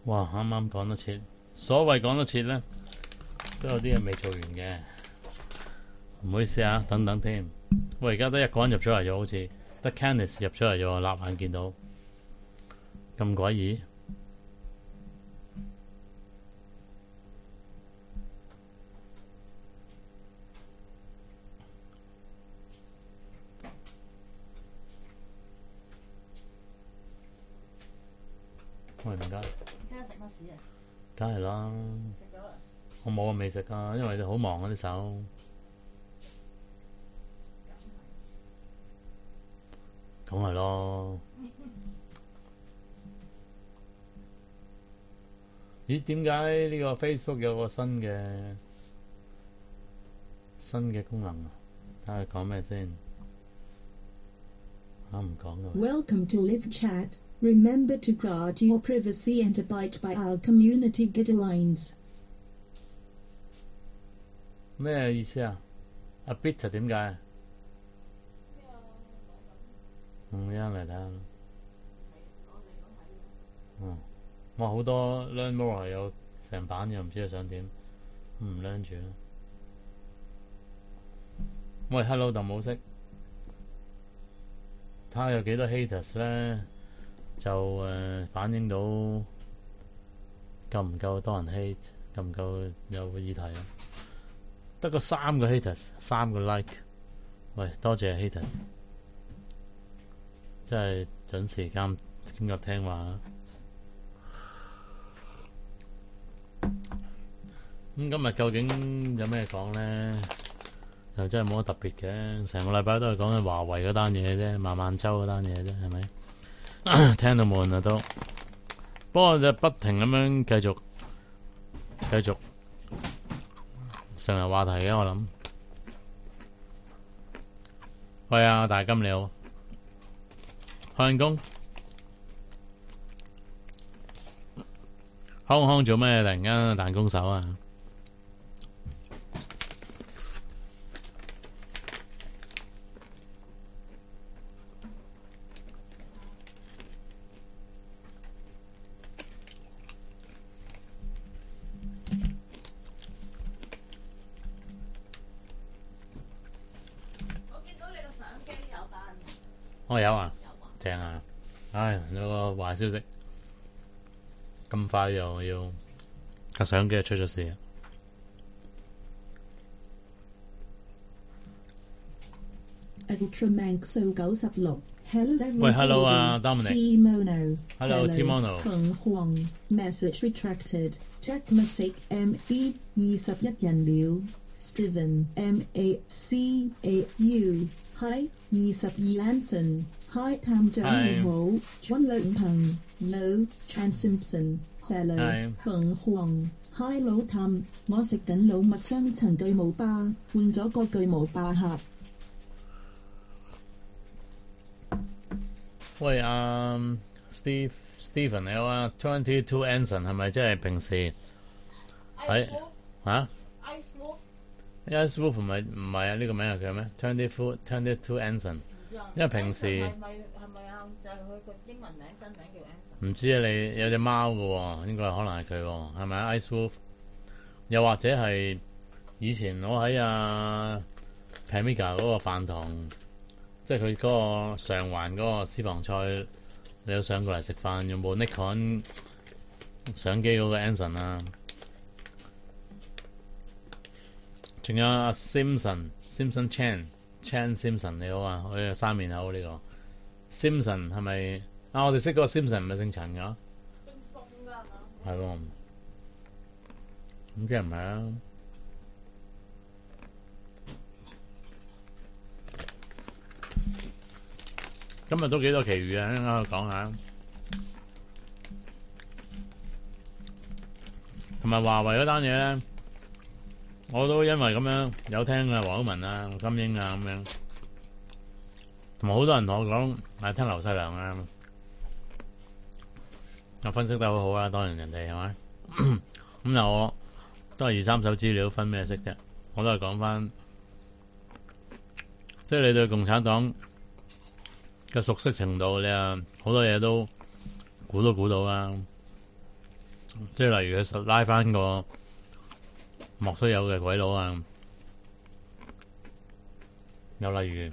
哇，啱啱講得切，所謂講得切咧，都有啲嘢未做完嘅，唔好意思啊，等等添。喂，而家得一個人入咗嚟咗，好似得 Candice 入咗嚟咗，立眼見到咁詭異。喂，唔該。 今日食乜屎啊？ 梗係啦， 食咗啦。 我冇啊，未食啊，因為好忙啊啲手。梗係咯。咦？點解呢個 Facebook 有個新嘅功能啊？睇下講咩先。唔講㗎。 Welcome to Live Chat. Remember to guard your privacy and abide by our community guidelines. 咩意思啊？阿 Bitter 點解？一嚟睇下。我好多 Learn More 係有成版嘅，唔知佢想點，唔 learn 住啦。喂 ，Hello 鄧冇識，睇下有幾多 haters 咧，就反映到夠唔夠多人 hate，夠唔夠有議題啊？得個3個 haters， 3個 like。喂，多謝 haters， 真係準時監入聽話。咁今日究竟有咩講咧？又真係冇乜特別嘅，成個禮拜都係講緊華為嗰單嘢啫，孟晚舟嗰單嘢啫，係咪？聽到悶啊都。不過就不停咁樣繼續成日話題嘅，我諗。喂啊，大金你好，開緊工？康做咩？突然間彈弓手啊！我有啊，正啊！唉，有個壞消息，咁快又要個相機出咗事。 Ultramanxo 96 Hello everybody. 喂 ，Hello 啊 Timono. Hello Timono. 馮黃 Message retracted. Check message ME 21人了。Steven MACAU Hi 22 Anson Hi 探長你好 John 兩鵬 No Chan Simpson Hello 馮黃 Hi 老探我食緊老麥雙層巨無霸換咗個巨無霸盒。 喂，Stephen 你好啊 ，22 Anson 係咪即係平時喺嚇 ？Ice Wolf 唔係啊？呢個名係叫咩？22 Anson， 因為平時係咪啊？就係佢個英文名真名叫 Anson。 唔知啊，你有隻貓嘅喎，應該可能係佢喎，係咪啊 ？Ice Wolf， 又或者係以前我喺Pamiga 嗰個飯堂。即係佢嗰個上環嗰個私房菜，你有上過嚟食飯用部 Nikon 相機嗰個 Anson 啊，仲有阿 Simpson Chan Simpson 你好啊，我有三面口呢個 Simpson 係咪啊？我哋識嗰個 Simpson 唔係姓陳㗎？ 姓宋㗎係嘛？ 係喎，咁即係唔係啊？今日都幾多奇遇啊！啱啱講下，同埋華為嗰單嘢咧，我都因為咁樣有聽啊黃毓民啊、金英啊咁樣，同埋好多人同我講係聽劉細良啊，我分析得好好啊，當然人哋係咪？咁嗱，我都係2-3手資料分咩識啫，我都係講翻，即係你對共產黨嘅熟悉程度，你啊好多嘢都估到啊！ 即係例如佢拉翻個莫須有嘅鬼佬啊，又例如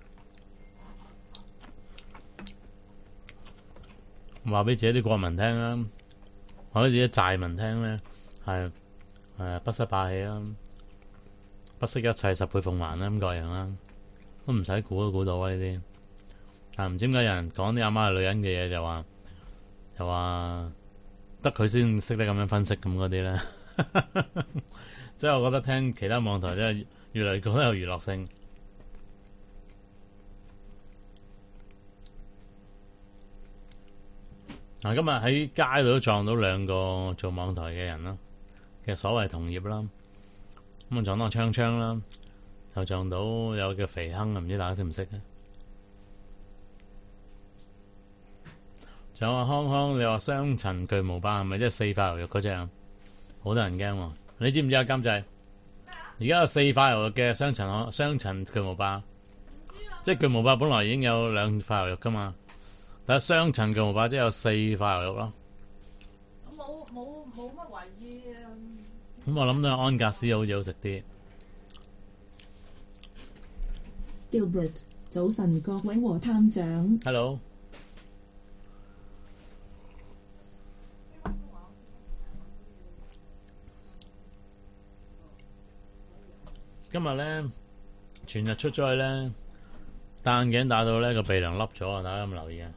話俾自己啲國民聽啦，話俾自己寨民聽咧，係不失霸氣啦，不惜一切十倍奉還啦，咁各樣啦，都唔使估都估到啊呢啲。但唔知點解有人講啲阿媽係女人嘅嘢，就話得佢先識得咁樣分析咁嗰啲咧，即係我覺得聽其他網台真係越嚟越覺得有娛樂性。今日喺街度都撞到兩個做網台嘅人啦，嘅所謂同業啦，咁啊撞到昌昌啦，又撞到有個肥亨，唔知大家識唔識咧？仲有阿康康，你話雙層巨無霸係咪即係四塊牛肉嗰隻啊？好多人驚喎，你知唔知啊？監製，而家有四塊牛肉嘅雙層巨無霸，即係巨無霸本來已經有兩塊牛肉噶嘛，但係雙層巨無霸即係有四塊牛肉咯。 冇乜懷疑啊。 咁我諗到安格斯好似好食啲。 Gilbert， 早晨各位和探長。 Hello。今日咧全日出咗去咧，戴眼鏡戴到咧個鼻梁凹咗啊！大家有冇留意啊？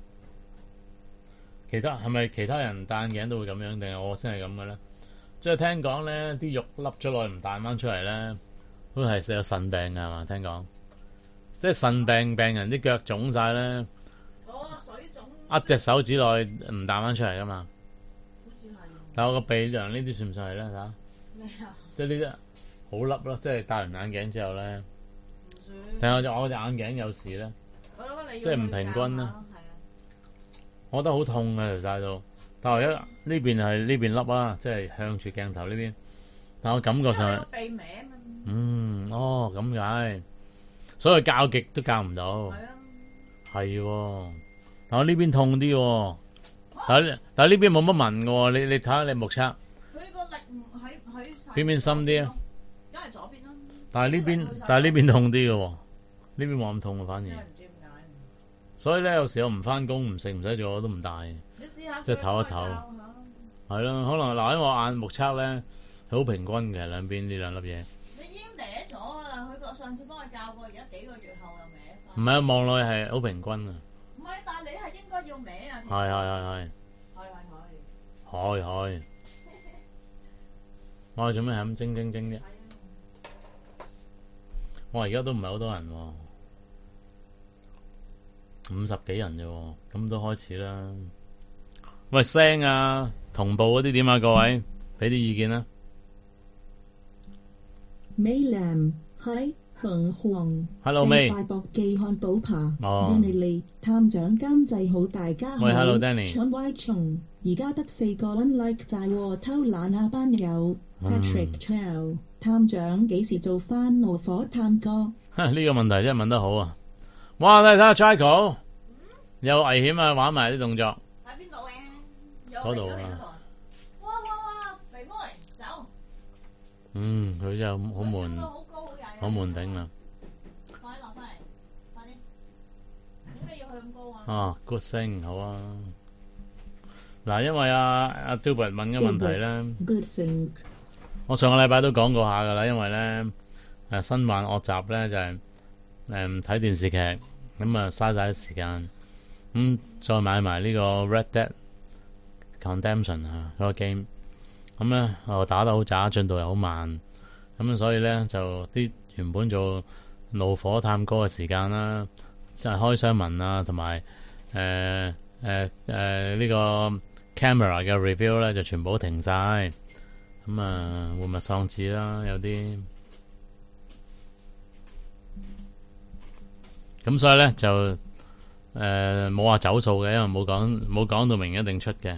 係咪其他人戴眼鏡都會咁樣，定係我先係咁嘅咧？即係聽講咧，啲肉凹咗落去唔彈翻出嚟咧，都係有腎病㗎係嘛？聽講，即係腎病病人啲腳腫晒咧， 水腫， 握隻手指內唔彈翻出嚟㗎嘛？ 好似係。 但係我個鼻梁呢啲算唔算係咧？嚇？ 咩啊？ 即係呢啲好凹咯，即係戴完眼鏡之後咧。 唔算。 但係我隻眼鏡有事咧，即係唔平均啦。我覺得好痛啊條戴到，但係呢邊係呢邊凹啊，即係向住鏡頭呢邊。但我感覺上係鼻歪嘛。 咁解，所以教極都教唔到。 係啊。 係，但我呢邊痛啲喎。但係呢邊冇乜紋嘅喎，你睇下你目測。 佢個力唔喺邊邊深啲啊？ 梗係左邊啦。 但係呢邊痛啲嘅喎，呢邊冇咁痛啊反而。 真係唔知點解。 所以咧，有時候唔翻工唔食唔使做我都唔戴。 你試下即係唞一唞。係咯，可能嗱，因為我眼目測咧係好平均嘅兩邊呢兩粒嘢。 你已經歪咗啦，佢上次幫我教過，而家幾個月後又歪翻。 唔係啊，望落去係好平均啊。 唔係，但係你係應該要歪啊。 係。我哋做咩係咁蒸啫？我而家都唔係好多人喎，50幾人啫喎，咁都開始啦。喂，聲啊，同步嗰啲點啊？各位，俾啲意見啦。 美蘭喺香港 Hello 四 May 塊薄記漢堡扒。 哦 Danny Lee 探長監製好，大家好。 喂，Hello Danny。 搶歪蟲，而家得4個人 like 晒喎，偷懶啊班友。Patrick Chow 探長幾時做翻怒火探哥？ 呢個問題真係問得好啊！哇，你睇下 Jaco 有危險啊，玩埋啲動作。 喺邊度嘅？ 嗰度啊！ 哇！肥妹走。 佢真係好悶，好悶頂啊！ 快啲落翻嚟，快啲！點解要去咁高啊 ！Good thing 好啊！嗱，因為阿 Gilbert 問嘅問題咧 ，Good thing。 我上個禮拜都講過下㗎啦，因為咧新幻惡集咧就係睇電視劇咁啊嘥晒啲時間，再買埋呢個 Red Dead Redemption 嗰個 game，咁咧我打得好渣，進度又好慢，咁所以咧就啲原本做怒火探戈嘅時間啦，即係開箱文啊，同埋呢個 camera 嘅 review 咧就全部都停晒。咁玩物喪志啦，有啲咁，所以咧就冇話走數嘅，因為冇講到明一定出嘅，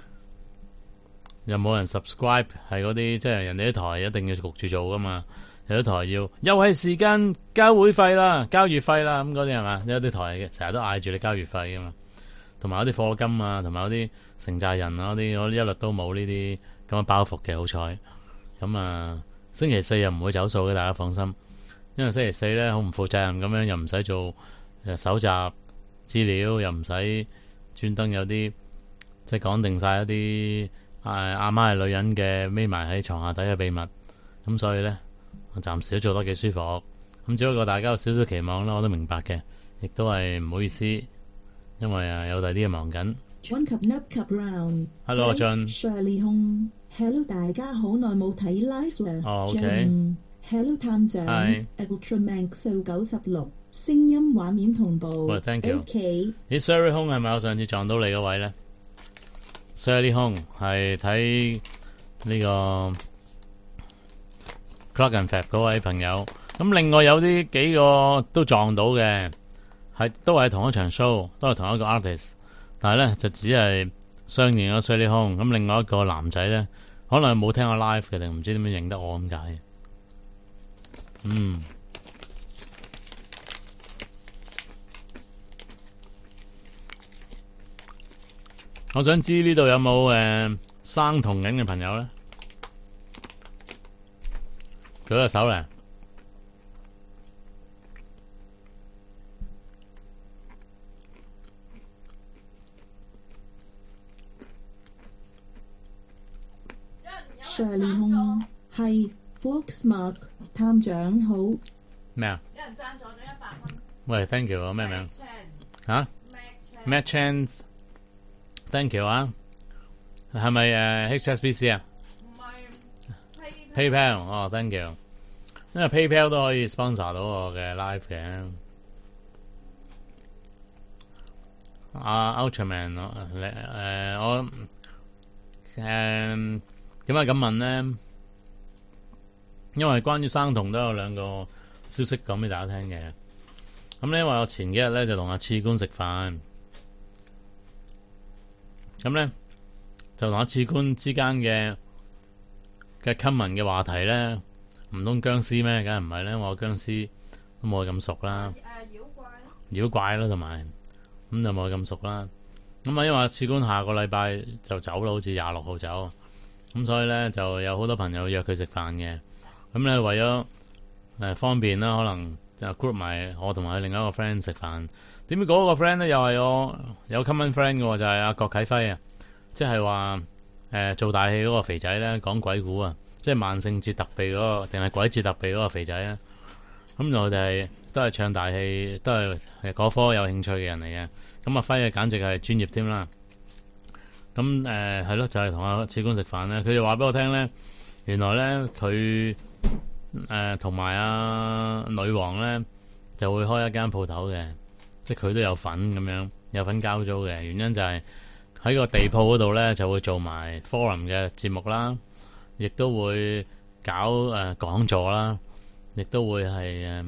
又冇人 subscribe 係嗰啲，即係人哋啲台一定要焗住做噶嘛，有啲台要又係時間交會費啦，交月費啦，咁嗰啲係嘛？有啲台成日都嗌住你交月費噶嘛， 同埋有啲課金啊，同埋有啲城寨人啊嗰啲，我一律都冇呢啲咁嘅包袱嘅，好彩。咁啊，星期四又唔會走數嘅，大家放心。因為星期四咧好唔負責任咁樣，又唔使做搜集資料，又唔使專登有啲即係講定晒一啲阿媽係女人嘅匿埋喺床下底嘅秘密。咁所以咧，我暫時都做得幾舒服。咁只不過大家有少少期望啦，我都明白嘅，亦都係唔好意思，因為有第啲嘢忙緊。 John及 Nub 及 Round。 Hello John。 Shirley Hong。Hello 大家好耐冇睇 live 啦。 哦 OK。 Hello 探長。Ultraman 數96。聲音畫面同步。 喂 Thank you。 OK。 咦 Shirley Hong 係咪我上次撞到你嗰位咧 ？Shirley Hong 係睇呢個 Clockenflap 嗰位朋友。咁另外有啲幾個都撞到嘅，都係同一場 show， 都係同一個 artist， 但係咧就只係相認咗 Shirley Hong。咁另外一個男仔咧，可能冇聽我 live 嘅，定唔知點樣認得我咁解。我想知呢度有冇生酮緊嘅朋友咧？舉個手嚟。 Shirley Hong 係 Foxmark 探長好。 咩啊？ 有人贊助咗100蚊。 喂 ，thank you 啊，咩名？嚇 ？Matt Chan。Thank you 啊。係咪HSBC 啊？ 唔係 PayPal。哦 ，thank you。因為 PayPal 都可以 sponsor 到我嘅 live 嘅。Ultraman， 我點解咁問咧？因為關於生酮都有兩個消息講俾大家聽嘅。咁咧，因為我前幾日咧就同阿次官食飯，咁咧就同阿次官之間嘅 common 嘅話題咧，唔通僵屍咩？梗係唔係咧，我僵屍都冇佢咁熟啦。妖怪啦，同埋咁就冇佢咁熟啦。咁啊，因為阿次官下個禮拜就走啦，好似26號走。咁所以咧就有好多朋友約佢食飯嘅，咁咧為咗方便啦，可能就 group 埋我同埋另一個 friend 食飯。點知嗰個 friend 咧又係我有 common friend 嘅，就係阿郭啟輝啊，即係話做大戲嗰個肥仔咧，講鬼故啊，即係萬聖節特備嗰個定係鬼節特備嗰個肥仔咧。咁我哋都係唱大戲，都係嗰科有興趣嘅人嚟嘅。咁阿輝啊，簡直係專業添啦。咁係咯，就係同阿次官食飯咧，佢就話俾我聽咧，原來咧佢同埋阿女王咧就會開一間鋪頭嘅，即係佢都有份咁樣，有份交租嘅。原因就係喺個地鋪嗰度咧就會做埋 forum 嘅節目啦，亦都會搞講座啦，亦都會係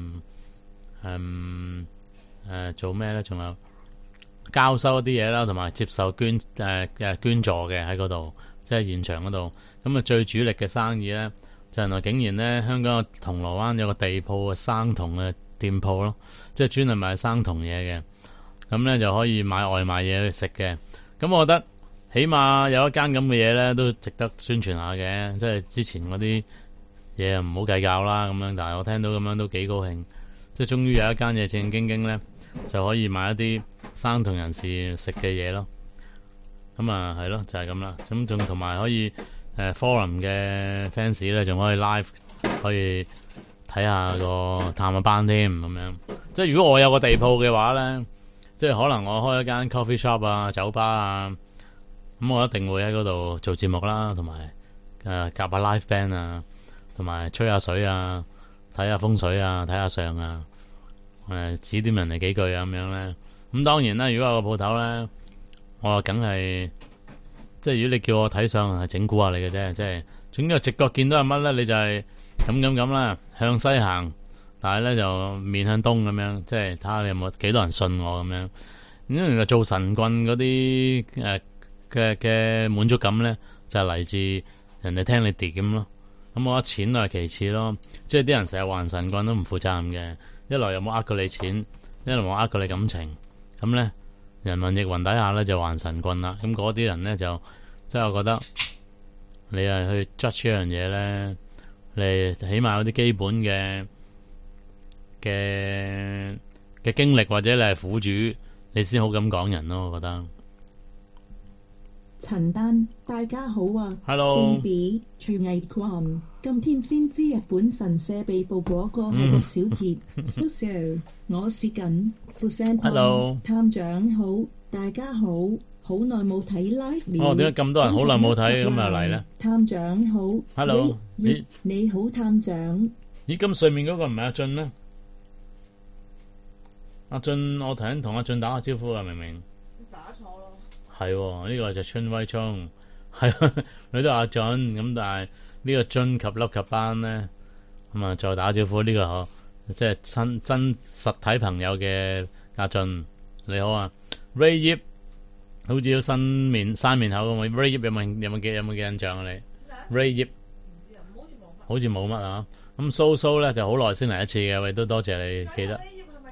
做咩咧？仲有交收一啲嘢啦，同埋接受捐助嘅喺嗰度，即係現場嗰度。咁啊，最主力嘅生意咧，就原來竟然咧，香港銅鑼灣有個地鋪嘅生酮嘅店鋪咯，即係專係賣生酮嘢嘅。咁咧就可以買外賣嘢去食嘅。咁我覺得起碼有一間咁嘅嘢咧，都值得宣傳下嘅。即係之前嗰啲嘢唔好計較啦咁樣，但係我聽到咁樣都幾高興。即係終於有一間嘢正正經經咧，就可以買一啲生酮人士食嘅嘢咯。咁啊係咯，就係咁啦。咁仲同埋可以forum 嘅 fans 咧，仲可以 live 可以睇下個探下班添咁樣。即係如果我有個地鋪嘅話咧，即係可能我開一間 coffee shop 啊、酒吧啊，咁我一定會喺嗰度做節目啦，同埋夾下 live band 啊，同埋吹下水啊，睇下風水啊，睇下相啊，指點人哋幾句啊咁樣咧。咁當然啦，如果有個鋪頭咧，我梗係即係如果你叫我睇相係整蠱下你嘅啫，即係總之直覺見到係乜咧，你就係咁啦，向西行，但係咧就面向東咁樣，即係睇下你有冇幾多人信我咁樣。咁原來做神棍嗰啲嘅滿足感咧，就係嚟自人哋聽你點咯。咁我覺得錢都係其次咯，即係啲人成日話神棍都唔負責任嘅，一來又冇呃過你錢，一來冇呃過你感情，咁咧人云亦云底下咧就還神棍啦。咁嗰啲人咧就即係我覺得你係去 judge 一樣嘢咧，你起碼有啲基本嘅經歷，或者你係苦主，你先好咁講人咯。我覺得。 陳丹，大家好啊 Hello ，CB 廚藝群，今天先知日本神社被捕嗰個係個小傑。So，我是緊 Hello 探長好，大家好，好耐冇睇 live 了。 點解咁多人好耐冇睇，咁又嚟咧？ 探長好 Hello 你好探長。 咦，咁上面嗰個唔係阿俊咩？阿俊，我頭先同阿俊打個招呼啊，明明打錯咯。 係呢個就春威聰，係你都阿俊咁，但係呢個津及粒及班咧，咁啊再打招呼呢個即係真實體朋友嘅阿俊，你好啊 Ray Yip， 好似有新面生面口咁。Ray Yip 有冇記印象啊你？Ray Yip 好似冇乜啊。咁蘇咧就好耐先嚟一次嘅，喂，都多謝你記得。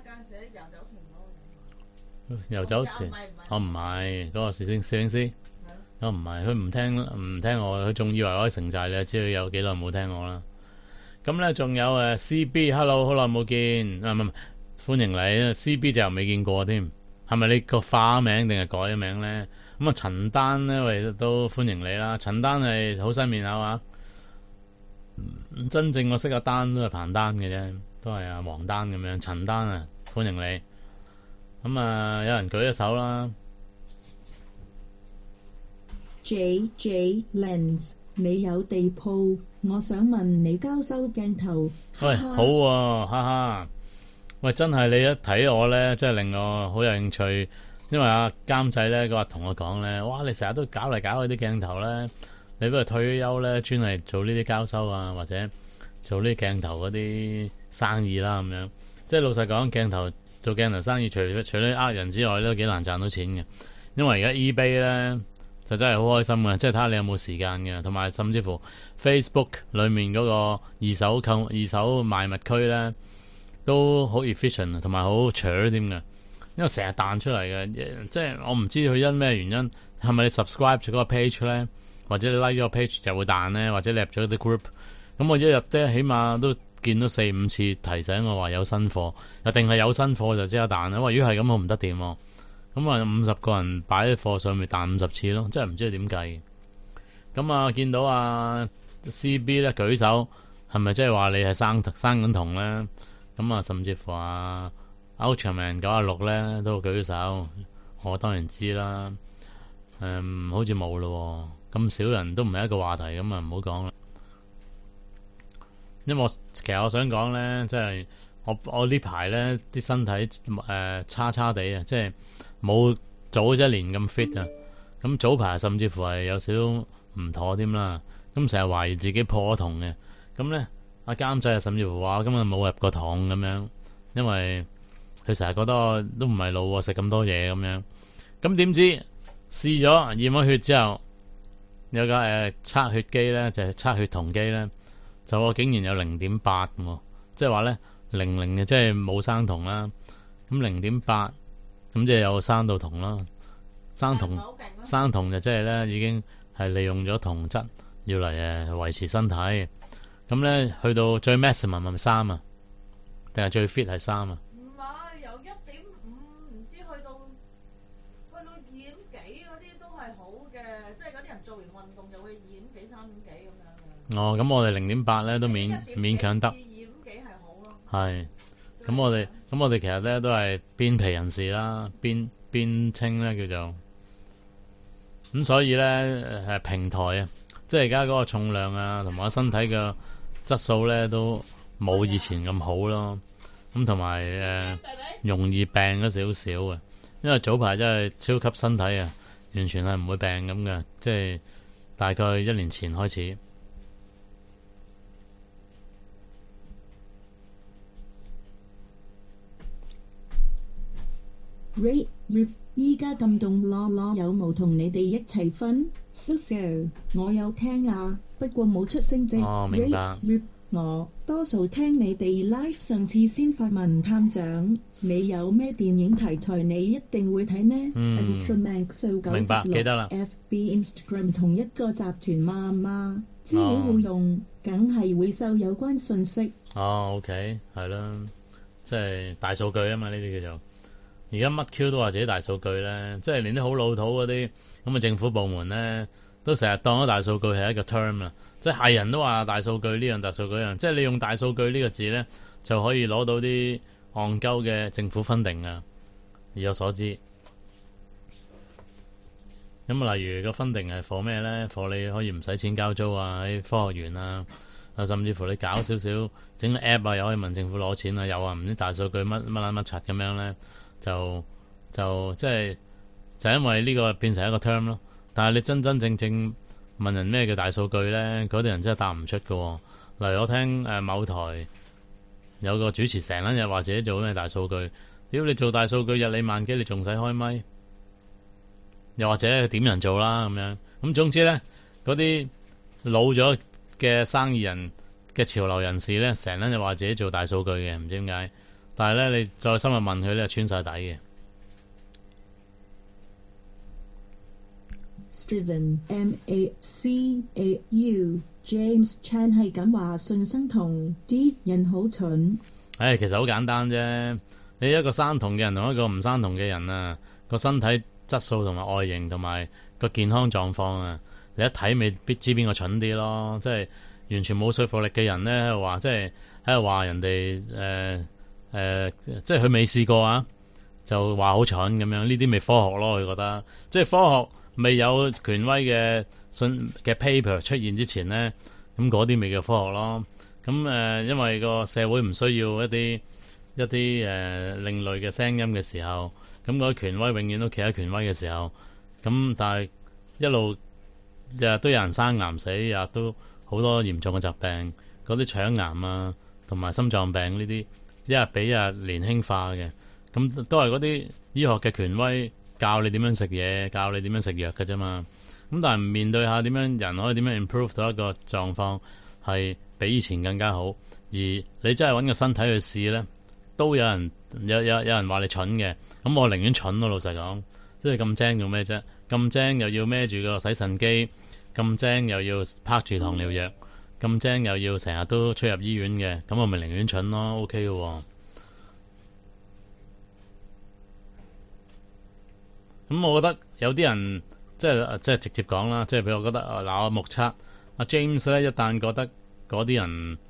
遊走團，我唔係嗰個攝影師，我唔係，佢唔聽我，佢仲以為我可以成寨，你知佢有幾耐冇聽我啦。咁咧仲有CB，Hello， 好耐冇見，唔歡迎你，CB 就又未見過添，係咪你個化名定係改咗名咧？咁啊陳丹咧，喂都歡迎你啦，陳丹係好新面口啊，真正我識阿丹都係彭丹嘅啫，都係阿黃丹咁樣，陳丹啊歡迎你。咁啊，有人舉咗手啦。 JJ Lens， 你有地鋪，我想問你交收鏡頭。 喂，好喎，哈哈。喂，真係你一睇我咧，真係令我好有興趣。因為阿監製咧，佢話同我講咧，哇，你成日都搞嚟搞去啲鏡頭咧，你不如退休咧，專係做呢啲交收啊，或者做呢啲鏡頭嗰啲生意啦，咁樣。即係老實講，做鏡頭生意，除咗呃人之外，都幾難賺到錢嘅。因為而家 eBay 咧就真係好開心嘅，即係睇下你有冇時間嘅，同埋甚至乎 Facebook 裡面嗰個二手賣物區咧都好 efficient， 同埋好 chur 添嘅。因為成日彈出嚟嘅，即係我唔知佢因咩原因，係咪你 subscribe 咗嗰個 page 咧，或者你 like 咗個 page 就會彈咧，或者你入咗啲 group， 咁我一日咧起碼都見到4-5次提醒我話有新貨，一定係有新貨就即刻彈啦。如果係咁，我唔得掂。咁啊，50個人擺啲貨上面彈50次咯，真係唔知點計。咁啊，見到啊 CB 咧舉手，係咪即係話你係生緊銅咧？咁啊，甚至乎啊 Ultraman 96咧都舉手，我當然知啦。好似冇咯，咁少人都唔係一個話題，咁啊唔好講啦。因為其實我想講咧，即係我呢排咧啲身體差差地啊，即係冇早一年咁 fit 啊。咁早排甚至乎係有少少唔妥添啦。咁成日懷疑自己破咗銅嘅。咁咧阿監製甚至乎話今日冇入過堂咁樣，因為佢成日覺得我都唔係路食咁多嘢咁樣。咁點知試咗驗咗血之後，有個測血機咧，就係測血酮機咧。就我竟然有 0.8 喎，即係話咧00嘅，即係冇生銅啦。咁 0.8， 咁即係有生到銅啦。生銅就即係咧已經係利用咗銅質要嚟維持身體。咁咧去到最 maximum 係咪3啊？定係最 fit 係3啊？ 唔係，由 1.5 唔知去到2點幾嗰啲都係好嘅，即係嗰啲人做完運動就會2點幾3點幾咁樣。 哦，咁我哋 0.8 咧都勉強得。2 點幾係好咯。 係，咁我哋其實咧都係邊皮人士啦，邊稱咧叫做。咁所以咧平台啊，即係而家嗰個重量啊，同埋我身體嘅質素咧都冇以前咁好咯。咁同埋容易病咗少少嘅，因為早排真係超級身體啊，完全係唔會病咁嘅，即係大概1年前開始。 Ray，依家咁凍囉，有冇同你哋一齊瞓？So， 我有聽啊，不過冇出聲啫。 哦，明白。 我多數聽你哋 live， 上次先發問探長，你有咩電影題材你一定會睇呢？ 明白，記得啦。 FB Instagram 同一個集團嘛，資料好用，梗係會收有關信息。 OK， 係啦，即係大數據啊嘛，呢啲叫做。而家乜 Q 都話自己大數據咧，即係連啲好老土嗰啲咁嘅政府部門咧，都成日當咗大數據係一個 term 啦。即係人都話大數據呢樣大數據嗰樣，即係你用大數據呢個字咧，就可以攞到啲戇鳩嘅政府分定啊。以我所知，咁啊，例如個分定係 for 咩咧 ？for 你可以唔使錢交租啊，喺科學園啊，甚至乎你搞少少整個 app 啊，又可以問政府攞錢啊，有啊，唔知大數據乜柒咁樣咧，就即係就因為呢個變成一個 term 咯。但係你真真正正問人咩叫大數據咧，嗰啲人真係答唔出㗎。例如我聽某台有個主持成日話自己做咩大數據，屌你做大數據日理萬機，你仲使開咪？又或者點人做啦咁樣。咁總之咧，嗰啲老咗嘅生意人嘅潮流人士咧，成日就話自己做大數據嘅，唔知點解。但係咧，你再深入問佢咧，穿晒底嘅。 Steven MACAU James Chan 係咁話，信生同啲人好蠢。 其實好簡單啫。你一個生酮嘅人同一個唔生酮嘅人啊，個身體質素同埋外形同埋個健康狀況啊，你一睇未必知邊個蠢啲咯。即係完全冇說服力嘅人咧，喺度話，即係喺度話人哋即係佢未試過啊，就話好蠢咁樣。呢啲咪科學咯？佢覺得即係科學未有權威嘅paper 出現之前咧，咁嗰啲咪叫科學咯。咁因為個社會唔需要一啲另類嘅聲音嘅時候，咁嗰啲權威永遠都企喺權威嘅時候，咁但係一路日日都有人生癌死，日日都好多嚴重嘅疾病，嗰啲腸癌啊同埋心臟病呢啲一日比一日年輕化嘅，咁都係嗰啲醫學嘅權威教你點樣食嘢，教你點樣食藥嘅啫嘛。咁但係面對下點樣人可以點樣 improve 到一個狀況係比以前更加好，而你真係揾個身體去試咧，都有人話你蠢嘅。咁我寧願蠢咯，老實講，即係咁精做咩啫？咁精又要孭住個洗腎機，咁精又要拍住糖尿藥，咁精又要成日都出入醫院嘅，咁我咪寧願蠢咯。 OK 嘅。咁我覺得有啲人即係直接講啦，即係譬如我覺得嗱，我目測阿 James 咧，一旦覺得嗰啲人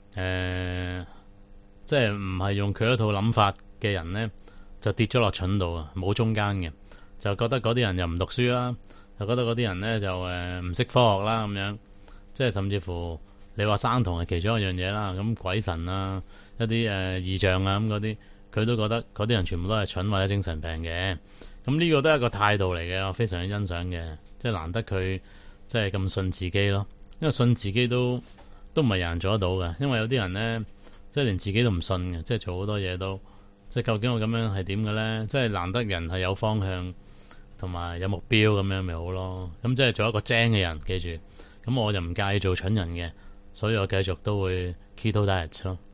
即係唔係用佢一套諗法嘅人咧，就跌咗落蠢度啊，冇中間嘅，就覺得嗰啲人又唔讀書啦，就覺得嗰啲人咧就唔識科學啦咁樣，即係甚至乎你話生酮係其中一樣嘢啦，咁鬼神啊一啲異象啊咁嗰啲，佢都覺得嗰啲人全部都係蠢或者精神病嘅。咁呢個都係一個態度嚟嘅，我非常之欣賞嘅，即係難得佢即係咁信自己咯。因為信自己都唔係人做得到嘅，因為有啲人咧即係連自己都唔信嘅，即係做好多嘢都即係究竟我咁樣係點嘅咧？即係難得人係有方向同埋有目標咁樣咪好咯。咁即係做一個精嘅人，記住。咁我就唔介意做蠢人嘅，所以我繼續都會 keto diet 咯。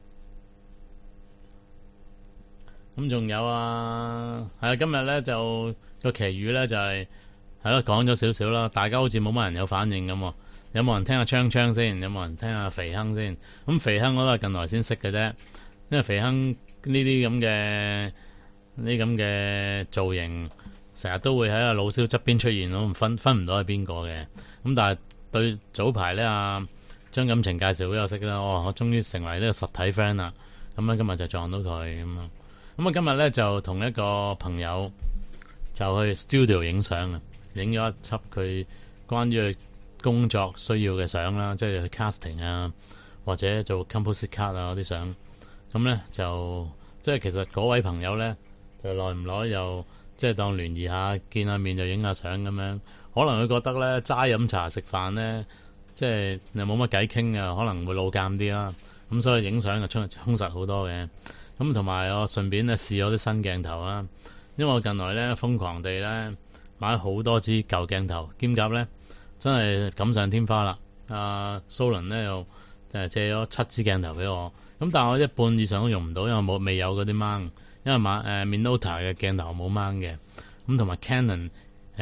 咁仲有啊，係啊，今日咧就個奇遇咧就係咯講咗少少啦，大家好似冇乜人有反應咁。有冇人聽下鏘鏘先？有冇人聽下肥亨先？咁肥亨我都係近來先識嘅啫，因為肥亨呢啲咁嘅造型，成日都會喺阿老蕭側邊出現，我分唔到係邊個嘅。咁但係對早排咧張錦程介紹俾我識啦，我終於成為呢個實體 friend 啦。咁樣今日就撞到佢咁啊。咁啊今日咧就同一個朋友就去 studio 影相啊，影咗一輯佢關於佢工作需要嘅相啦，即係去 casting 啊，或者做 composite card 啊嗰啲相。咁咧就即係其實嗰位朋友咧就耐唔耐又即係當聯誼下，見下面就影下相咁樣。可能佢覺得咧齋飲茶食飯咧，即係又冇乜偈傾啊，可能會老尷啲啦。咁所以影相就充實好多嘅。咁同埋我順便咧試咗啲新鏡頭啦，因為我近來咧瘋狂地咧買好多支舊鏡頭，兼夾咧真係錦上添花啦。蘇倫咧又借咗7支鏡頭俾我，咁但係我一半以上都用唔到，因為未有嗰啲 mount，因為Minolta 嘅鏡頭冇 mount嘅，咁同埋 Canon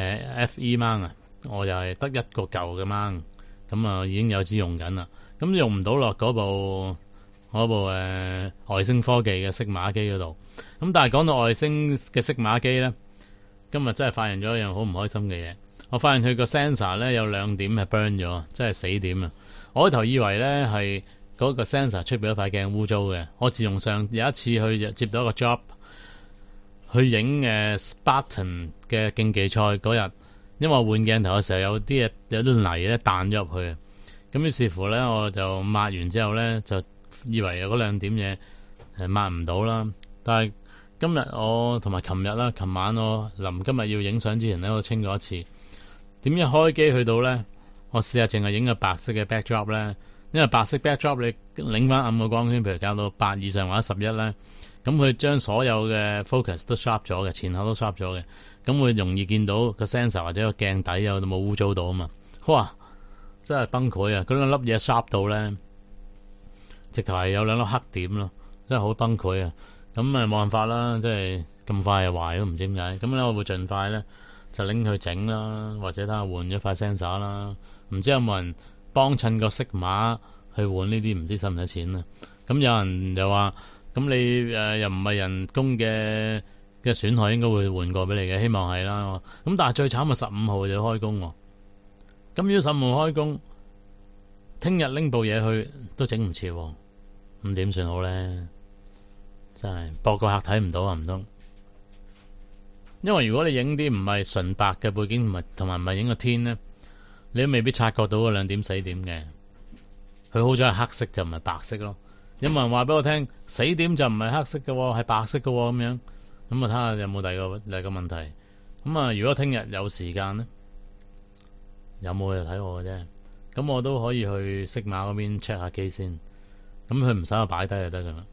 FE mount 啊，我又係得一個舊嘅 mount，咁啊已經有支用緊啦，咁用唔到落嗰部外星科技嘅色碼機嗰度，咁但係講到外星嘅色碼機咧，今日真係發現咗一樣好唔開心嘅嘢。我發現佢個 sensor 咧有2點係 burn 咗，真係死點啊！我開頭以為咧係嗰個 sensor 出邊一塊鏡污糟嘅。我自從上有一次去接到一個 job 去影Spartan 嘅競技賽嗰日，因為我換鏡頭嘅時候有啲泥咧彈咗入去，咁於是乎咧我就抹完之後咧就以為有嗰2點嘢係抹唔到啦，但係今日我同埋琴晚我臨今日要影相之前咧，我清咗一次。點一開機去到咧，我試下淨係影個白色嘅 backdrop 咧，因為白色 backdrop 你擰翻暗個光圈，譬如校到8以上或者11咧，咁佢將所有嘅 focus 都 sharp 咗嘅，前後都 sharp 咗嘅，咁會容易見到個 sensor 或者個鏡底有冇污糟到啊嘛。哇！真係崩潰啊！嗰2粒嘢 sharp 到咧，直頭係有2粒黑點咯，真係好崩潰啊！咁冇辦法啦，即係咁快就壞都唔知點解。咁咧我會盡快咧就拎去整啦，或者睇下換咗塊 sensor 啦。唔知有冇人幫襯個色碼去換呢啲，唔知使唔使錢啊？咁有人就話，咁你又唔係人工嘅損害，應該會換過俾你嘅，希望係啦。咁但係最慘係15號就要開工喎。咁如果15號開工，聽日拎部嘢去都整唔切喎，咁點算好咧？真係博個客睇唔到啊，唔通？因為如果你影啲唔係純白嘅背景，同埋唔係影個天咧，你都未必察覺到嗰2點死點嘅。佢好彩係黑色就唔係白色咯。有冇人話俾我聽死點就唔係黑色嘅，係白色嘅咁樣？咁啊睇下有冇第二個問題。咁啊，如果聽日有時間咧，有冇就睇我嘅啫。咁我都可以去色碼嗰邊 check 下機先。咁佢唔使我擺低就得噶啦。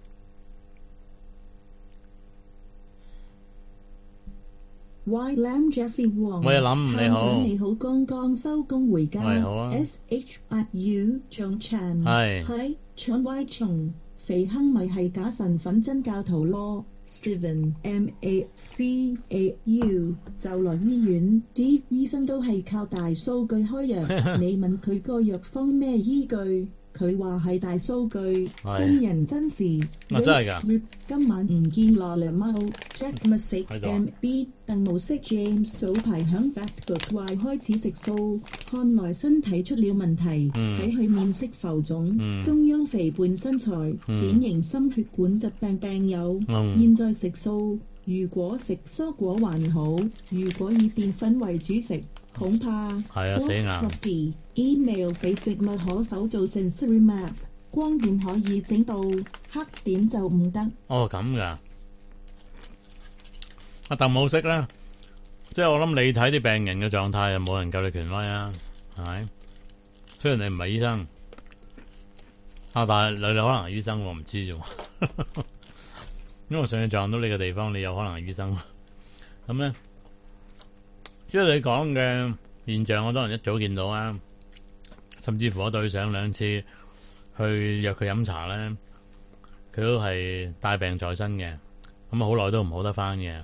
White Lamb Jeffrey Wong， 我一諗你好， 探長你好，剛剛收工回家。 喂，好啊。 SH8U 長陳係長 Y 松肥亨咪係假神粉真教徒咯。Steven MACAU 就來醫院，啲醫生都係靠大數據開藥。你問佢個藥方咩依據？佢話係大數據，真人真事。 真係㗎。 今晚唔見羅良貓 Jack Music MB 鄧無色 James 早排響 Facebook 話開始食素，看來身體出了問題，睇佢面色浮腫，中央肥胖身材，典型心血管疾病病友。現在食素，如果食蔬果還好，如果以澱粉為主食，恐怕係啊死硬。 Email 俾食物可否做成 Serum， 光點可以整到黑點就唔得。 哦咁噶，阿鄧冇識啦，即係我諗你睇啲病人嘅狀態，又冇人夠你權威啊，係咪？雖然你唔係醫生，但係你可能係醫生，我唔知啫。因為我上次撞到你嘅地方，你有可能係醫生。咁咧，即係你講嘅現象，我當然一早見到啊。甚至乎我對上2次去約佢飲茶咧，佢都係帶病在身嘅，咁好耐都唔好得翻嘅，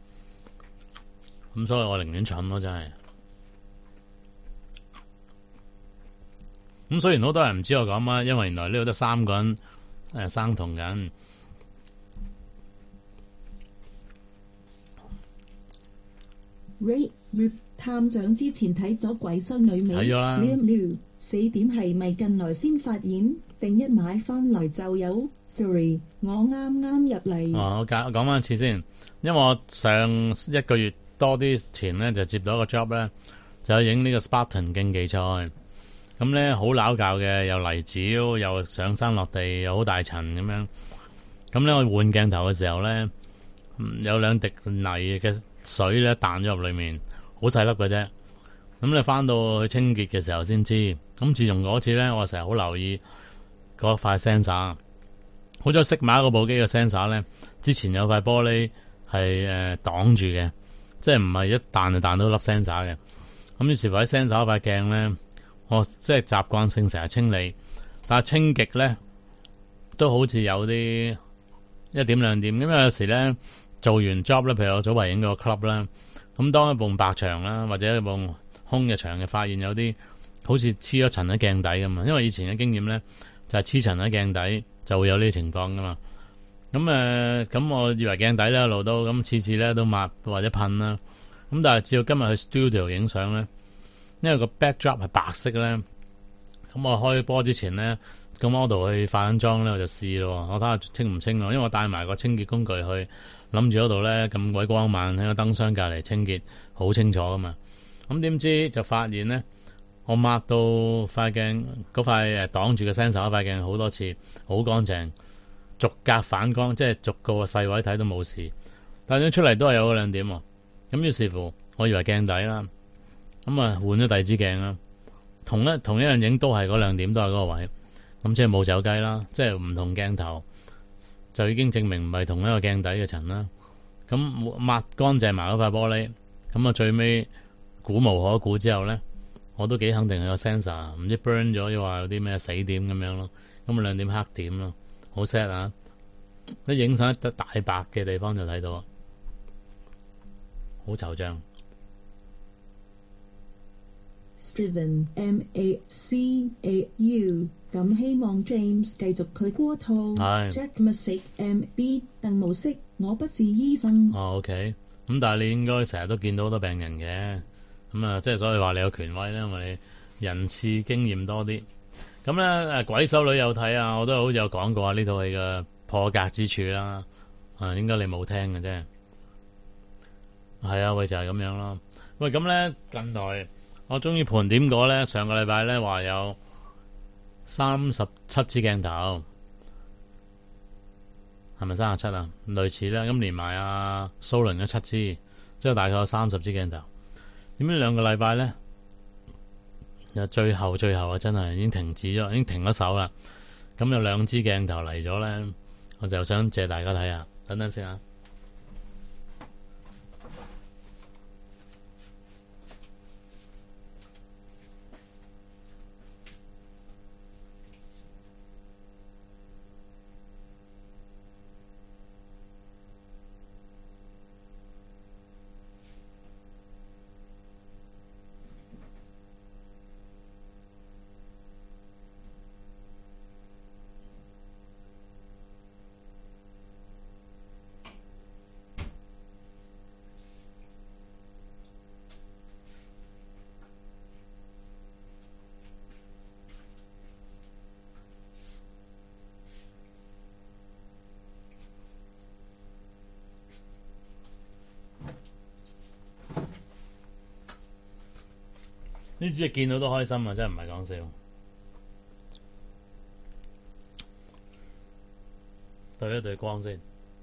咁所以我寧願蠢咯，真係。咁雖然好多人唔知我講乜，因為原來呢度得3個人生酮緊。 Ray 探長之前睇咗鬼修女未？ 睇咗啦。 死點係咪近來先發現，定一買翻嚟就有 ？Sorry， 我啱啱入嚟。 我講翻一次先，因為我上1個月多啲前咧就接到一個 job 咧，就影呢個 Spartan 競技賽。咁咧好撈教嘅，又泥沼，又上山落地，又好大塵咁樣。咁咧我換鏡頭嘅時候咧，有2滴泥嘅水咧彈咗入裏面，好細粒嘅啫。咁你翻到去清潔嘅時候先知。咁自從嗰次咧，我成日好留意嗰塊 sensor。好彩色碼嗰部機嘅 sensor 咧，之前有塊玻璃係擋住嘅，即係唔係一彈就彈到粒 sensor 嘅。咁於是乎喺 sensor 塊鏡咧，我即係習慣性成日清理， 但係清極咧都好似有啲1點2點，因為有時咧做完 job 咧，譬如我早排影個 club 啦，咁當一埲白牆啦，或者一埲空嘅牆嘅發現有啲好似黐咗塵喺鏡底咁嘛，因為以前嘅經驗咧就係黐塵喺鏡底就會有呢啲情況噶嘛。咁我以為鏡底咧一路都咁次次咧都抹或者噴啦，咁但係至到今日去 studio 影相咧，因為個 backdrop 係白色咧，咁我開波之前咧，個 model 去化緊妝咧，我就試咯，我睇下清唔清咯，因為我帶埋個清潔工具去，諗住嗰度咧咁鬼光猛喺個燈箱隔離清潔，好清楚噶嘛。咁點知就發現咧，我抹到塊鏡嗰塊擋住嘅 sensor 嗰塊鏡好多次，好乾淨，逐格反光，即係逐個細位睇都冇事，但係出嚟都係有嗰2點喎。咁於是乎，我以為鏡底啦，咁啊換咗第二支鏡啦，同一樣影都係嗰2點，都係嗰個位，咁即係冇走雞啦，即係唔同鏡頭就已經證明唔係同一個鏡底嘅塵啦。咁抹乾淨埋嗰塊玻璃，咁啊最尾估無可估之後咧，我都幾肯定係個 sensor 唔知 burn 咗，又話有啲咩死點咁樣咯，咁啊2點黑點咯，好 sad 啊！一影相得大白嘅地方就睇到，好惆悵。 Steven MACAU 咁希望 James 繼續佢嗰套。Jack Music MB 鄧無色，我不是醫生。 OK， 咁但係你應該成日都見到好多病人嘅，咁啊，即係所以話你有權威咧，因為你人次經驗多啲。咁咧鬼修女有睇啊，我都好似有講過啊，呢套戲嘅破格之處啦，應該你冇聽嘅啫。係啊，喂就係咁樣咯。喂，咁咧近來我終於盤點過咧，上個禮拜咧話有37支鏡頭，係咪37啊？類似啦，咁連埋阿蘇倫嘅7支，即係大概有30支鏡頭。點解2個禮拜咧？最後啊，真係已經停止咗，已經停咗手啦。咁有2支鏡頭嚟咗咧，我就想借大家睇下。等等先啊！呢支見到都開心啊！真係唔係講笑。對一對光先。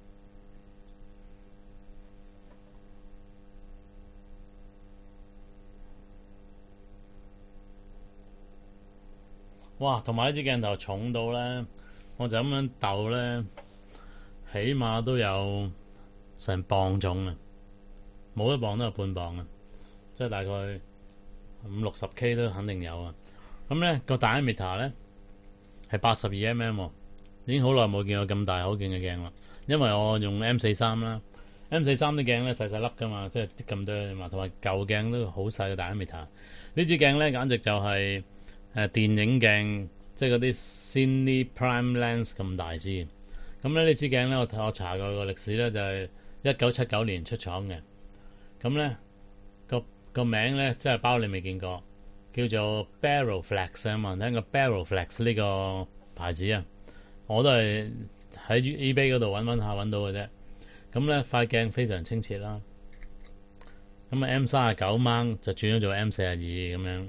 哇！同埋呢支鏡頭重到咧，我就咁樣鬥咧，起碼都有成磅重啊！冇1磅都有半磅啊！即係大概50-60 K 都肯定有啊！咁咧個 diameter 咧係82 mm，已經好耐冇見過咁大口徑嘅鏡啦。因為我用 M43啦，M43 啲鏡咧細細粒噶嘛，即係啲咁多啫嘛，同埋舊鏡都好細嘅 diameter。呢支鏡咧簡直就係電影鏡，即係嗰啲 Cine Prime Lens 咁大支。咁咧呢支鏡咧我查過個歷史咧，就係1979年出廠嘅。咁咧個名咧真係包你未見過，叫做 Barrelflex 啊嘛，聽過 Barrelflex 呢個牌子啊，我都係喺 eBay 嗰度揾到嘅啫。咁咧塊鏡非常清澈啦。咁啊 M39 掹就轉咗做 M42 咁樣，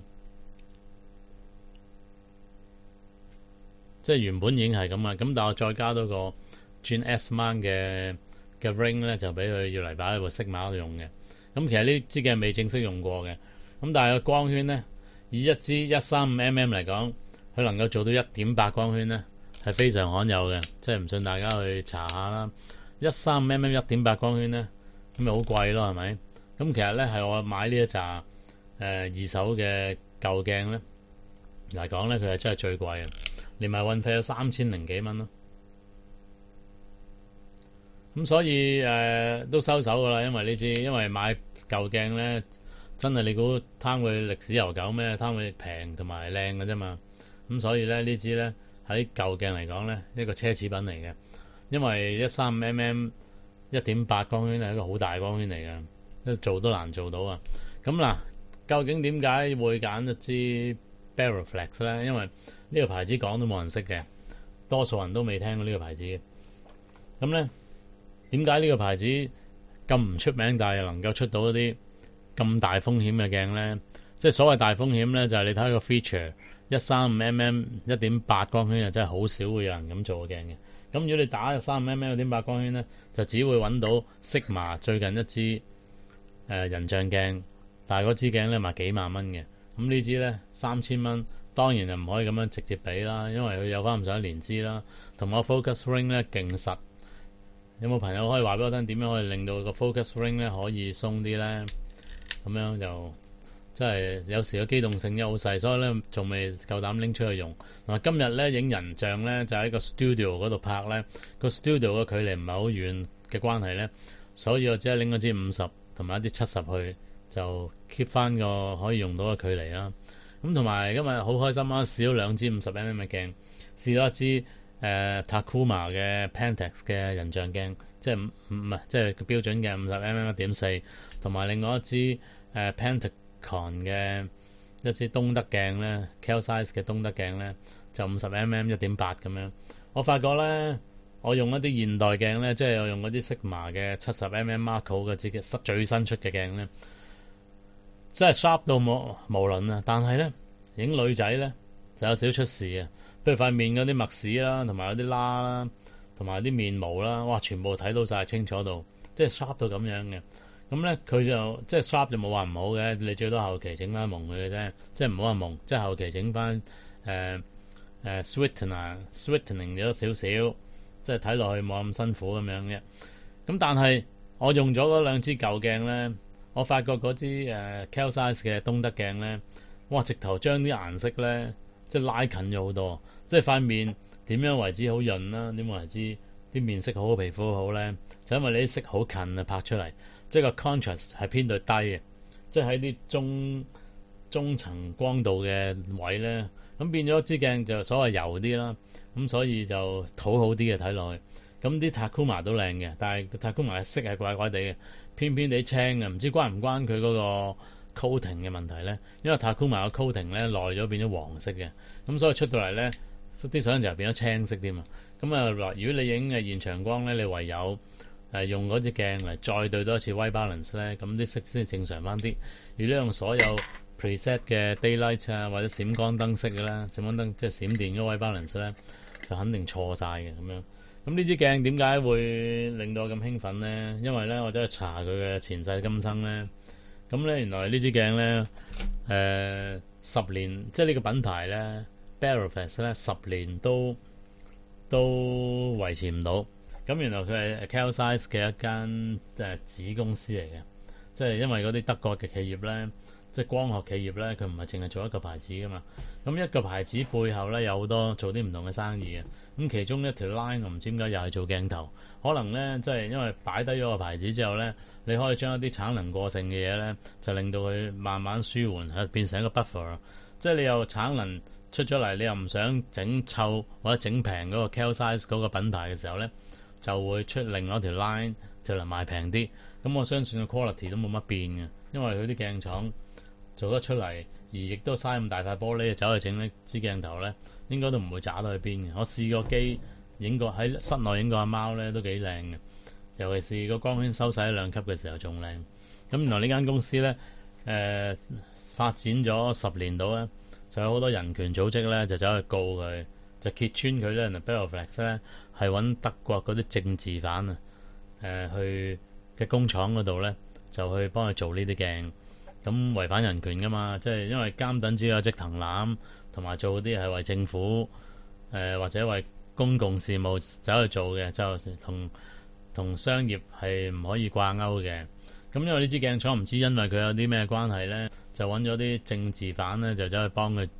即係原本已經係咁啊。咁但係我再加多個轉 S 掹嘅 ring 咧，就俾佢要嚟擺喺部 Sigma 度用嘅。咁其實呢支鏡未正式用過嘅，咁但係個光圈咧，以一支135mm 嚟講，佢能夠做到 1.8 光圈咧，係非常罕有嘅，即係唔信大家去查下啦。135mm 1.8光圈咧，咁咪好貴咯，係咪？咁其實咧係我買呢一紮二手嘅舊鏡咧嚟講咧，佢係真係最貴嘅。 連埋運費有3000幾蚊咯。咁所以都收手噶啦，因為買舊鏡咧，真係你估貪佢歷史悠久咩？貪佢平同埋靚嘅啫嘛。咁所以咧呢支咧喺舊鏡嚟講咧，一個奢侈品嚟嘅，因為135mm 1.8光圈係一個好大光圈嚟嘅，做都難做到啊。咁嗱，究竟點解會揀一支 Barrelflex 咧？因為呢個牌子講都冇人識嘅，多數人都未聽過呢個牌子嘅。咁咧，點解呢個牌子咁唔出名，但係又能夠出到一啲咁大風險嘅鏡咧？即係所謂大風險咧，就係你睇個 feature 135mm 1.8光圈，真係好少會有人咁做嘅鏡嘅。咁如果你打135mm 1.8光圈咧，就只會揾到 Sigma 最近一支人像鏡，但係嗰支鏡咧賣幾萬蚊嘅。咁呢支咧3000蚊，當然就唔可以咁樣直接比啦，因為佢有翻咁上下年資啦，同埋個 focus ring 咧勁實。有冇朋友可以話俾我聽點樣可以令到個 focus ring 咧可以鬆啲咧？咁樣就真係有時個機動性又好細，所以咧仲未夠膽拎出去用。嗱，今日咧影人像咧就喺個 studio 嗰度拍咧，個 studio 嘅距離唔係好遠嘅關係咧，所以我只係拎咗支50同埋一支70去，就 keep 翻個可以用到嘅距離啦。咁同埋今日好開心啊，試咗兩支50mm 嘅鏡，試咗一支Takuma 嘅 Pentax 嘅人像鏡，即係唔係即係個標準嘅50mm 1.4，同埋另外一支Pentagon 嘅一支東德鏡咧 Kelsize 嘅東德鏡咧，就50mm 1.8咁樣。我發覺咧，我用一啲現代鏡咧，即係我用嗰啲 Sigma 嘅70mm Macro 嘅最新出嘅鏡咧，真係 sharp 到無論啊！但係咧，影女仔咧就有少少出事啊。譬如塊面嗰啲墨屎啦，同埋嗰啲疤啦，同埋啲面毛啦，哇！全部睇到晒清楚到，即係 sharp 到咁樣嘅。咁咧佢就即係 sharp 就冇話唔好嘅，你最多後期整翻蒙佢嘅啫，即係唔好話蒙，即係後期整翻sweetening 咗少少，即係睇落去冇咁辛苦咁樣嘅。咁但係我用咗嗰兩支舊鏡咧，我發覺嗰支Kelsize 嘅東德鏡咧，哇！直頭將啲顏色咧即係拉近咗好多，即係塊面點樣為之好潤啦？點樣為之啲面色好，皮膚好咧？就因為你啲色好近啊，拍出嚟，即係個 contrast 係偏對低嘅，即係喺啲中層光度嘅位咧，咁變咗支鏡就所謂柔啲啦，咁所以就討好啲嘅睇落去。咁啲 Takuma 都靚嘅，但係 Takuma 嘅色係怪怪地嘅，偏偏地青嘅，唔知關唔關佢嗰個 coating 嘅問題咧？因為 Takuma 嘅 coating 咧耐咗變咗黃色嘅，咁所以出到嚟咧啲相就變咗青色添啊。咁啊，如果你影現場光咧，你唯有用嗰隻鏡嚟再對多一次 white balance 咧，咁啲色先正常翻啲。如果你用所有 preset 嘅 daylight 啊或者閃光燈色嘅啦，閃光燈即係閃電嗰 white balance 咧，就肯定錯晒嘅咁樣。咁呢支鏡點解會令到我咁興奮咧？因為咧我走去查佢嘅前世今生咧，咁咧原來呢支鏡咧10年，即係呢個品牌咧 Barrelflex 咧10年都維持唔到。咁原來佢係 Kelsize 嘅一間子公司嚟嘅，即係因為嗰啲德國嘅企業咧，即係光學企業咧，佢唔係淨係做一個牌子噶嘛。咁一個牌子背後咧有好多做啲唔同嘅生意嘅。咁其中一條 line 我唔知點解又係做鏡頭，可能咧即係因為擺低咗個牌子之後咧，你可以將一啲產能過剩嘅嘢咧，就令到佢慢慢舒緩，變成一個 buffer。即係你又產能出咗嚟，你又唔想整臭或者整平嗰個 Kelsize 嗰個品牌嘅時候咧，就會出另外一條 line 就嚟賣平啲。咁我相信個 quality 都冇乜變嘅，因為佢啲鏡廠做得出嚟，而亦都嘥咁大塊玻璃走去整呢支鏡頭咧，應該都唔會渣到去邊嘅。我試過機影過喺室內影過阿貓咧，都幾靚嘅，尤其是個光圈收細1、2級嘅時候仲靚。咁原來呢間公司咧發展咗10年到咧，就有好多人權組織咧就走去告佢，就揭穿佢咧。Barrelflex 咧係揾德國嗰啲政治犯啊，去嘅工廠嗰度咧就去幫佢做呢啲鏡，咁違反人權噶嘛。即係因為監躉只有職藤攬，同埋做嗰啲係為政府或者為公共事務走去做嘅，就同商業係唔可以掛鈎嘅。咁因為呢支鏡廠唔知因為佢有啲咩關係咧，就揾咗啲政治犯咧就走去幫佢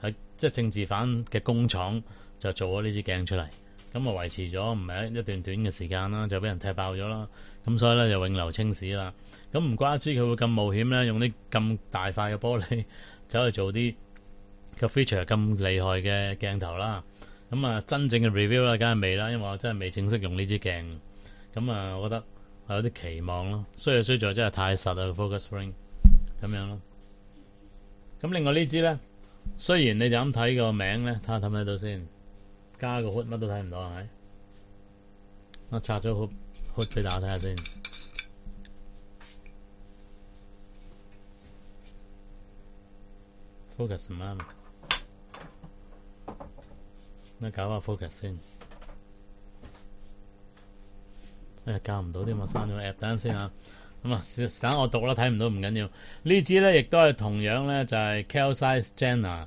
喺即係政治犯嘅工廠就做咗呢支鏡出嚟，咁啊維持咗唔係一段短嘅時間啦，就俾人踢爆咗啦，咁所以咧就永流青史啦。咁唔怪得知佢會咁冒險咧，用啲咁大塊嘅玻璃走去做啲個 feature 咁厲害嘅鏡頭啦。咁啊真正嘅 review 啦，梗係未啦，因為我真係未正式用呢支鏡。咁啊，我覺得係有啲期望咯。衰在真係太實啦，focus ring 咁樣咯。咁另外呢支咧，雖然你就咁睇個名咧，睇下睇唔睇到先，加個 hood 乜都睇唔到係咪？我拆咗 hood 俾大家睇下先。focus 唔啱，我搞下 focus 先。教唔到啲，我刪咗個 app 等陣先啊。咁啊，等我讀啦，睇唔到唔緊要。呢支咧亦都係同樣咧，就係 Carl Zeiss Jena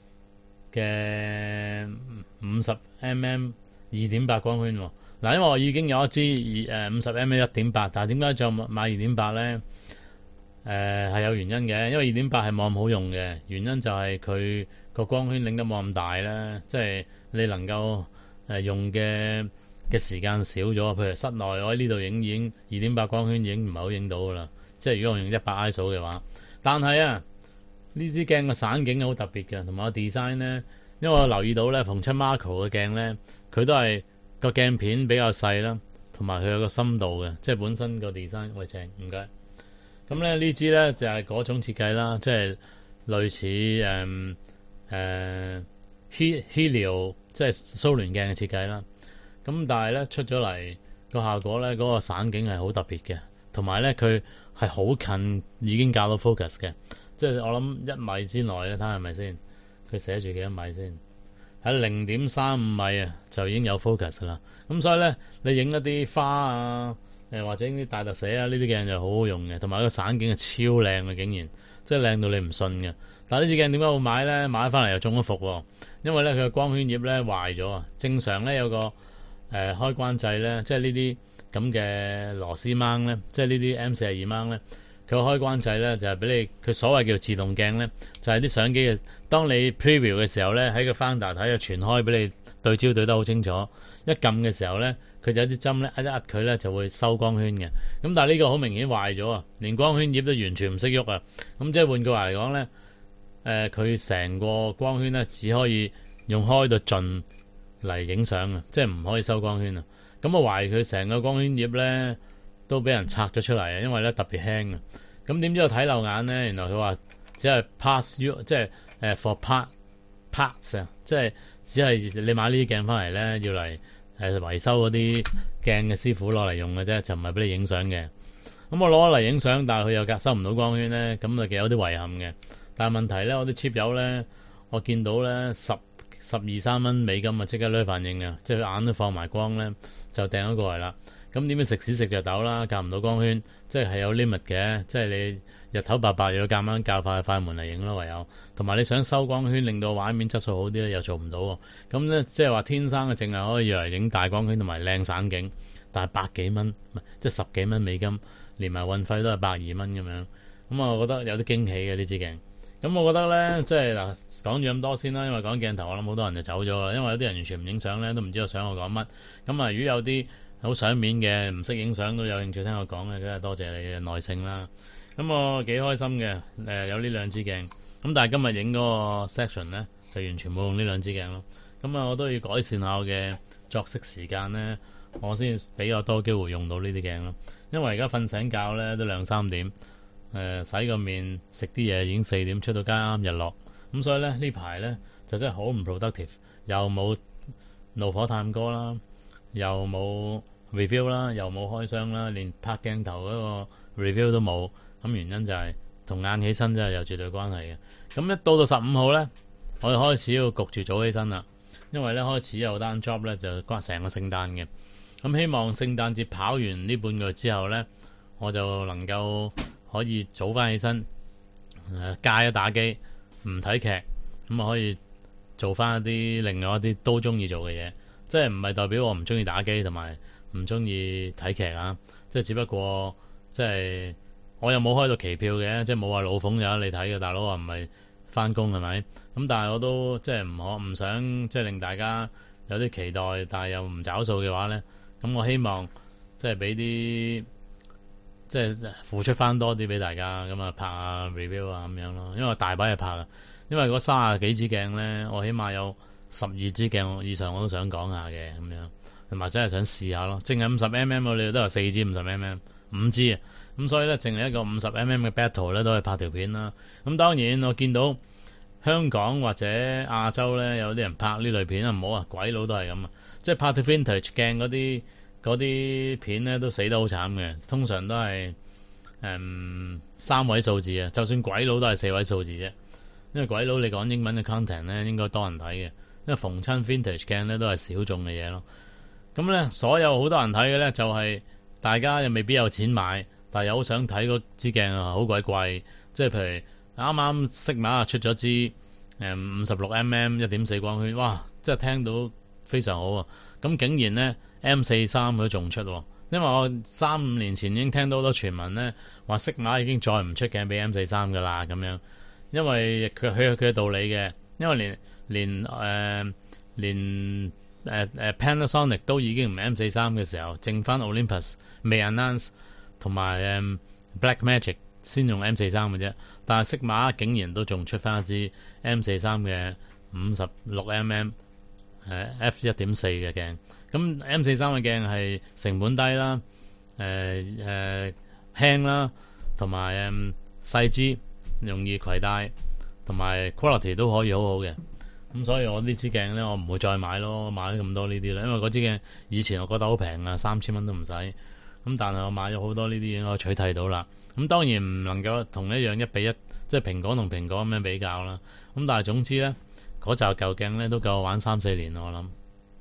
嘅50mm 2.8光圈。嗱，因為我已經有一支50mm 1.8，但係點解再買2.8咧？係有原因嘅，因為2.8係冇咁好用嘅。原因就係佢個光圈擰得冇咁大咧，即係你能夠用嘅時間少咗。譬如室內我喺呢度影已經2.8光圈已經唔係好影到噶啦，即係如果我用100 ISO 嘅話。但係啊，呢支鏡嘅散景好特別嘅，同埋個 design 咧，因為我留意到咧，逢親 Macro 嘅鏡咧，佢都係個鏡片比較細啦，同埋佢有個深度嘅，即係本身個 design。喂，正唔該。咁咧呢支咧就係嗰種設計啦，即係類似Helio 即係蘇聯鏡嘅設計啦。咁但係咧出咗嚟個效果咧，嗰個散景係好特別嘅，同埋咧佢係好近已經校到 focus 嘅，即係我諗1米之內咧，睇下係咪先？佢寫住幾多米先？喺0.35米啊，就已經有 focus 啦。咁所以咧，你影一啲花啊，或者啲大特寫啊，呢啲鏡就好好用嘅，同埋個散景係超靚嘅，竟然即係靚到你唔信嘅。但係呢支鏡點解會買咧？買翻嚟又中咗伏喎，因為咧佢嘅光圈葉咧壞咗啊。正常咧有個開關掣咧，即係呢啲咁嘅螺絲掹咧，即係呢啲 M42掹咧，佢個開關掣咧就係俾你，佢所謂叫自動鏡咧，就係啲相機嘅，當你 preview 嘅時候咧，喺個 finder 睇就全開俾你對焦對得好清楚，一撳嘅時候咧，佢就有啲針咧一佢咧就會收光圈嘅。咁但係呢個好明顯壞咗啊，連光圈葉都完全唔識喐啊。咁即係換句話嚟講咧，佢成個光圈咧只可以用開到盡嚟影相啊，即係唔可以收光圈啊。咁我懷疑佢成個光圈葉咧都俾人拆咗出嚟啊，因為咧特別輕啊。咁點知我睇漏眼咧，原來佢話只係 pass you， 即係for parts 啊，即係只係你買呢啲鏡翻嚟咧，要嚟維修嗰啲鏡嘅師傅攞嚟用嘅啫，就唔係俾你影相嘅。咁我攞嚟影相，但係佢又收唔到光圈咧，咁就有啲遺憾嘅。但係問題咧，我啲 cheap 友咧，我見到咧12-13蚊美金啊，即刻攞反應啊，即係佢眼都放埋光咧，就掟咗過嚟啦。咁點樣食屎食著豆啦，校唔到光圈，即係有 limit 嘅，即係你日頭白白要夾硬校快門嚟影咯，唯有。同埋你想收光圈，令到畫面質素好啲咧，又做唔到喎。咁咧即係話天生嘅淨係可以用嚟影大光圈同埋靚散景，但係百幾蚊，即係10幾蚊美金，連埋運費都係120蚊咁樣。咁我覺得有啲驚喜嘅呢支鏡。咁我覺得咧，即係嗱講住咁多先啦，因為講鏡頭我諗好多人就走咗啦，因為有啲人完全唔影相咧，都唔知我想我講乜。咁啊，如果有啲好賞面嘅唔識影相都有興趣聽我講嘅，梗係多謝你嘅耐性啦。咁我幾開心嘅，有呢兩支鏡。咁但係今日影嗰個 section 咧，就完全冇用呢兩支鏡咯。咁啊，我都要改善下我嘅作息時間咧，我先比較多機會用到呢啲鏡咯。因為而家瞓醒覺咧都2-3點。洗個面食啲嘢已經4點，出到街啱日落，咁所以咧呢排咧就真係好唔 productive， 又冇怒火探戈啦，又冇 review 啦，又冇開箱啦，連拍鏡頭嗰個 review 都冇。咁原因就係同晏起身真係有絕對關係嘅。咁一到15號咧，我哋開始要焗住早起身啦，因為咧開始有單 job 咧就關成個聖誕嘅。咁希望聖誕節跑完呢半個月之後咧，我就能夠可以早翻起身，戒咗打機，唔睇劇，咁啊可以做翻一啲另外一啲都中意做嘅嘢。即係唔係代表我唔中意打機同埋唔中意睇劇啊？即係只不過即係我又冇開到期票嘅，即係冇話老馮有得你睇嘅，大佬啊唔係翻工係咪？咁但係我都即係唔想即係令大家有啲期待，但係又唔找數嘅話咧，咁我希望即係俾啲即係付出翻多啲俾大家，咁啊拍下 review 啊咁樣咯。因為我大把嘢拍啊，因為嗰30幾支鏡咧，我起碼有12支鏡以上我都想講下嘅咁樣，同埋真係想試下咯。淨係50mm 我哋都有4支50mm 5支啊，咁所以咧淨係一個50mm 嘅 battle 咧都係拍條片啦。咁當然我見到香港或者亞洲咧有啲人拍呢類片啊，唔好啊，鬼佬都係咁啊，即係拍條 vintage 鏡嗰啲片咧都死得好慘嘅，通常都係3位數字啊，就算鬼佬都係4位數字啫。因為鬼佬你講英文嘅 content 咧應該多人睇嘅，因為逢親 vintage 鏡咧都係小眾嘅嘢咯。咁咧所有好多人睇嘅咧就係大家又未必有錢買，但係又好想睇嗰支鏡啊，好鬼貴，即係譬如啱啱Sigma出咗支56mm 1.4光圈，哇！即係聽到非常好啊。咁竟然咧 M43佢都仲出，因為我3-5年前已經聽到好多傳聞咧，話Sigma已經再唔出鏡俾 M43噶啦咁樣，因為佢嘅道理嘅，因為連Panasonic 都已經唔係 M43嘅時候，剩翻 Olympus 未 announce 同埋Blackmagic 先用 M43嘅啫，但係Sigma竟然都仲出翻一支 M43嘅56mm f1.4 嘅鏡。咁 M43嘅鏡係成本低啦，輕啦，同埋細支容易攜帶，同埋 quality 都可以好好嘅。咁所以我呢支鏡咧，我唔會再買咯，買咗咁多呢啲啦。因為嗰支鏡以前我覺得好平啊，3000蚊都唔使。咁但係我買咗好多呢啲嘢，我取替到啦。咁當然唔能夠同一樣1比1，即係蘋果同蘋果咁樣比較啦。咁但係總之咧，嗰紮舊鏡咧都夠我玩3-4年我諗。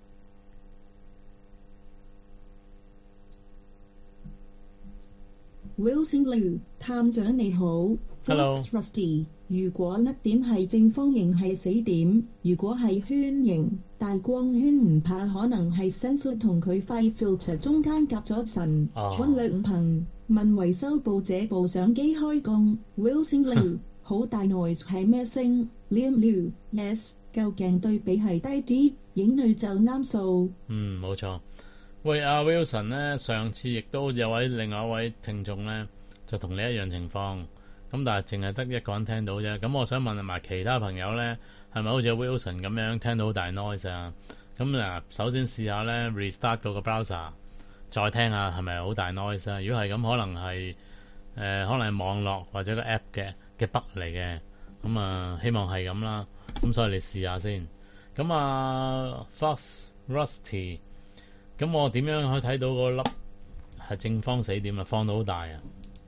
Wilson Liu 探長你好 Hello Fox Rusty 如果粒點係正方形係死點，如果係圈形大光圈唔怕可能係 sensor 同佢廢 filter 中間夾咗陣。春兩憑問維修部這部相機開工 Wilson Liu 好大 noise 係咩聲 Liam Liu Yes 舊鏡對比係低啲，影女就啱數。 冇錯。喂，阿 Wilson 咧，上次亦都有另外一位聽眾咧，就同你一樣情況，咁但係淨係得一個人聽到啫。咁我想問埋其他朋友咧，係咪好似 Wilson 咁樣聽到好大 noise 啊？咁嗱，首先試下咧 restart 嗰個 browser，再聽下係咪好大 noise 啊？如果係咁，可能係網絡或者個 app 嘅 bug 嚟嘅。咁啊，希望係咁啦。咁所以你試下先。咁啊 Fox Rusty。咁我點樣可以睇到個粒係正方死點啊？放到好大啊！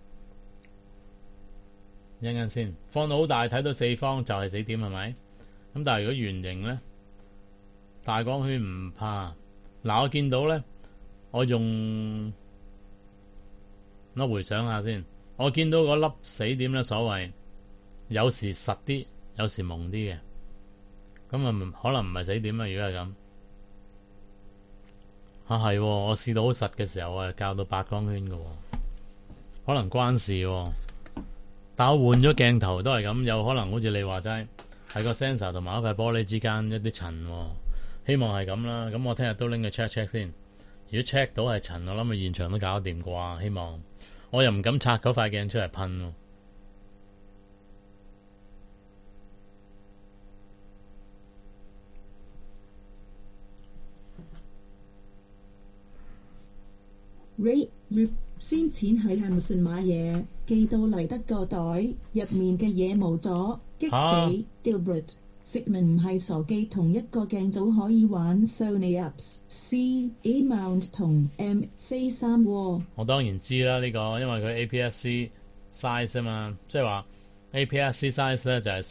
一陣間先，放到好大睇到四方就係死點係咪？咁但係如果圓形咧，大光圈唔怕。嗱，我見到咧，我回想下先，我見到個粒死點咧，所謂有時實啲，有時蒙啲嘅，咁啊可能唔係死點啊。如果係咁。係，我試到好實嘅時候，我係校到8光圈嘅，可能關事。但我換咗鏡頭都係咁，有可能好似你話齋，係個 sensor 同埋一塊玻璃之間一啲塵。希望係咁啦。咁我聽日都拎去 check 先。如果 check 到係塵，我諗佢現場都搞得掂啩。希望。我又唔敢拆嗰塊鏡出嚟噴。 Ray 先前喺 Amazon 買嘢，寄到嚟得個袋，入面嘅嘢冇咗，激死 Dilbert。Sigma 唔係傻機，同一個鏡組可以玩 Sony apps C、A mount 同 M43 喎。 我當然知啦，呢個因為佢 APS-C size 啊嘛，即係話 APS-C size 咧就係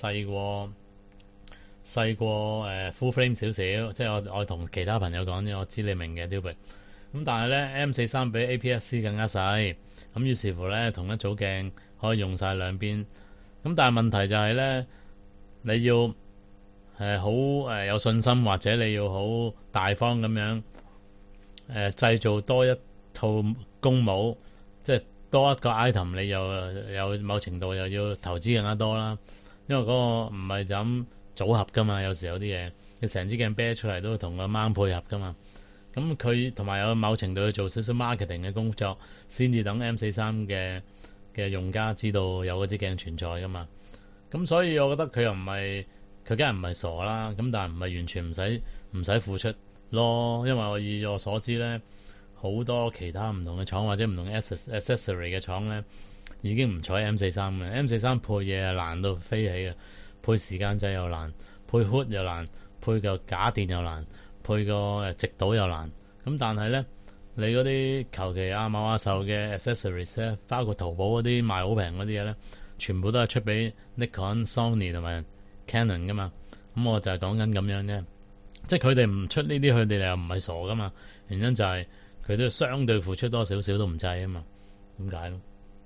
細過full frame 少少，即係我同其他朋友講啫，我知你明嘅 Dilbert。咁但係咧 M43 比 APS-C 更加細，咁於是乎咧同一組鏡可以用晒兩邊。咁但係問題就係咧，你要好有信心，或者你要好大方咁樣製造多一套公模，即係多一個 item，你又有某程度又要投資更加多啦。 因為嗰個唔係就咁組合噶嘛，有時有啲嘢你成支鏡啤出嚟都同個芒配合噶嘛。咁佢同埋有某程度去做少少 marketing 嘅工作，先至等 M43嘅用家知道有嗰支鏡存在噶嘛。咁所以我覺得佢又唔係，佢梗係唔係傻啦。咁但係唔係完全唔使付出咯。因為我以我所知咧，好多其他唔同嘅廠或者唔同嘅 accessory 嘅廠咧，已經唔採 M43 嘅。M43 配嘢係難到飛起嘅，配時間掣又難，配 hood 又難，配個假電又難，配個直島又難。咁但係咧，你嗰啲求其阿某阿壽嘅 accessories 咧，包括淘寶嗰啲賣好平嗰啲嘢咧，全部都係出俾 Nikon、Sony 同埋 Canon 噶嘛。咁我就係講緊咁樣啫，即係佢哋唔出呢啲，佢哋又唔係傻噶嘛。原因就係佢都相對付出多少少都唔制啊嘛。點解咯？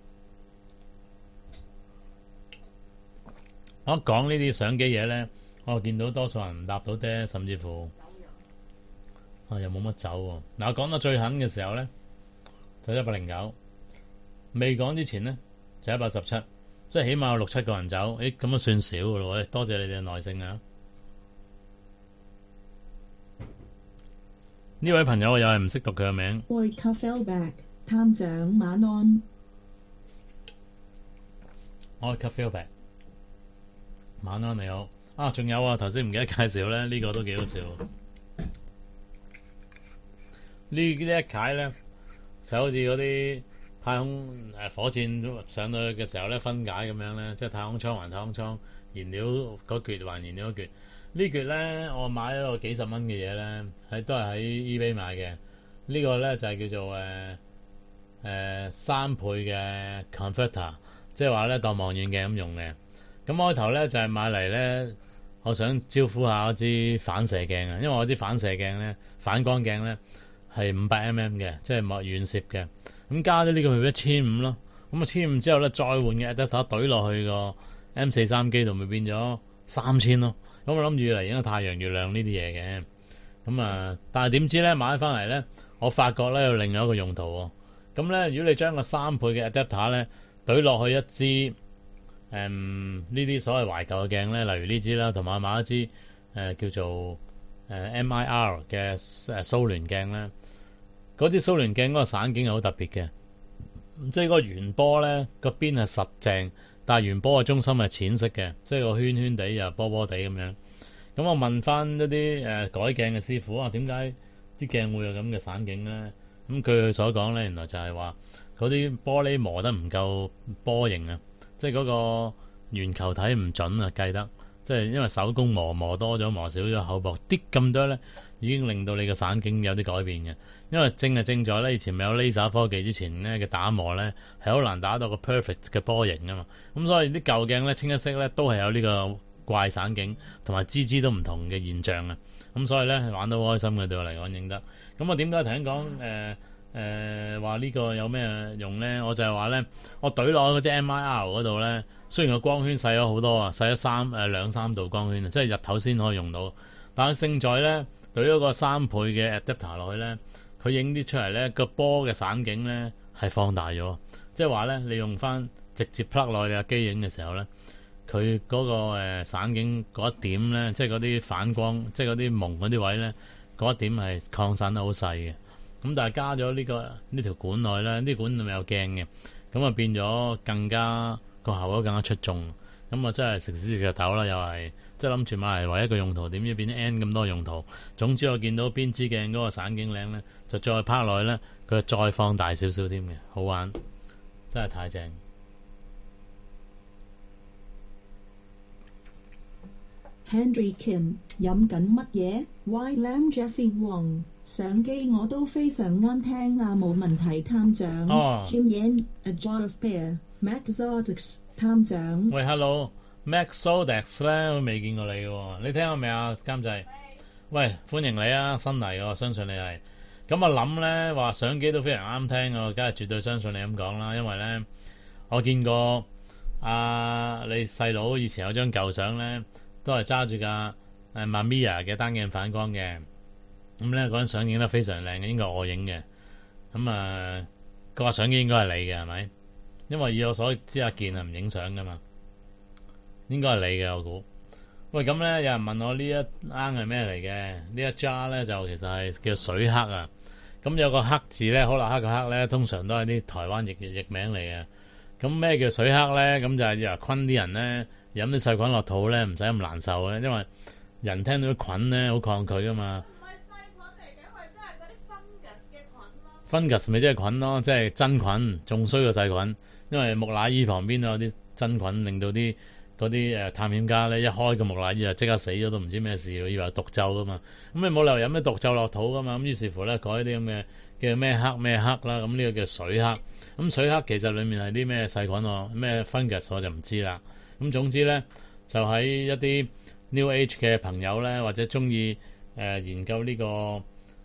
我講呢啲相機嘢咧，我見到多數人唔搭到爹，甚至乎又冇乜走喎。嗱，我講到最狠嘅時候咧，就109，未講之前咧就117，即係起碼有6-7個人走。咁都算少噶咯。多謝你哋嘅耐性啊！呢位朋友我又係唔識讀佢嘅名。 愛 Cafellback 探長晚安。 愛 Cafellback 晚安你好啊！仲有啊，頭先唔記得介紹咧，呢個都幾好笑。呢一解咧就好似嗰啲太空火箭上到去嘅時候咧分解咁樣咧，即係太空艙還太空艙，燃料嗰橛還燃料嗰橛。呢橛咧我買咗個幾十蚊嘅嘢咧，都係喺 eBay 買嘅。呢個咧就係叫做3倍嘅 converter， 即係話咧當望遠鏡咁用嘅。咁開頭咧就係買嚟咧，我想招呼下嗰支反射鏡啊，因為我支反射鏡咧反光鏡咧係500mm 嘅，即係遠攝嘅。咁加咗呢個咪1500咯。咁1500之後咧再換嘅 adapter 懟落去個 M43機度，咪變咗3000咯。咁我諗住嚟影個太陽、月亮呢啲嘢嘅。咁但係點知咧買翻嚟咧，我發覺咧有另外一個用途喎。咁咧如果你將個3倍嘅 adapter 咧懟落去一支呢啲所謂懷舊嘅鏡咧，例如呢支啦，同埋買一支叫做MIR 嘅蘇聯鏡咧，嗰支蘇聯鏡嗰個散景係好特別嘅，即係嗰個圓波咧個邊係實淨，但係圓波嘅中心係淺色嘅，即係個圈圈地又波波地咁樣。咁我問翻一啲改鏡嘅師傅啊，點解啲鏡會有咁嘅散景咧？咁佢所講咧，原來就係話嗰啲玻璃磨得唔夠波形啊。即係嗰個圓球體唔準啊，計得即係因為手工磨多咗，磨少咗，厚薄啲咁多咧，已經令到你個散景有啲改變嘅。因為正在咧，以前未有 laser 科技之前咧嘅打磨咧係好難打到個 perfect 嘅波形啊嘛。咁所以啲舊鏡咧清一色咧都係有呢個怪散景同埋支都唔同嘅現象啊。咁所以咧玩得好開心嘅，對我嚟講影得。咁我點解頭先講話呢個有咩用咧？我就係話咧，我懟落嗰隻 MIR 嗰度咧，雖然個光圈細咗好多啊，細咗2-3度光圈啊，即係日頭先可以用到。但係勝在咧，懟咗個3倍嘅 adapter 落去咧，佢影啲出嚟咧個波嘅散景咧係放大咗，即係話咧你用翻直接 plug 落去嘅機影嘅時候咧，佢嗰個散景嗰一點咧，即係嗰啲反光，即係嗰啲蒙嗰啲位咧，嗰一點係擴散得好細嘅。咁但係加咗呢條管內咧，呢管咪有鏡嘅，咁啊變咗更加個效果更加出眾。咁啊真係食屎食頭啦，又係即係諗住買嚟唯一個用途，點知變咗 N 咁多用途。總之我見到邊支鏡嗰個散景靚咧，就再拍落去咧，佢再放大少少添嘅，好玩，真係太正。 Henry Kim 飲緊乜嘢 ？Y Lam Jeffrey Wong 相機我都非常啱聽啊，冇問題探長。簽影 A Jar of Pear Maxodex 探長。 喂 ，Hello Maxodex 咧，我未見過你喎，你聽過未啊，監製？喂，歡迎你啊，新嚟嘅，我相信你係。咁我諗咧話相機都非常啱聽，我梗係絕對相信你咁講啦，因為咧我見過你細佬以前有張舊相咧。都係揸住架Mamiya 嘅單鏡反光嘅，咁咧嗰張相影得非常靚嘅，應該係我影嘅。咁嗰個相機應該係你嘅係咪？因為以我所知阿健係唔影相噶嘛。 應該係你嘅我估。喂，咁咧有人問我呢一罌係咩嚟嘅？呢一揸咧就其實係叫水黑啊。咁有個黑字咧，可樂黑個黑咧，通常都係啲台灣譯名嚟嘅。咁咩叫水黑咧？咁就係以為昆啲人咧飲啲細菌落肚咧，唔使咁難受嘅，因為人聽到啲菌咧好抗拒噶嘛。 唔係細菌嚟嘅，因為真係嗰啲 fungus 嘅菌咯。 fungus 咪即係菌咯，即係真菌，仲衰過細菌。因為木乃伊旁邊都有啲真菌，令到啲嗰啲探險家咧一開個木乃伊就即刻死咗，都唔知咩事，以為毒咒噶嘛。咁你冇理由飲啲毒咒落肚噶嘛。咁於是乎咧改啲咁嘅叫咩黑咩黑啦。咁呢個叫水黑。咁水黑其實裡面係啲咩細菌喎？咩 fungus 我就唔知啦。咁總之咧就喺一啲 New Age 嘅朋友咧，或者中意研究呢個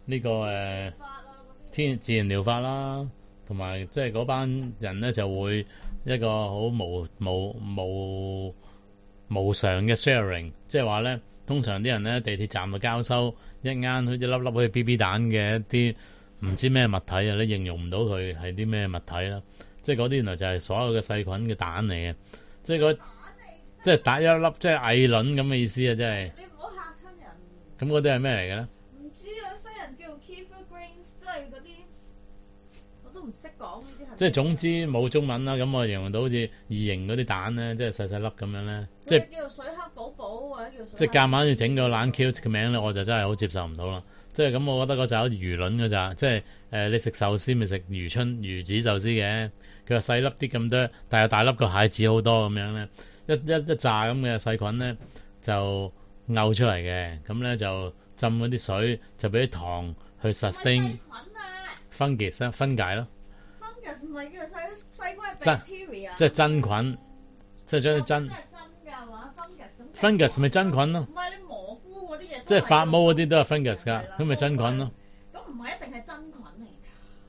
自然療法啦，同埋即係嗰班人咧就會一個好無常嘅 sharing， 即係話咧通常啲人咧地鐵站度交收一啱好似粒粒好似 BB 彈嘅一啲唔知咩物體啊，你形容唔到佢係啲咩物體啦。即係嗰啲原來就係所有嘅細菌嘅蛋嚟嘅，即係打一粒即係蟻卵咁嘅意思啊！真係。 你唔好嚇親人。 咁嗰啲係咩嚟嘅咧？ 唔知啊，西人叫 Kefir grains，即係嗰啲我都唔識講呢啲係。 即係總之冇中文啦，咁我形容到好似異形嗰啲蛋咧，即係細細粒咁樣咧，即係叫做水黑寶寶或者叫水黑。 即係夾硬要整個冷 cute 嘅名咧，我就真係好接受唔到啦。即係咁，我覺得嗰就好似魚卵㗎咋，即係你食壽司咪食魚子壽司嘅，佢話細粒啲咁多，但係大粒個蟹子好多咁樣咧，一紮咁嘅細菌咧就漚出嚟嘅，咁咧就浸嗰啲水，就俾啲糖去 sustain fungus 分解咯。 fungus 唔係叫做細菌係 bacteria， 即係真菌，即係將啲真。 真係真㗎嘛 fungus 咪真菌咯。 唔係你蘑菇嗰啲嘢。 即係發毛嗰啲都係 fungus 㗎，咁咪真菌咯。 咁唔係一定係真菌嚟㗎。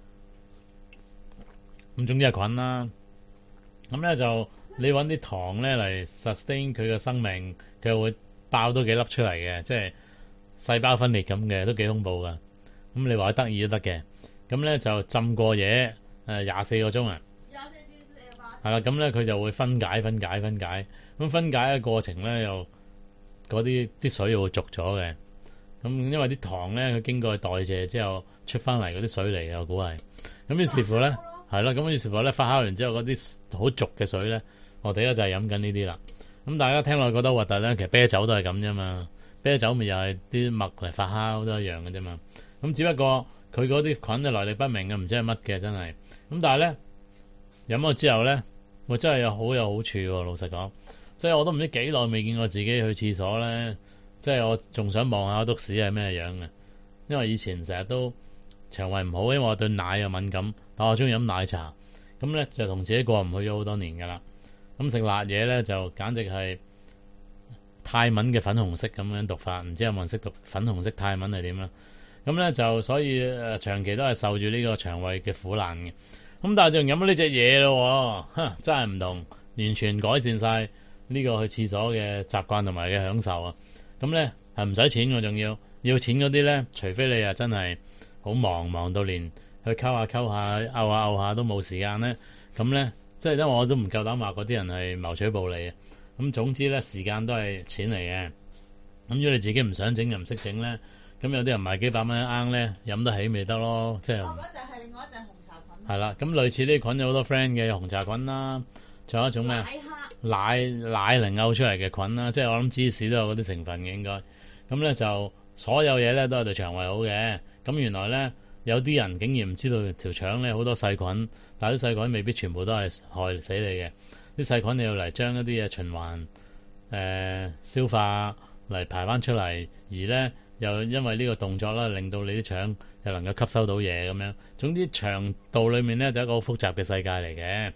咁總之係菌啦。咁咧就你揾啲糖咧嚟 sustain 佢嘅生命，佢會爆多幾粒出嚟嘅，即係細胞分裂咁嘅，都幾恐怖㗎。咁你話佢得意都得嘅。咁咧就浸過夜24個鐘啊。係啦，咁咧佢就會分解。咁分解嘅過程咧，又嗰啲水又會濁咗嘅。咁因為啲糖咧，佢經過代謝之後出翻嚟嗰啲水嚟嘅，我估係。咁於是乎咧，係啦，咁於是乎咧發酵完之後嗰啲好濁嘅水咧，我哋咧就係飲緊呢啲啦。咁大家聽落覺得核突咧，其實啤酒都係咁啫嘛。啤酒咪又係啲麥嚟發酵都一樣嘅啫嘛。咁只不過佢嗰啲菌嘅來歷不明嘅，唔知係乜嘅真係。咁但係咧飲咗之後咧，我真係好有好處喎。老實講，即係我都唔知幾耐未見過自己去廁所咧，即係我仲想望下篤屎係咩樣嘅。因為以前成日都腸胃唔好，因為我對奶又敏感，但我中意飲奶茶。咁咧就同自己過唔去咗好多年㗎啦。咁食辣嘢咧就簡直係泰文嘅粉紅色咁樣讀法，唔知有冇人識讀粉紅色泰文係點啦？咁咧就所以長期都係受住呢個腸胃嘅苦難嘅。咁但係仲飲咗呢隻嘢咯，真係唔同，完全改善晒呢個去廁所嘅習慣同埋嘅享受啊！咁咧係唔使錢嘅，仲要錢嗰啲咧，除非你真係好忙到連去溝下嘔下都冇時間咧，咁咧即係因為我都唔夠膽話嗰啲人係謀取暴利嘅。咁總之咧，時間都係錢嚟嘅。咁如果你自己唔想整又唔識整咧，咁有啲人賣幾百蚊一罌咧，飲得起咪得咯，即係。 嗰隻係另外一隻紅茶菌。 係啦，咁類似呢啲菌有好多 friend 嘅，有紅茶菌啦，仲有一種咩？奶嚟漚出嚟嘅菌啦，即係我諗芝士都有嗰啲成分嘅應該。咁咧就所有嘢咧都係對腸胃好嘅。咁原來咧有啲人竟然唔知道條腸咧好多細菌，但係啲細菌未必全部都係害死你嘅。啲細菌你要嚟將一啲嘢循環消化嚟排翻出嚟，而咧又因為呢個動作啦，令到你啲腸又能夠吸收到嘢咁樣。總之腸道裏面咧就係一個好複雜嘅世界嚟嘅。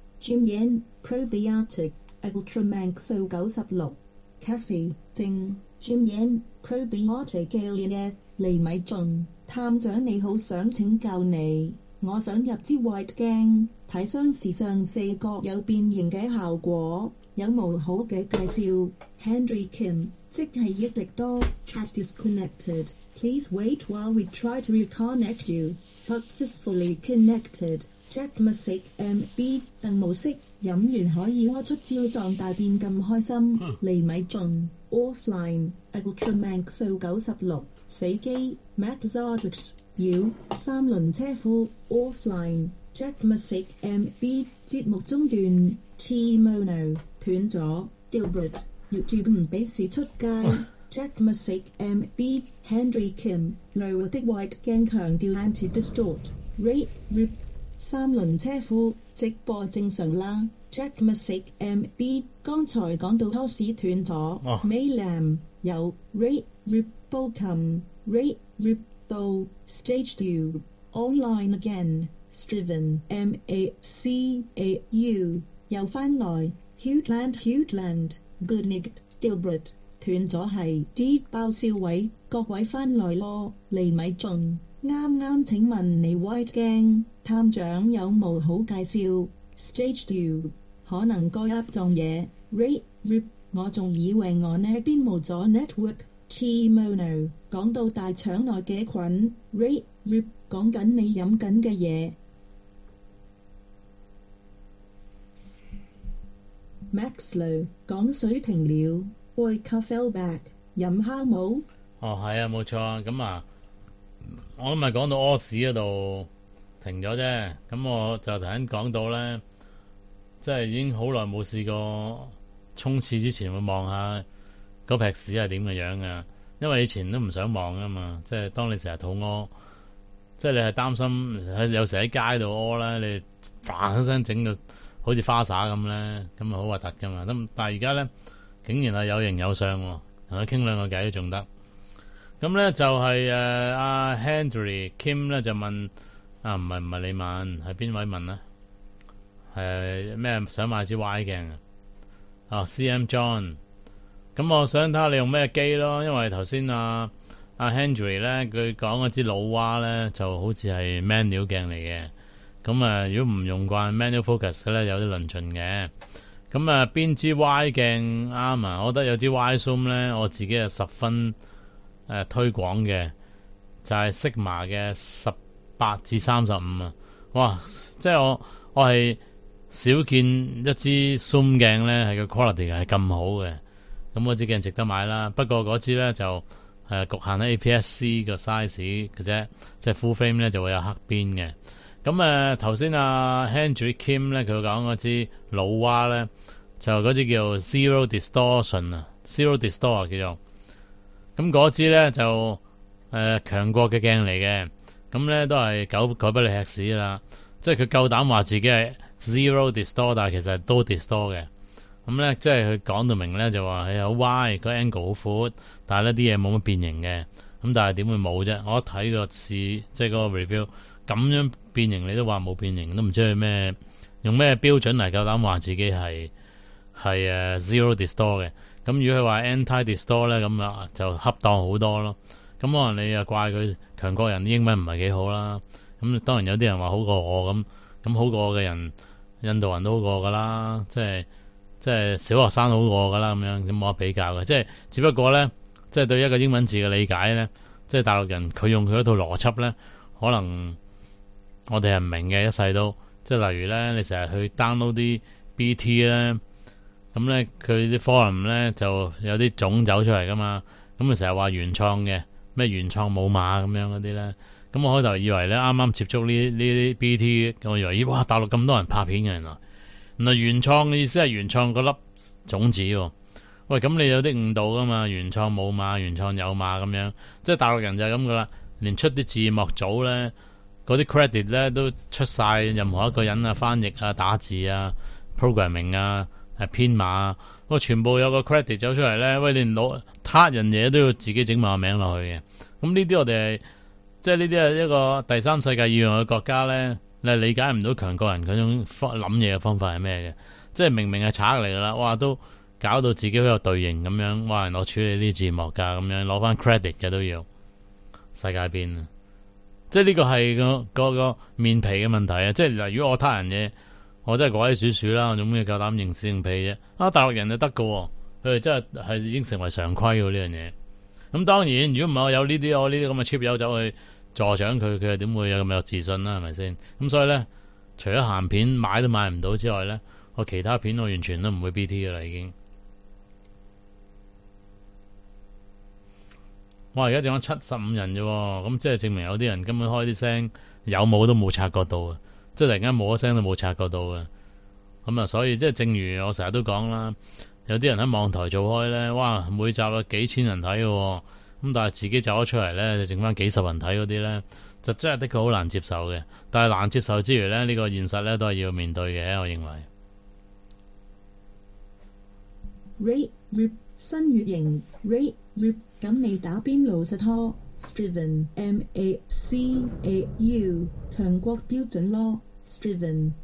Gin Probiotic Ultramaxo 96 Cafe 正 Gin Probiotic Alien 厘米盡。探長你好，想請教你，我想入支 White 鏡，睇雙視上四角有變形嘅效果，有冇好嘅介紹 ？Henry Kim 即係益力多 Chat disconnected. Please wait while we try to reconnect you. Successfully connected. Jack Music MB 鄧模式飲完可以屙出焦狀大便咁開心。厘米盡 Offline Ultramax 數96死機 Maxotics 妖三輪車庫 Offline Jack Music MB 節目中斷 T-Mono 斷咗 Dilbert YouTube 唔俾事出街。Jack Music MB Henry Kim 雷的 White 鏡強調 Anti-Distort Rate Rip 三輪車庫直播正常啦。Jack Music MB 剛才講到拖屎斷咗 Maylam 有 Rate Rip 煲琴 Rate Rip 到 Stage 2 Online Again Striven MACAU 又返來 Hugeland Good Night Dilbert 斷咗係啲爆笑位，各位返來咯，厘米盡。啱請問你 White 鏡探長有冇好介紹 ？Stage 2 可能該噏撞嘢 ，Rate Rip 我仲以為我呢邊冇咗 network T-Mono 講到大腸內嘅菌 ，Rate Rip 講緊你飲緊嘅嘢。Maxlow 講水停了 ，Boy Fell Back 飲蝦冇？ 哦，係啊，冇錯啊，咁啊。我都咪講到屙屎嗰度停咗啫，咁我就頭先講到咧，即係已經好耐冇試過沖廁之前會望下嗰撇屎係點嘅樣噶，因為以前都唔想望啊嘛，即係當你成日肚屙，即係你係擔心有時喺街度屙咧，你嘭一聲整到好似花灑咁咧，咁啊好核突噶嘛，咁但係而家咧竟然係有型有相，同佢傾兩個偈都仲得。咁咧就係阿 Henry Kim 咧就問唔係你問，係邊位問啊？係咩想買支 Y 鏡啊？CM John， 咁我想睇下你用咩機咯，因為頭先阿 Henry 咧佢講嗰支老蛙咧就好似係 manual 鏡嚟嘅，咁如果唔用慣 manual focus 嘅咧有啲輪循嘅，咁邊支 Y 鏡啱啊？我覺得有支 Y zoom 咧，我自己係10分。推廣嘅就係 Sigma 嘅18至35啊！哇，即係我係少見一支 zoom 鏡咧係個 quality 係咁好嘅，咁嗰支鏡值得買啦。不過嗰支咧就局限喺 APS-C 個 size 嘅啫，即係 full frame 咧就會有黑邊嘅。咁頭先Henry Kim 咧佢講嗰支老蛙咧就嗰支叫 Zero Distortion 啊 ，Zero Distort 叫做。咁嗰支咧就強國嘅鏡嚟嘅，咁咧都係狗不理吃屎啦，即係佢夠膽話自己係 zero distort， 但係其實係多 distort 嘅。咁咧即係佢講到明咧就話係好 wide，個 angle 好闊，但係呢啲嘢冇乜變形嘅。咁但係點會冇啫？我一睇個試即係嗰個 review 咁樣變形，你都話冇變形，都唔知佢咩用咩標準嚟夠膽話自己係zero distort 嘅。咁如果佢話 anti-distort 咧，咁就恰當好多咯。咁可能你又怪佢強國人啲英文唔係幾好啦。咁當然有啲人話好過我咁好過我嘅人，印度人都好過噶啦，即係小學生好過噶啦咁樣，咁冇得比較嘅。即係只不過咧，即係對一個英文字嘅理解咧，即係大陸人佢用佢嗰套邏輯咧，可能我哋係唔明嘅一世都。即係例如咧，你成日去 download 啲 BT 咧。咁咧，佢啲 forum 咧就有啲種走出嚟噶嘛，咁成日話原創嘅，咩原創冇碼咁樣嗰啲咧，咁我開頭以為咧啱啱接觸呢啲 BT， 我以為哇大陸咁多人拍片嘅，原來原創嘅意思係原創嗰粒種子喎。喂，咁你有啲誤導噶嘛？原創冇碼，原創有碼咁樣，即係大陸人就係咁噶啦，連出啲字幕組咧，嗰啲 credit 咧都出晒任何一個人啊，翻譯啊、打字啊、programming 啊。編碼，我全部有個 credit 走出嚟咧。喂，連撻人嘢都要自己整埋個名落去嘅。咁呢啲我哋係即係呢啲係一個第三世界以外嘅國家咧，你係理解唔到強國人嗰種諗嘢嘅方法係咩嘅？即係明明係賊嚟噶啦，哇都搞到自己好有隊形咁樣，哇人攞處理呢啲字幕噶咁樣，攞翻 credit 嘅都要世界變啊！即係呢個係個面皮嘅問題啊！即係嗱，如果我撻人嘢。我真係鬼鼠鼠啦，我做咩夠膽認屎認屁啫？大陸人就得噶，佢哋真係已經成為常規喎呢樣嘢。咁當然，如果唔係我有呢啲咁嘅 cheap 友走去助長佢，佢又點會有咁有自信啦？係咪先？咁所以咧， 除咗鹹片買都買唔到之外咧，我其他片我完全都唔會 BT 噶啦，已經。我而家仲有75人啫，咁即係證明有啲人根本開啲聲有冇都冇察覺到啊！即係突然間冇咗聲都冇察覺到嘅。咁啊，所以即係正如我成日都講啦，有啲人喺網台做開咧，哇，每集有幾千人睇嘅，咁但係自己走咗出嚟咧，就剩翻幾十人睇嗰啲咧，就真係的確好難接受嘅。但係難接受之餘咧，呢個現實咧都係要面對嘅，我認為。 Rate Rip 新月型 Rate Rip 咁你打邊爐實拖 Striven MACAU 強國標準囉 Striven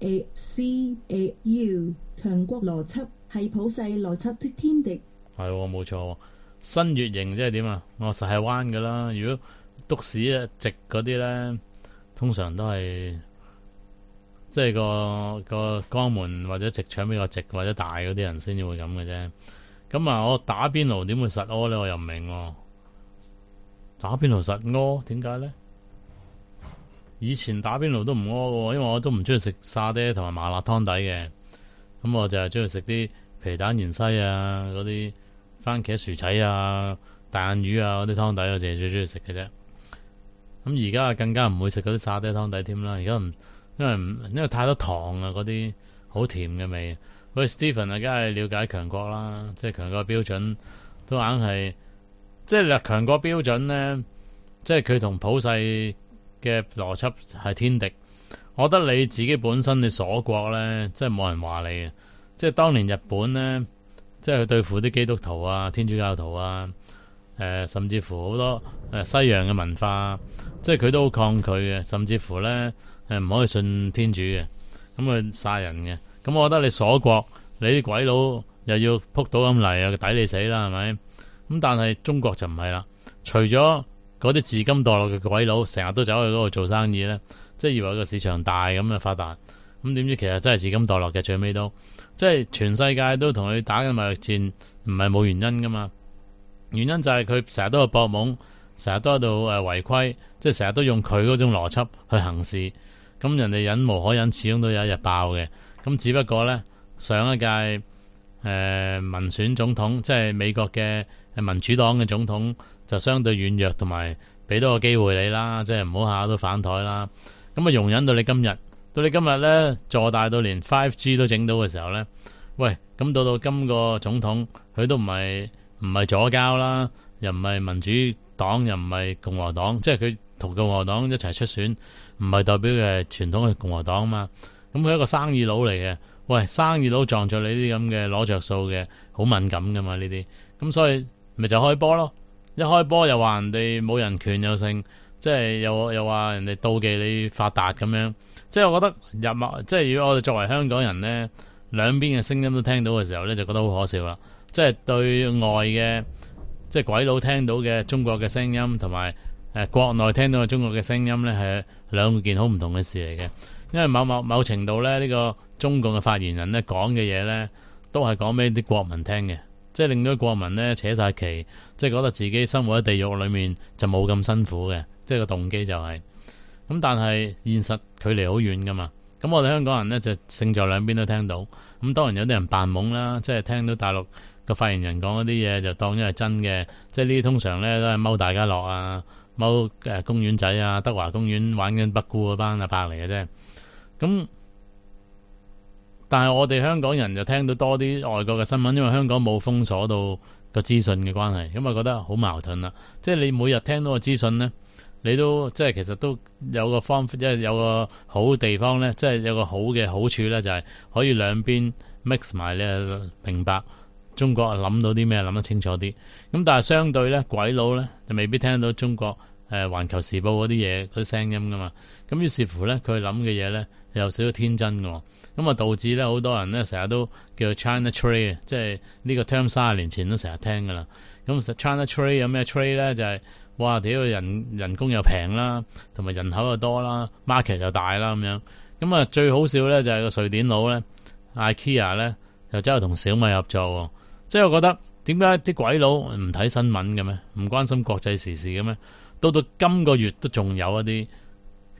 MACAU 強國邏輯係普世邏輯的天敵。 係喎，冇錯。新月形即係點啊？我實係彎噶啦。如果篤屎啊直嗰啲咧，通常都係即係個肛門或者直腸比較直或者大嗰啲人先至會咁嘅啫。咁啊，我打邊爐點會實屙咧？我又唔明喎。打邊爐實屙點解咧？以前打邊爐都唔屙嘅，因為我都唔中意食沙爹同埋麻辣湯底嘅。咁我就係中意食啲皮蛋芫茜啊，嗰啲番茄薯仔啊、大鰻魚啊嗰啲湯底，我淨係最中意食嘅啫。咁而家更加唔會食嗰啲沙爹湯底添啦。而家唔因為太多糖啊，嗰啲好甜嘅味。喂 Stephen 啊，梗係了解強國啦，即係強國標準都硬係，即係強國標準咧，即係佢同普世嘅邏輯係天敵。我覺得你自己本身你鎖國咧，即係冇人話你嘅。即係當年日本咧，即係去對付啲基督徒啊、天主教徒啊，甚至乎好多西洋嘅文化，即係佢都好抗拒嘅，甚至乎咧唔可以信天主嘅，咁去殺人嘅。咁我覺得你鎖國，你啲鬼佬又要撲到咁嚟，又抵你死啦，係咪？咁但係中國就唔係啦，除咗嗰啲自甘墮落嘅鬼佬，成日都走去嗰度做生意咧，即係以為個市場大咁啊發達，咁點知其實真係自甘墮落嘅，最尾都即係全世界都同佢打緊貿易戰，唔係冇原因噶嘛。原因就係佢成日都係搏懵，成日都喺度違規，即係成日都用佢嗰種邏輯去行事。咁人哋忍無可忍，始終都有一日爆嘅。咁只不過咧，上一屆民選總統，即係美國嘅民主黨嘅總統，就相對軟弱，同埋俾多個機會你啦，即係唔好下下都反台啦。咁啊，容忍到你今日咧坐大到連 5G 都整到嘅時候咧，喂，咁到今個總統，佢都唔係左膠啦，又唔係民主黨，又唔係共和黨，即係佢同共和黨一齊出選，唔係代表佢係傳統嘅共和黨嘛。咁佢係一個生意佬嚟嘅，喂，生意佬撞着你啲咁嘅攞着數嘅，好敏感噶嘛呢啲，咁所以咪就開波咯，一開波又話人哋冇人權又剩，即係又話人哋妒忌你發達咁樣，即係我覺得即係如果我哋作為香港人咧，兩邊嘅聲音都聽到嘅時候咧，就覺得好可笑啦，即係對外嘅即係鬼佬聽到嘅中國嘅聲音，同埋國內聽到嘅中國嘅聲音咧，係兩件好唔同嘅事嚟嘅。因為某程度咧，呢個中共嘅發言人咧講嘅嘢咧，都係講俾啲國民聽嘅，即係令到啲國民咧扯晒旗，即係覺得自己生活喺地獄裏面就冇咁辛苦嘅，即係個動機就係咁。但係現實距離好遠噶嘛，咁我哋香港人咧就勝在兩邊都聽到。咁當然有啲人扮懵啦，即係聽到大陸個發言人講嗰啲嘢就當咗係真嘅，即係呢啲通常咧都係踎大家樂啊，踎公園仔啊，德華公園玩緊北姑嗰班阿伯嚟嘅啫。咁，但係我哋香港人就聽到多啲外國嘅新聞，因為香港冇封鎖到個資訊嘅關係，咁啊覺得好矛盾啦。即係你每日聽到個資訊咧，你都即係其實都有個即係有個好地方咧，即係有個好嘅好處咧，就係可以兩邊 mix 埋咧，明白中國諗到啲咩，諗得清楚啲。咁但係相對咧，鬼佬咧就未必聽到中國環球時報嗰啲嘢嗰啲聲音噶嘛。咁於是乎咧，佢諗嘅嘢咧有少少天真嘅，咁啊導致咧好多人咧成日都叫 China Trade， 即係呢個 term 30年前都成日聽噶啦。咁 China Trade 有咩 trade 咧？就係哇屌人工又平啦，同埋人口又多啦 ，market 又大啦咁樣。咁啊最好笑咧就係個瑞典佬咧 IKEA 咧就走去同小米合作，即係我覺得點解啲鬼佬唔睇新聞嘅咩？唔關心國際時事嘅咩？到今個月都仲有一啲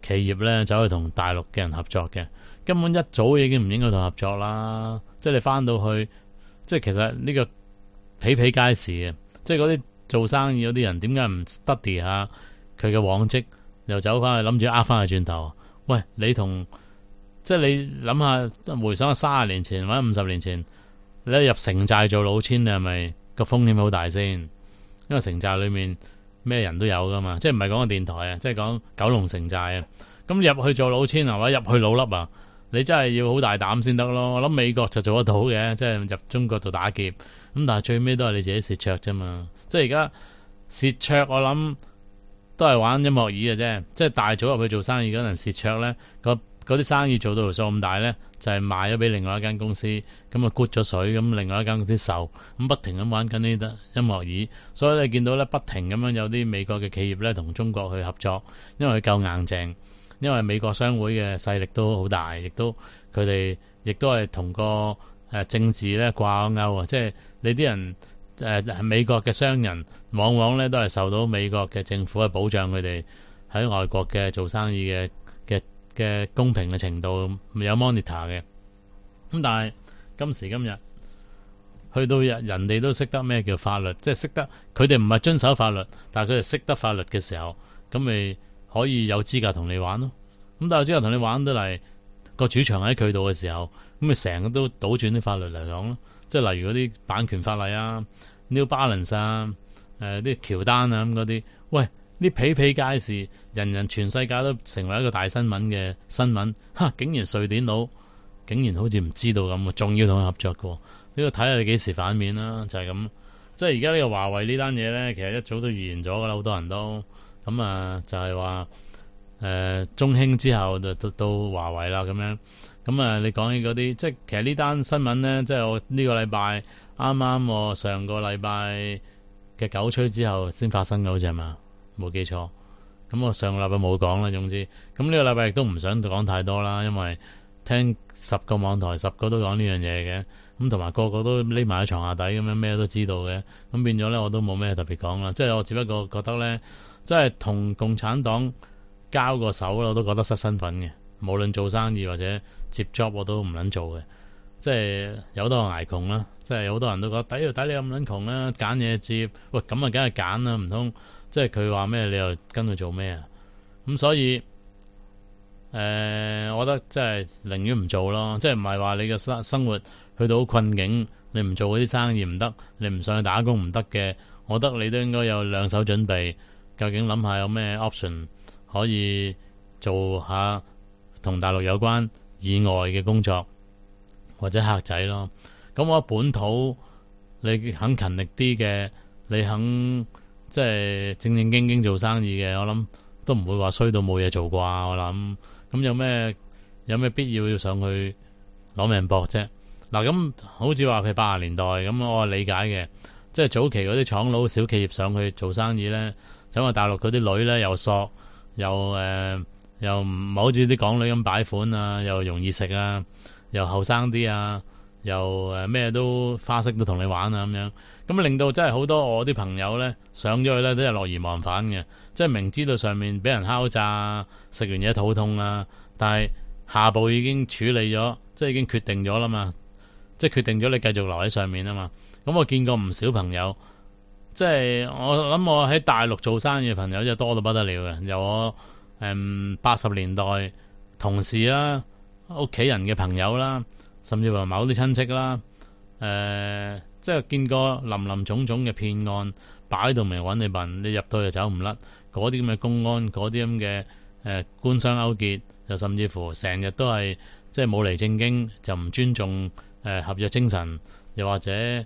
企業咧走去同大陸嘅人合作嘅，根本一早已經唔應該同合作啦。即係你翻到去，即係其實呢個比比皆是嘅。即係嗰啲做生意嗰啲人點解唔 study 下佢嘅往績，又走翻去諗住呃翻去轉頭？喂，你同即係你諗下，回想下30年前或者50年前，你入城寨做老千，你係咪個風險好大先？因為城寨裏面咩人都有噶嘛，即係唔係講個電台啊，即係講九龍城寨啊。咁入去做老千啊，或者入去老笠啊，你真係要好大膽先得咯。我諗美國就做得到嘅，即係入中國度打劫。咁但係最尾都係你自己蝕卓啫嘛。即係而家蝕卓，我諗都係玩音樂椅嘅啫。即係大早入去做生意嗰陣蝕卓咧，嗰啲生意做到條數咁大咧，就係賣咗俾另外一間公司，咁啊沽咗水，咁另外一間公司受，咁不停咁玩緊呢啲音樂椅。所以你見到咧，不停咁樣有啲美國嘅企業咧同中國去合作，因為佢夠硬淨，因為美國商會嘅勢力都好大，亦都佢哋亦都係同個政治咧掛鈎啊。即係你啲人美國嘅商人往往咧都係受到美國嘅政府去保障佢哋喺外國嘅做生意嘅公平嘅程度有 monitor 嘅。咁但係今時今日去到人哋都識得咩叫法律，即係識得佢哋唔係遵守法律，但係佢哋識得法律嘅時候，咁咪可以有資格同你玩咯。咁但係有資格同你玩得嚟，個主場喺佢度嘅時候，咁咪成日都倒轉啲法律嚟講咯。即係例如嗰啲版權法例啊、New Balance 啊、啲喬丹啊咁嗰啲，喂，啲比比皆是，人全世界都成為一個大新聞嘅新聞。竟然瑞典佬竟然好似唔知道咁，仲要同佢合作嘅。呢個睇下你幾時反面啦，就係咁。即係而家呢個華為呢單嘢咧，其實一早都預言咗噶啦，好多人都咁啊，就係話中興之後就到華為啦咁樣。咁啊，你講起嗰啲，即係其實呢單新聞咧，即係我呢個禮拜啱啱我上個禮拜嘅九吹之後先發生嘅，好似係嘛？冇記錯。咁我上個禮拜冇講啦，總之咁呢個禮拜亦都唔想講太多啦，因為聽10個網台10個都講呢樣嘢嘅，咁同埋個個都匿埋喺床下底咁樣，咩都知道嘅，咁變咗咧我都冇咩特別講啦。即係我只不過覺得咧，即係同共產黨交個手啦，我都覺得失身份嘅。無論做生意或者接 job 我都唔撚做嘅，即係有好多人捱窮啦，即係有好多人都覺得抵你咁撚窮啦，揀嘢接，喂咁啊梗係揀啦，唔通即係佢話咩你又跟佢做咩啊？咁所以我覺得即係寧願唔做咯，即係唔係話你嘅生活去到好困境，你唔做嗰啲生意唔得，你唔上去打工唔得嘅，我覺得你都應該有兩手準備，究竟諗下有咩 option 可以做下同大陸有關以外嘅工作或者客仔咯。咁我本土你肯勤力啲嘅，你肯即係正正經經做生意嘅，我諗都唔會話衰到冇嘢做啩。我諗咁有咩必要上去攞命搏啫？嗱，咁好似話佢80年代咁，我係理解嘅。即係早期嗰啲廠佬小企業上去做生意咧，就因為大陸嗰啲女咧又索又唔係好似啲港女咁擺款啊，又容易食啊，又後生啲啊，又咩都花式都同你玩啊咁樣，咁令到真係好多我啲朋友咧上咗去咧都係樂而忘返嘅，即係明知道上面俾人敲詐，食完嘢肚痛啊，但係下步已經處理咗，即係已經決定咗啦嘛，即係決定咗你繼續留喺上面啊嘛。咁我見過唔少朋友，即係我諗我喺大陸做生意嘅朋友真係多到不得了嘅，由我80年代同事啦、屋企人嘅朋友啦，甚至乎某啲親戚啦，即係見過林林種種嘅騙案擺喺度明揾你笨，你入到就走唔甩，嗰啲咁嘅公安，嗰啲咁嘅官商勾結，就甚至乎成日都係即係冇嚟正經，就唔尊重合約精神，又或者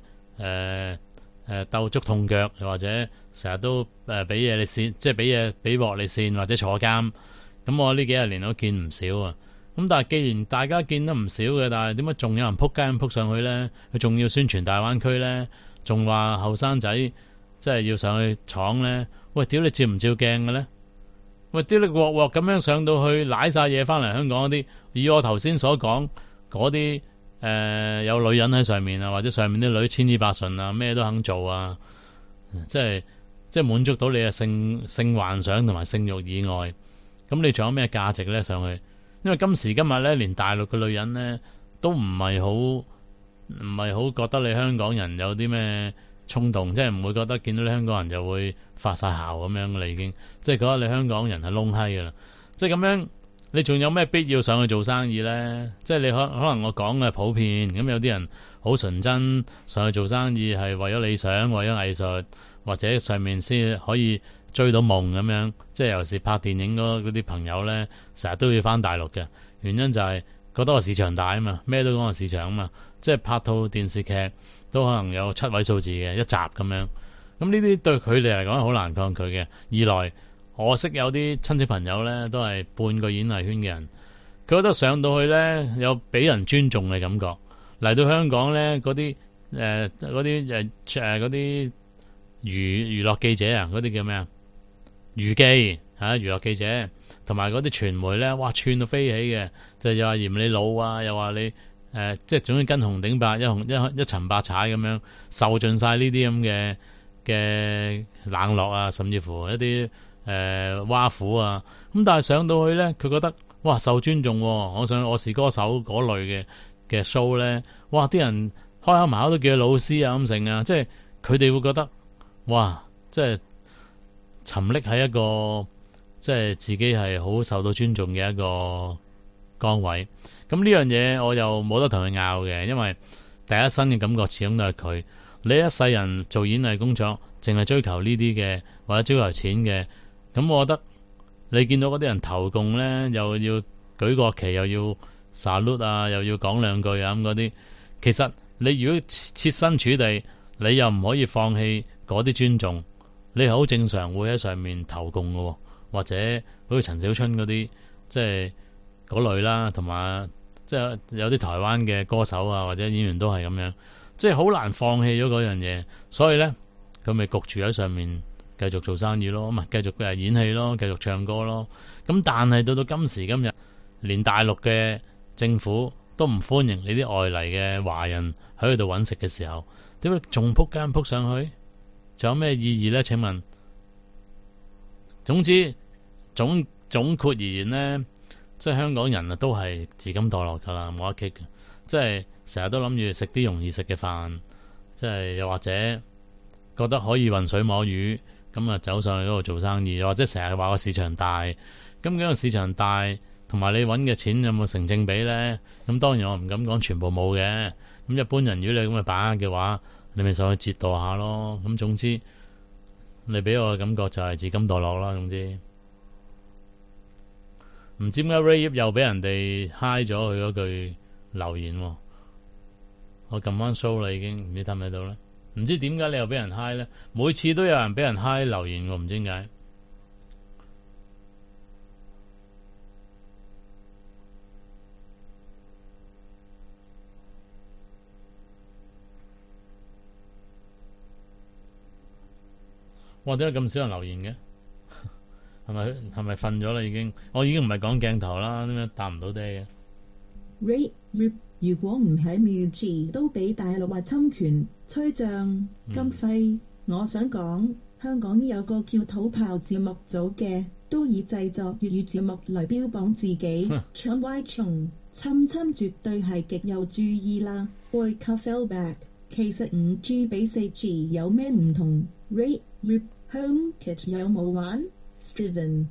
鬥足痛腳，又或者成日都俾嘢你跣，即係俾鑊你跣，或者坐監。咁我呢幾十年都見唔少啊。咁但係既然大家見得唔少嘅，但係點解仲有人撲街咁撲上去咧？佢仲要宣傳大灣區咧，仲話後生仔即係要上去闖咧。喂，屌你照唔照鏡嘅咧？喂，屌你鑊鑊咁樣上到去舐晒嘢翻嚟香港嗰啲，以我頭先所講嗰啲。有女人喺上面啊，或者上面啲女千依百順啊，咩都肯做啊，即係滿足到你嘅性幻想同埋性慾以外， 咁你仲有咩價值咧上去？因為今時今日咧，連大陸嘅女人咧都唔係好覺得你香港人有啲咩衝動，即係唔會覺得見到你香港人就會發晒姣咁樣啦，已經即係覺得你香港人係窿閪噶啦，即係咁樣。你仲有咩必要上去做生意咧？即係你可能我講嘅普遍，咁有啲人好純真上去做生意係為咗理想，為咗藝術，或者上面先可以追到夢咁樣。即係尤其是拍電影嗰啲朋友咧，成日都要翻大陸嘅原因就係覺得個市場大啊嘛，咩都講個市場啊嘛。即係拍套電視劇都可能有7位數字嘅一集咁樣。咁呢啲對佢哋嚟講係好難抗拒嘅。二來我識有啲親戚朋友咧，都係半個演藝圈嘅人，佢覺得上到去咧有俾人尊重嘅感覺。嚟到香港咧，嗰啲娛樂記者啊，嗰啲叫咩啊？娛記嚇，娛樂記者同埋嗰啲傳媒咧，哇串到飛起嘅，就又話嫌你老啊，又話你即係總之跟紅頂白一層白踩咁樣，受盡晒呢啲咁嘅冷落啊，甚至乎一啲挖苦啊，咁但係上到去咧，佢覺得哇受尊重喎。我想我是歌手嗰類嘅 show 咧，哇啲人開口埋口都叫佢老師啊咁成啊，即係佢哋會覺得哇，即係沉溺喺一個即係自己係好受到尊重嘅一個崗位。咁呢樣嘢我又冇得同佢拗嘅，因為第一身嘅感覺始終都係佢。你一世人做演藝工作，淨係追求呢啲嘅或者追求錢嘅。咁我覺得你見到嗰啲人投共咧，又要舉國旗，又要 salute 啊，又要講兩句啊咁嗰啲，其實你如果設身處地，你又唔可以放棄嗰啲尊重，你係好正常會喺上面投共嘅，或者好似陳小春嗰啲，即係嗰類啦，同埋即係有啲台灣嘅歌手啊或者演員都係咁樣，即係好難放棄咗嗰樣嘢，所以咧佢咪焗住喺上面。繼續做生意咯，唔係繼續演戲咯，繼續唱歌咯。咁但係到今時今日，連大陸嘅政府都唔歡迎你啲外嚟嘅華人喺佢度揾食嘅時候，點解仲撲街撲上去？仲有咩意義呢？請問，總之總括而言呢，即係香港人啊，都係自甘墮落噶啦，冇得傾嘅。即係成日都諗住食啲容易食嘅飯，即係又或者覺得可以渾水摸魚。咁啊，走上去嗰度做生意，或者成日話個市場大，咁嗰個市場大，同埋你揾嘅錢有冇成正比咧？咁當然我唔敢講全部冇嘅，咁一般人如果你咁嘅把握嘅話，你咪上去折墮下咯。咁總之，你俾我嘅感覺就係自甘墮落啦。總之，唔知點解 Ray 又俾人哋 high 咗佢嗰句留言喎，我撳翻 show 啦已經，唔知睇唔睇到咧？唔知點解你又俾人 high 咧？每次都有人俾人 high 留言，我唔知點解。哇！點解咁少人留言嘅？係咪瞓咗啦已經？我已經唔係講鏡頭啦，點解答唔到爹嘅 ？Rip，如果唔喺 Muji 都俾大陸話侵權、吹脹、金費。我想講，香港有個叫土炮節目組嘅，都以製作粵語節目嚟標榜自己。搶歪蟲，侵絕對係極有注意啦。Boycott Fellback， 其實 5G 比 4G 有咩唔同？Rip HomeKit 有冇玩？Steven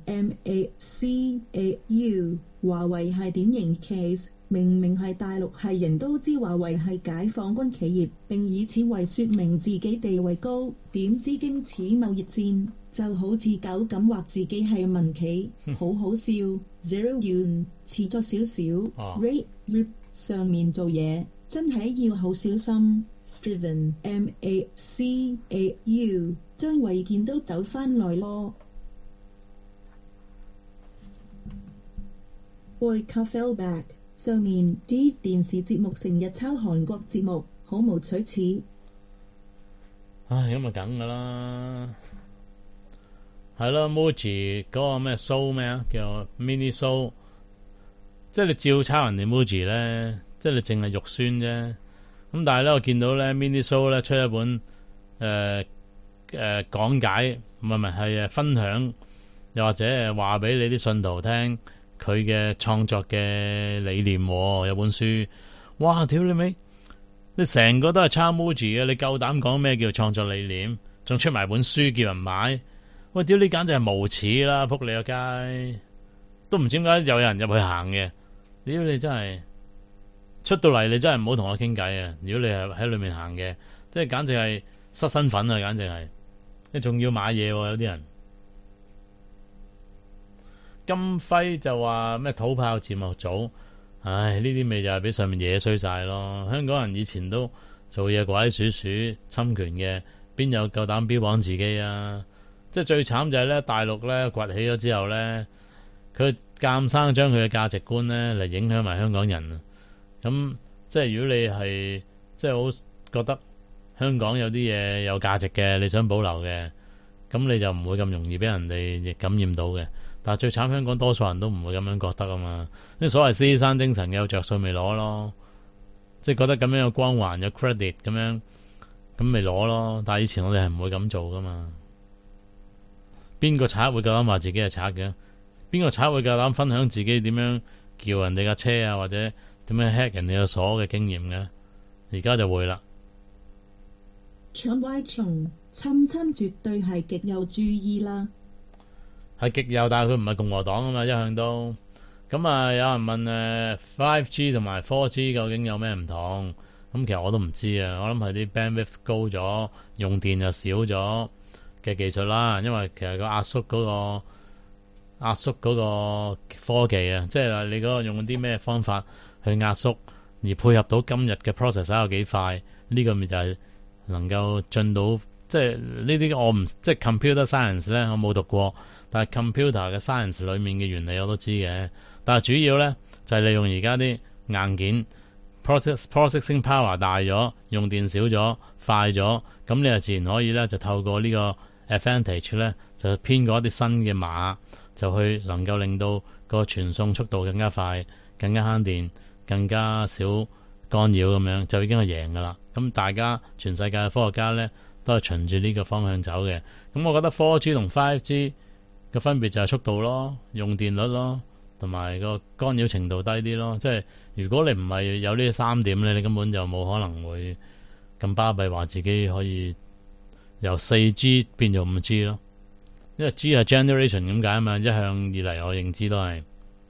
MACAU， 華為係典型 case。明明係大陸係人都知華為係解放軍企業，並以此為說明自己地位高，點知經此貿易戰，就好似狗咁話自己係民企，好好笑。Zero Yun 遲咗少少，Rip 上面做嘢真係要好小心。Steven MACAU 張衛健都走返來咯。Boycott Fellback。上面啲電視節目成日抄韓國節目，好無取齒。 唉，咁咪梗噶啦，係咯 Muji 嗰個咩 show 咩啊，叫 mini show， 即係你照抄人哋 Muji 咧，即係你淨係肉酸啫。咁但係咧，我見到咧 mini show 咧出一本講解，唔係分享又或者話俾你啲信徒聽佢嘅創作嘅理念，有本書，哇！屌你尾，你成個都係抄 Muji 嘅，你夠膽講咩叫創作理念？仲出埋本書叫人買，喂！屌你簡直係無恥啦！仆你個街，都唔知點解有人入去行嘅。屌你真係出到嚟，你真係唔好同我傾偈啊！如果你係喺裏面行嘅，即係簡直係失身份啊！簡直係，你仲要買嘢喎，有啲人。金輝就話咩土炮節目組，唉，呢啲咪就係俾上面嘢衰晒咯。香港人以前都做嘢鬼鼠鼠侵權嘅，邊有夠膽標榜自己啊？即係最慘就係咧，大陸咧崛起咗之後咧，佢監生將佢嘅價值觀咧嚟影響埋香港人啊。咁即係如果你係即係好覺得香港有啲嘢有價值嘅，你想保留嘅，咁你就唔會咁容易俾人哋感染到嘅。但係最慘，香港多數人都唔會咁樣覺得啊嘛。啲所謂獅子山精神有着數咪攞咯，即係覺得咁樣有光環有 credit 咁樣，咁咪攞咯。但係以前我哋係唔會咁做噶嘛。邊個賊會夠膽話自己係賊嘅？邊個賊會夠膽分享自己點樣叫人哋架車啊，或者點樣 hack 人哋個鎖嘅經驗嘅？而家就會啦。 搶歪蟲，侵絕對係極有注意啦。 係極右，但係佢唔係共和黨啊嘛，一向都咁啊。有人問5G 同埋 4G 究竟有咩唔同？咁其實我都唔知啊。我諗係啲 bandwidth 高咗，用電就少咗嘅技術啦。因為其實個壓縮嗰個科技啊，即係你嗰個用啲咩方法去壓縮，而配合到今日嘅 processor 有幾快，呢個咪就係能夠進到。即係呢啲我唔即係 computer science 咧，我冇讀過，但係 computer 嘅 science 裏面嘅原理我都知嘅。但係主要咧就係利用而家啲硬件 processing power 大咗，用電少咗，快咗，咁你就自然可以咧就透過呢個 advantage 咧就編過一啲新嘅碼，就去能夠令到個傳送速度更加快，更加慳電，更加少干擾咁樣，就已經係贏噶啦。咁大家全世界嘅科學家咧都係循住呢個方向走嘅。咁我覺得 4G 同 5G 嘅分別就係速度咯，用電率咯，同埋個干擾程度低啲咯。即係如果你唔係有呢三點咧，你根本就冇可能會咁巴閉話自己可以由 4G 變做 5G 咯。因為 G 係 generation 咁解啊嘛，一向以嚟我認知都係。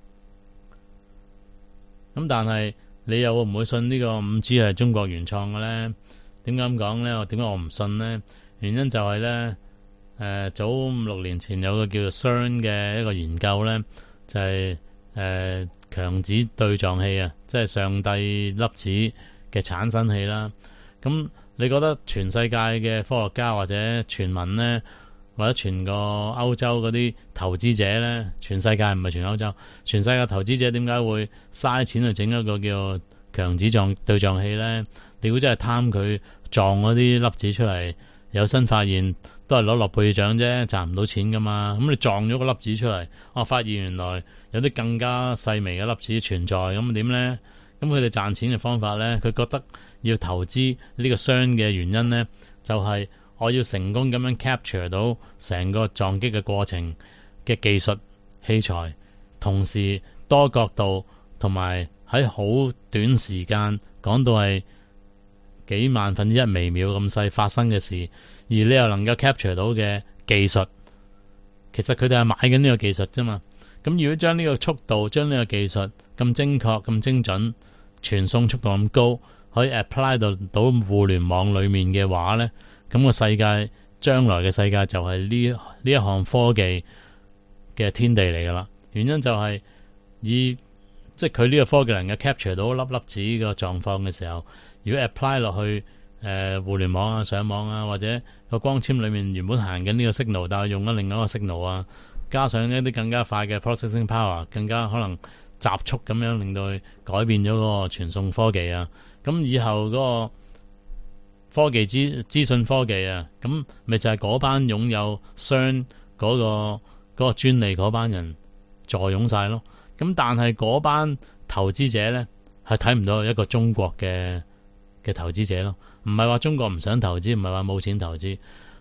咁但係你又會唔會信呢個 5G 係中國原創嘅咧？點解咁講咧？點解我唔信咧？原因就係咧，早5-6年前有個叫做 CERN 嘅一個研究咧，就係強子對撞器啊，即係上帝粒子嘅產生器啦。咁你覺得全世界嘅科學家或者全民咧，或者全個歐洲嗰啲投資者咧，全世界唔係全歐洲，全世界投資者點解會嘥錢去整一個叫強子對撞器咧？你估真係貪佢撞嗰啲粒子出嚟，有新發現都係攞諾貝爾獎啫，賺唔到錢噶嘛。咁你撞咗個粒子出嚟，我發現原來有啲更加細微嘅粒子存在，咁點咧？咁佢哋賺錢嘅方法咧，佢覺得要投資呢個商嘅原因咧，就係我要成功咁樣 capture 到成個撞擊嘅過程嘅技術器材，同時多角度同埋喺好短時間講到係幾萬分之一微秒咁細發生嘅事，而你又能夠 capture 到嘅技術，其實佢哋係買緊呢個技術啫嘛。咁如果將呢個速度，將呢個技術咁精確、咁精準，傳送速度咁高，可以 apply 到互聯網裏面嘅話咧，咁個世界將來嘅世界就係呢一項科技嘅天地嚟噶啦。原因就係即係佢呢個科技能夠 capture 到粒子個狀況嘅時候，如果 apply 落去互聯網啊、上網啊，或者個光纖裏面原本行緊呢個 signal， 但係用咗另一個 signal 啊，加上一啲更加快嘅 processing power， 更加可能集速咁樣令到佢改變咗嗰個傳送科技啊。咁以後嗰個科技資訊科技啊，咁咪就係嗰班擁有商嗰個專利嗰班人坐擁晒咯。咁但係嗰班投資者咧係睇唔到一個中國嘅投資者咯，唔係話中國唔想投資，唔係話冇錢投資，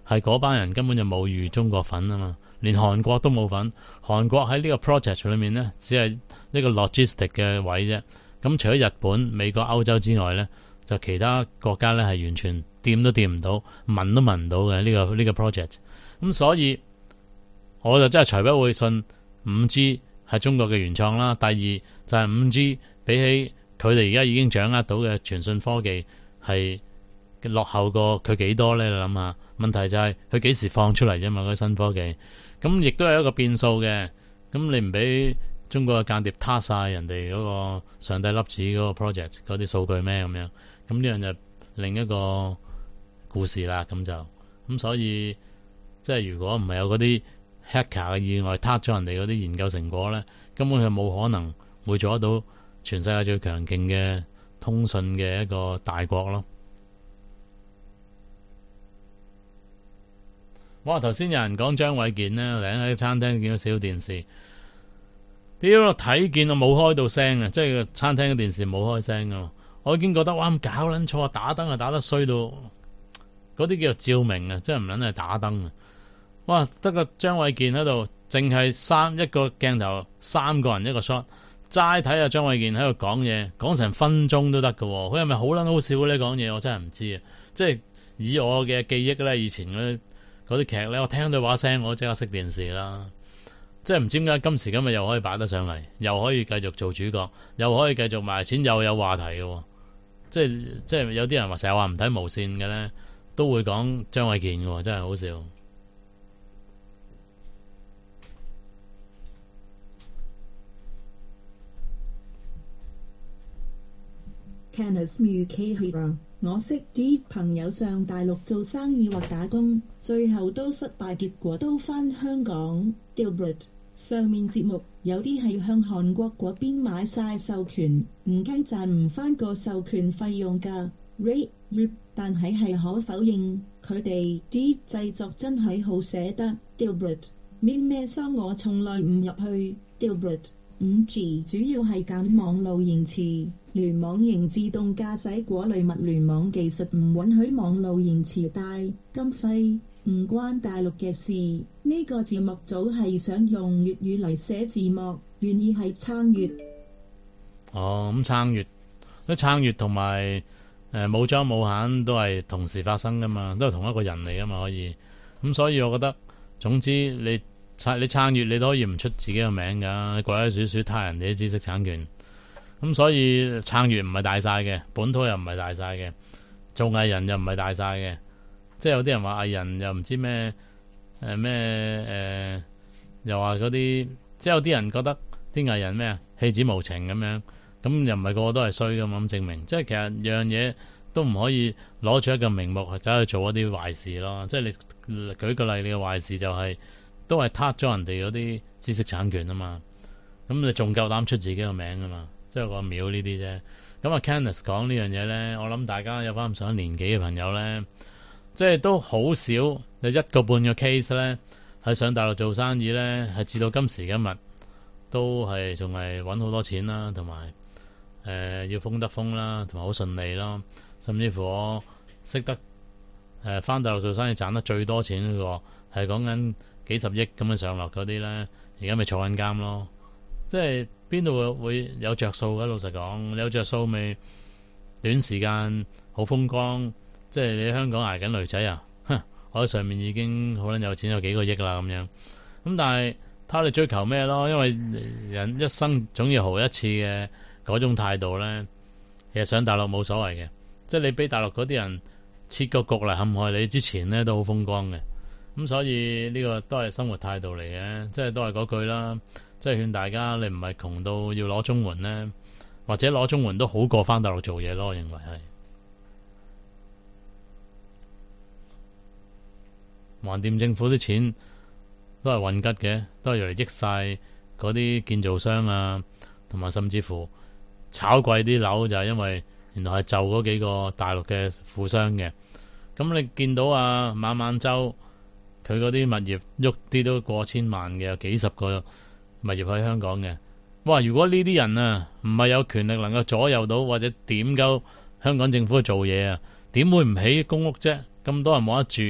係嗰班人根本就冇預中國份啊嘛，連韓國都冇份。韓國喺呢個 project 裏面呢，只係呢個 logistic 嘅位啫。咁除咗日本、美國、歐洲之外呢，就其他國家呢係完全掂都掂唔到，聞都聞唔到嘅呢個 project。咁所以我就真係除不會信 5G 係中國嘅原創啦。第二就係 5G 比起佢哋而家已經掌握到嘅傳訊科技係落後過佢幾多呢？你諗下，問題就係佢幾時放出嚟啫嘛？嗰新科技咁亦都係一個變數嘅。咁你唔俾中國嘅間諜撻晒人哋嗰個上帝粒子嗰個 project 嗰啲數據咩咁樣？咁呢樣就另一個故事啦。咁所以即係如果唔係有嗰啲 hacker 嘅意外撻咗人哋嗰啲研究成果咧，根本係冇可能會做得到全世界最強勁嘅通訊嘅一個大國咯。哇！頭先有人講張衛健咧，喺餐廳見到小電視，屌我睇見我冇開到聲啊！即係個餐廳嘅電視冇開聲啊！我已經覺得哇咁搞撚錯，打燈啊打得衰到嗰啲叫做照明啊，即係唔撚係打燈啊！哇！得個張衛健喺度，淨係一個鏡頭3個人一個 shot， 齋睇下張衛健喺度講嘢，講成分鐘都得㗎喎。佢係咪好撚好笑咧？講嘢我真係唔知啊！即係以我嘅記憶咧，以前嗰啲劇咧，我聽到把聲我即刻熄電視啦。即係唔知點解今時今日又可以擺得上嚟，又可以繼續做主角，又可以繼續賣錢，又有話題嘅。即係有啲人話成日話唔睇無線嘅咧，都會講張衛健嘅，真係好笑。 Kenneth Mukahira， 我識啲朋友上大陸做生意或打工，最後都失敗，結果都返香港。Gilbert， 上面節目有啲係向韓國嗰邊買晒授權，唔驚賺唔返個授權費用㗎。Rip， 但係可否認佢哋啲製作真係好捨得。Gilbert， 咩商我從來唔入去。Gilbert， 5G 主要係減網路延遲，聯網型自動駕駛果類物聯網技術唔允許網路延遲大金費，唔關大陸嘅事。呢個節目組係想用粵語嚟寫字幕，願意係撐粵。 哦，咁撐粵同埋冇裝冇閒都係同時發生噶嘛，都係同一個人嚟噶嘛，可以。咁所以我覺得，總之你撐粵你都可以唔出自己嘅名噶，你鬼鬼祟祟他人哋啲知識產權。咁所以撐粵唔係大晒嘅，本土又唔係大晒嘅，做藝人又唔係大晒嘅。即係有啲人話藝人又唔知咩又話嗰啲，即係有啲人覺得啲藝人咩戲子無情咁樣，咁又唔係個個都係衰噶嘛，咁證明即係其實樣嘢都唔可以攞住一個名目走去做一啲壞事咯。即係你舉個例，你嘅壞事就係都係撻咗人哋嗰啲知識產權啊嘛，咁你仲夠膽出自己個名啊嘛，即係個秒呢啲啫。咁啊 Kenneth 講呢樣嘢咧，我諗大家有翻咁上年紀嘅朋友咧，即係都好少有一個半個 case 咧，喺上大陸做生意咧，係至到今時今日都係仲係揾好多錢啦，同埋要封得封啦，同埋好順利咯。甚至乎我識得翻大陸做生意賺得最多錢嗰個係講緊幾十億咁樣上落嗰啲咧，而家咪坐緊監咯。即係邊度會有着數嘅？老實講，有着數咪短時間好風光。即係你喺香港捱緊女仔啊，我喺上面已經好撚有錢，有幾個億啦咁樣。咁但係睇你追求咩咯？因為人一生總要豪一次嘅嗰種態度咧，其實上大陸冇所謂嘅。即係你俾大陸嗰啲人設個局嚟陷害你之前咧，都好風光嘅。咁所以呢個都係生活態度嚟嘅，即係都係嗰句啦。即係勸大家，你唔係窮到要攞綜援咧，或者攞綜援都好過翻大陸做嘢咯。我認為係。橫掂政府啲錢都係混吉嘅，都係用嚟益晒嗰啲建造商啊，同埋甚至乎炒貴啲樓，就係因為原來係就嗰幾個大陸嘅富商嘅。咁你見到啊孟晚舟佢嗰啲物業喐啲都過千萬嘅，有幾十個物業喺香港嘅。哇！如果呢啲人啊唔係有權力能夠左右到或者點鳩香港政府去做嘢啊，點會唔起公屋啫？咁多人冇得住，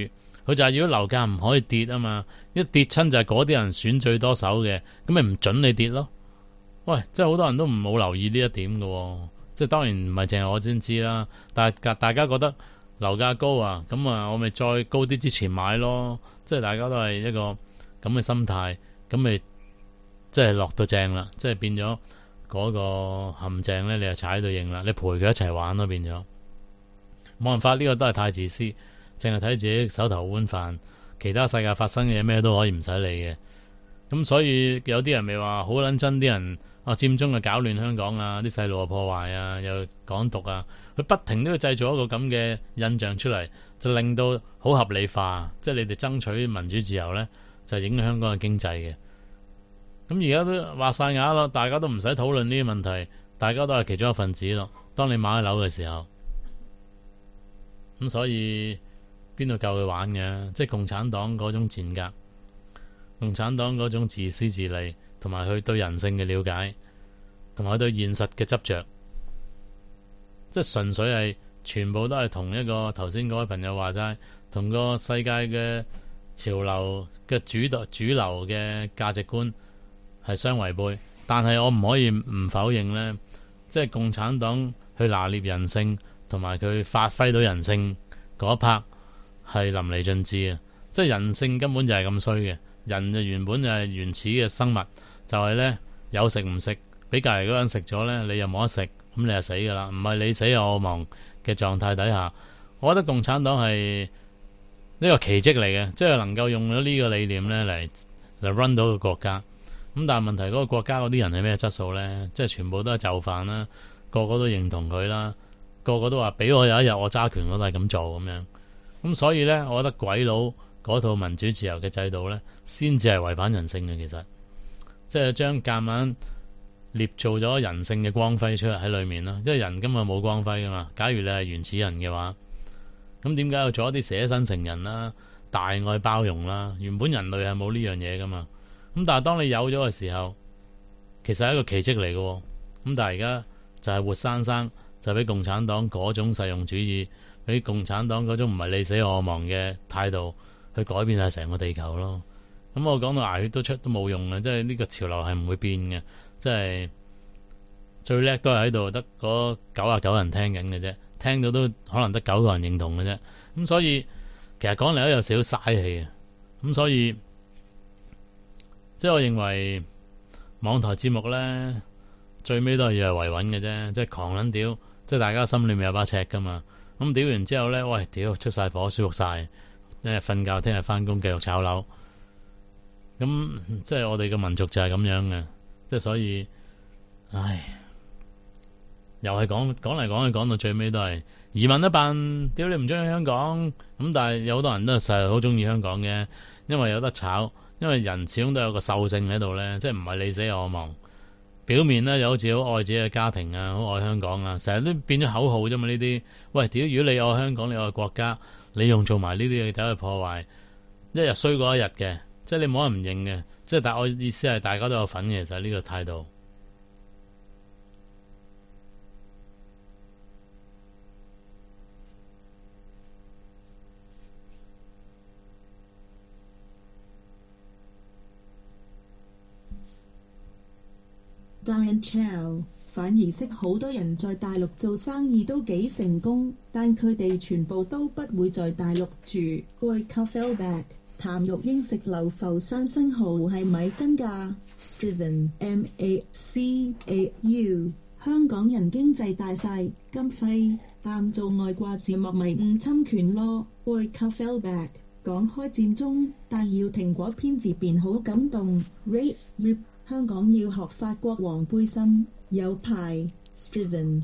佢就係要樓價唔可以跌啊嘛，一跌親就係嗰啲人選最多手嘅，咁咪唔準你跌咯。喂，即係好多人都唔冇留意呢一點嘅，即係當然唔係淨係我先知啦，但係大家覺得樓價高啊，咁啊我咪再高啲之前買咯，即係大家都係一個咁嘅心態，咁咪即係落到正啦，即係變咗嗰個陷阱咧，你就踩到應啦，你陪佢一齊玩咯，變咗冇辦法，呢個都係太自私，淨係睇自己手頭碗飯，其他世界發生嘅嘢咩都可以唔使理嘅。咁所以有啲人咪話好撚憎啲人佔中啊搞亂香港啊，啲細路啊破壞啊，又港獨啊，佢不停都要製造一個咁嘅印象出嚟，就令到好合理化，即係你哋爭取民主自由咧，就影響香港嘅經濟嘅。咁而家都話晒啞咯，大家都唔使討論呢啲問題，大家都係其中一份子咯。當你買樓嘅時候，咁所以邊度夠佢玩嘅？即係共產黨嗰種賤格，共產黨嗰種自私自利，同埋佢對人性嘅了解，同埋佢對現實嘅執着，即係純粹係全部都係同一個頭先嗰位朋友話齋，同個世界嘅潮流嘅主流嘅價值觀係相違背。但係我唔可以唔否認呢，即係共產黨去拿捏人性，同埋佢發揮到人性嗰一 part 係淋漓盡致啊！即係人性根本就係咁衰嘅，人就原本就係原始嘅生物，就係呢：有食唔食，俾隔離嗰個人食咗呢，你又冇得食，咁你就死噶啦，唔係你死我亡嘅狀態底下，我覺得共產黨係呢個奇蹟嚟嘅，即係能夠用咗呢個理念呢嚟 run 到個國家。咁但係問題嗰個國家嗰啲人係咩質素呢？即係全部都係就範啦，個個都認同佢啦，個個都話俾我有一日我揸權我都係咁做咁樣。咁所以呢，我覺得鬼佬嗰套民主自由嘅制度呢，先至係違反人性嘅。其實即係將夾硬捏造咗人性嘅光輝出嚟喺裏面啦。即係人根本冇光輝噶嘛。假如你係原始人嘅話，咁點解要做一啲捨身成仁啦、大愛包容啦？原本人類係冇呢樣嘢噶嘛。咁但係當你有咗嘅時候，其實係一個奇蹟嚟嘅。咁但係而家就係活生生就俾共產黨嗰種實用主義，俾共產黨嗰種唔係你死我亡嘅態度去改變晒成個地球咯。咁我講到牙血都出都冇用嘅，即係呢個潮流係唔會變嘅，即係最叻都係喺度得嗰99人聽緊嘅啫，聽到都可能得9個人認同嘅啫。咁所以其實講嚟都有少少嘥氣。咁所以即係我認為網台節目咧，最尾都係要係維穩嘅啫，即係狂撚屌，即係大家心裏面有把尺噶嘛。咁屌完之後咧，喂，屌出晒火，舒服晒，一日瞓覺，聽日翻工繼續炒樓。咁即係我哋嘅民族就係咁樣嘅，即係所以，唉，又係講嚟講去，講到最尾都係移民一辦，屌你唔中意香港，咁但係有好多人都係實係好中意香港嘅，因為有得炒。因為人始終都有個獸性喺度咧，即係唔係你死我亡。表面咧又好似好愛自己嘅家庭啊，好愛香港啊，成日都變咗口號啫嘛呢啲。喂，屌！如果你愛香港，你愛國家，你用做埋呢啲嘢走去破壞，一日衰過一日嘅，即係你冇人唔認嘅。即係但我意思係大家都有份嘅，就係呢個態度。 Diane Chow 反而識好多人在大陸做生意都幾成功，但佢哋全部都不會在大陸住。喂 Cafellback 譚玉英食流浮山生蠔係咪真㗎 ？Steven Macau 香港人經濟大晒，金輝淡做外掛字幕咪誤侵權咯。喂 Cafellback 講開佔中，戴耀廷嗰篇自辯好感動。Rip 香港要學法國黃背心，有排。Steven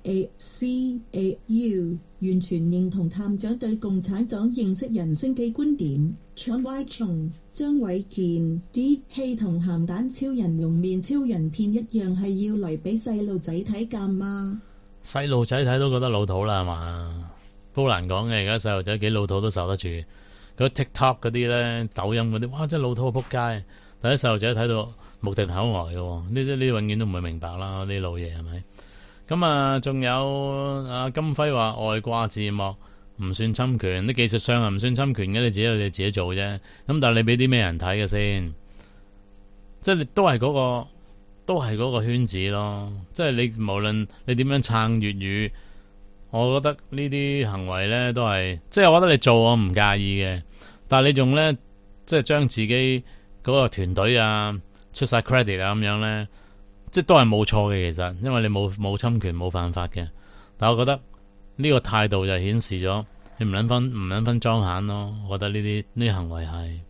Macau 完全認同探長對共產黨認識人性嘅觀點。Chun Wai Chung 張偉健啲戲同鹹蛋超人容面超人片一樣，係要嚟俾細路仔睇㗎嘛？ 細路仔睇都覺得老土啦，係嘛？都難講嘅，而家細路仔幾老土都受得住。嗰 TikTok 嗰啲咧，抖音嗰啲，哇真係老土到撲街。但係啲細路仔睇到目定口呆嘅，呢啲永遠都唔會明白啦，呢啲老嘢係咪？咁啊，仲有阿金輝話外掛字幕， 唔算侵權，啲技術上係唔算侵權嘅，你自己做啫。咁但係你俾啲咩人睇嘅先？即係你都係嗰個圈子咯。即係你無論你點樣撐粵語，我覺得呢啲行為咧都係，即係我覺得你做我唔介意嘅。但係你仲咧，即係將自己嗰個團隊啊出晒 credit 啊咁樣咧，即係都係冇錯嘅。其實因為你冇侵權冇犯法嘅。但係我覺得呢個態度就顯示咗你唔撚分莊閒咯。我覺得呢啲行為係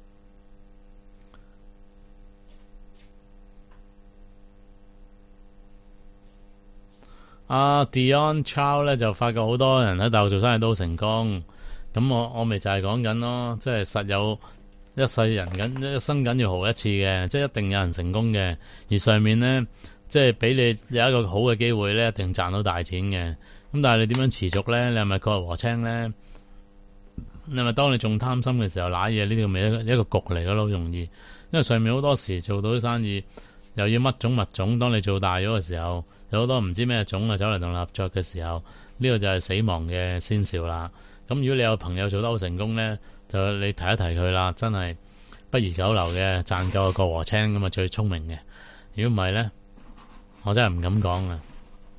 Dion Chow 咧就發覺好多人喺大陸做生意都成功。咁我咪就係講緊咯，即係實有一生緊要豪一次嘅，即係一定有人成功嘅。而上面咧，即係俾你有一個好嘅機會咧，一定賺到大錢嘅。咁但係你點樣持續咧？你係咪割禾青咧？你係咪當你仲貪心嘅時候揦嘢？呢個咪一個局嚟嘅咯，好容易。因為上面好多時做到啲生意，又要乜種物種。當你做大咗嘅時候，有好多唔知咩種啊走嚟同你合作嘅時候，呢個就係死亡嘅先兆啦。咁如果你有朋友做得好成功咧，就你提一提佢啦，真係不宜久留嘅，賺夠個割禾青咁啊，最聰明嘅。如果唔係咧，我真係唔敢講啊。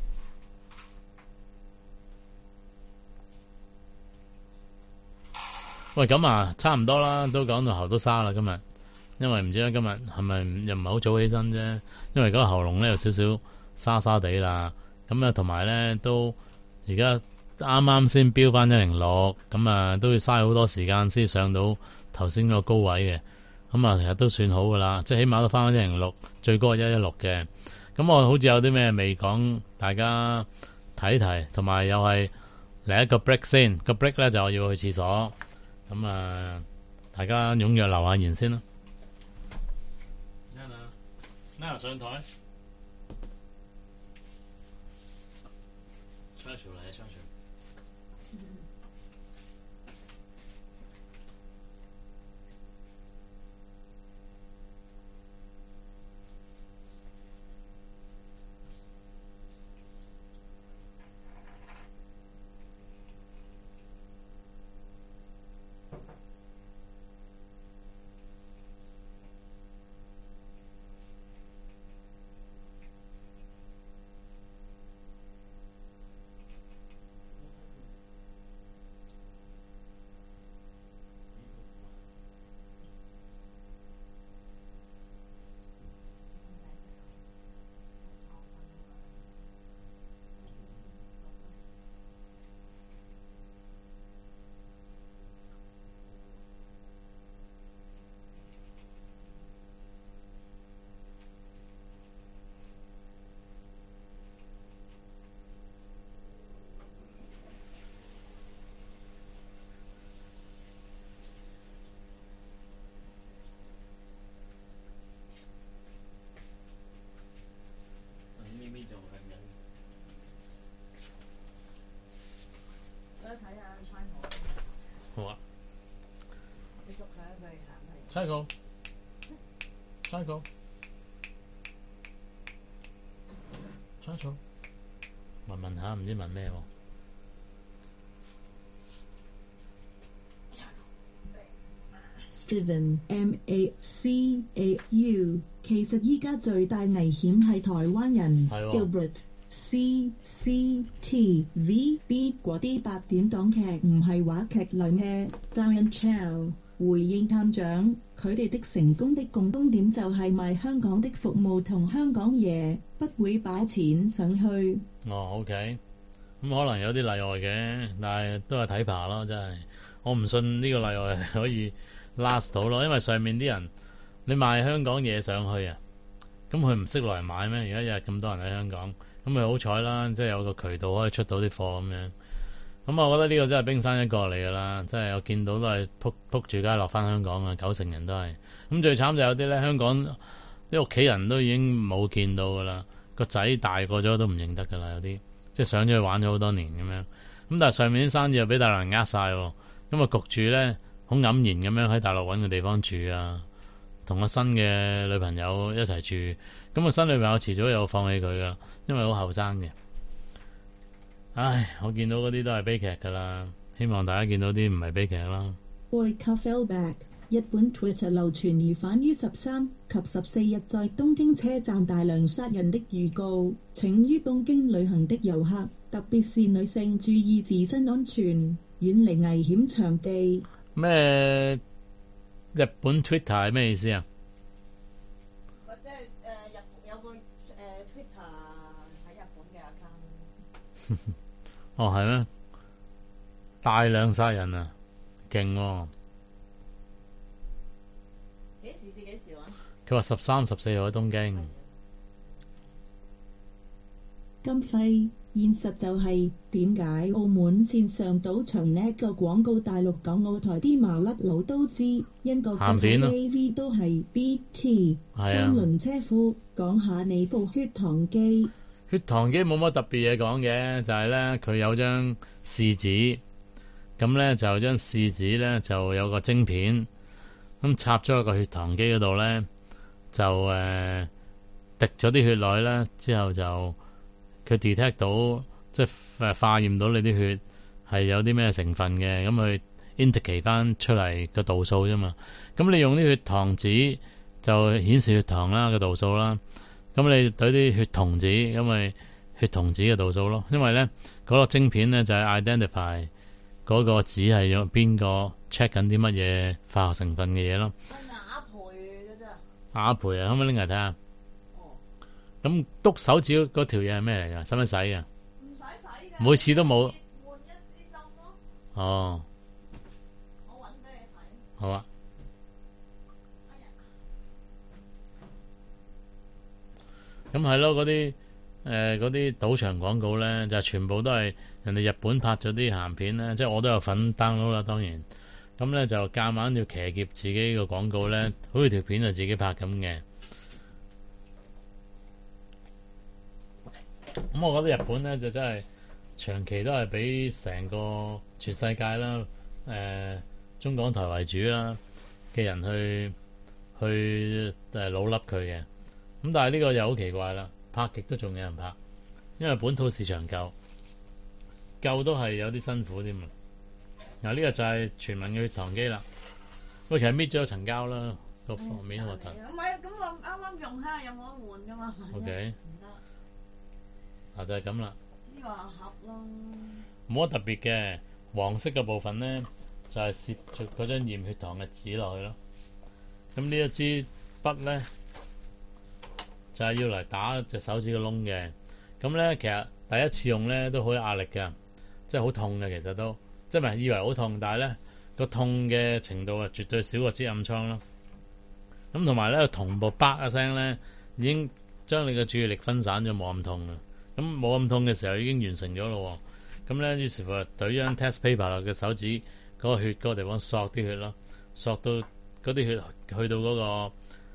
喂，咁啊，差唔多啦，都講到喉都沙啦今日，因為唔知今日係咪又唔係好早起身啫，因為嗰個喉嚨咧有少少沙沙地啦，咁啊同埋咧都而家啱啱先飆翻106，咁啊都要嘥好多時間先上到頭先個高位嘅，咁啊其實都算好噶啦，即係起碼都翻106，最高係116嘅。咁我好似有啲咩未講，大家睇一睇，同埋又係嚟一個 break 先，個 break 咧就我要去廁所。咁啊，大家踴躍留下言先啦。嗱上台。Churchill 嚟啊 Churchill。 睇下 China。 好啊。 你捉下佢行嚟。 China。問下，唔知問咩喎 ？Steven Macau， 其實依家最大危險係台灣人。Gilbert CCTV 嗰啲8點檔劇唔係話劇嚟咩 ？Dion Chow 回應探長，佢哋的成功的共通點就係賣香港的服務同香港嘢，不會擺錢上去。 OK， 咁可能有啲例外嘅，但係都係睇怕咯，真係我唔信呢個例外係可以 last 到咯，因為上面啲人你賣香港嘢上去啊，咁佢唔識落嚟買咩？而家日日咁多人喺香港。咁咪好彩啦，即係有個渠道可以出到啲貨咁樣。咁我覺得呢個真係冰山一角嚟噶啦，即係我見到都係撲住街落翻香港啊，90%人都係。咁最慘就有啲咧，香港啲屋企人都已經冇見到噶啦，個仔大個咗都唔認得噶啦，有啲即係上咗去玩咗好多年咁樣。咁但係上面啲生意又俾大陸人呃晒，咁啊焗住咧好黯然咁樣喺大陸揾個地方住啊，同個新嘅女朋友一齊住。咁個新女朋友遲早又放棄佢噶，因為好後生嘅。唉，我見到嗰啲都係悲劇噶啦， 希望大家見到啲唔係悲劇啦。 Boyka fell back。日本 Twitter 流傳疑犯於13及14日在東京車站大量殺人的預告，請於東京旅行的遊客，特別是女性注意自身安全，遠離危險場地。 咩日本 Twitter 係咩意思啊？ 即係日有個Twitter 喺日本嘅 account。 哦，係咩？大量殺人啊，勁喎！ 幾時至幾時話？ 佢話13、14號喺東京。 金輝，現實就係點解澳門線上賭場呢個廣告大陸港澳台啲麻甩佬都知，因個個 AV 都係 BT 三輪車夫。講下你部血糖機。 血糖機冇乜特別嘢講嘅，就係咧佢有張試紙，咁咧就張試紙咧就有個晶片。咁插咗落個血糖機嗰度咧，就滴咗啲血落去咧，之後就佢 detect 到，即係化驗到你啲血係有啲咩成分嘅，咁佢 indicate 翻出嚟個度數啫嘛。咁你用啲血糖紙就顯示血糖啦個度數啦，咁你對啲血酮紙，咁咪血酮紙嘅度數咯。因為咧嗰個晶片咧就係 identify 嗰個紙係有邊個 check 緊啲乜嘢化學成分嘅嘢咯。 係雅培嘅啫。 雅培啊，可唔可以拎嚟睇下？ 哦。 咁篤手指嗰條嘢係咩嚟㗎？使唔使洗㗎？ 唔使洗嘅。 每次都冇。 換一支針咯。 哦。 我揾俾你睇。 好啊。咁係咯，嗰啲賭場廣告咧，就全部都係人哋日本拍咗啲鹹片咧，即係我都有份 download 啦，當然。咁咧就夾硬要騎劫自己個廣告咧，好似條片係自己拍咁嘅。咁我覺得日本咧就真係長期都係俾成個全世界啦，中港台為主啦嘅人去老笠佢嘅。咁但係呢個又好奇怪啦，拍極都仲有人拍，因為本土市場夠都係有啲辛苦添啊！嗱，呢個就係全民嘅血糖機啦。喂，其實搣咗層膠啦，個封面核突。 唔係，咁我啱啱用下有冇得換噶嘛 ？OK。 唔得。 嗱就係咁啦。 呢個盒咯。 冇乜特別嘅，黃色嘅部分咧就係攝住嗰張驗血糖嘅紙落去咯。咁呢一支筆咧，就係要嚟打隻手指個窿嘅，咁咧其實第一次用咧都好有壓力㗎，即係好痛嘅，其實都即係唔係以為好痛，但係咧個痛嘅程度係絕對少過支暗瘡啦。咁同埋咧同步啪一聲咧，已經將你嘅注意力分散咗，冇咁痛啦。咁冇咁痛嘅時候已經完成咗咯。咁咧於是乎懟張 test paper 落嘅手指嗰個血嗰個地方索啲血咯，索到嗰啲血去到嗰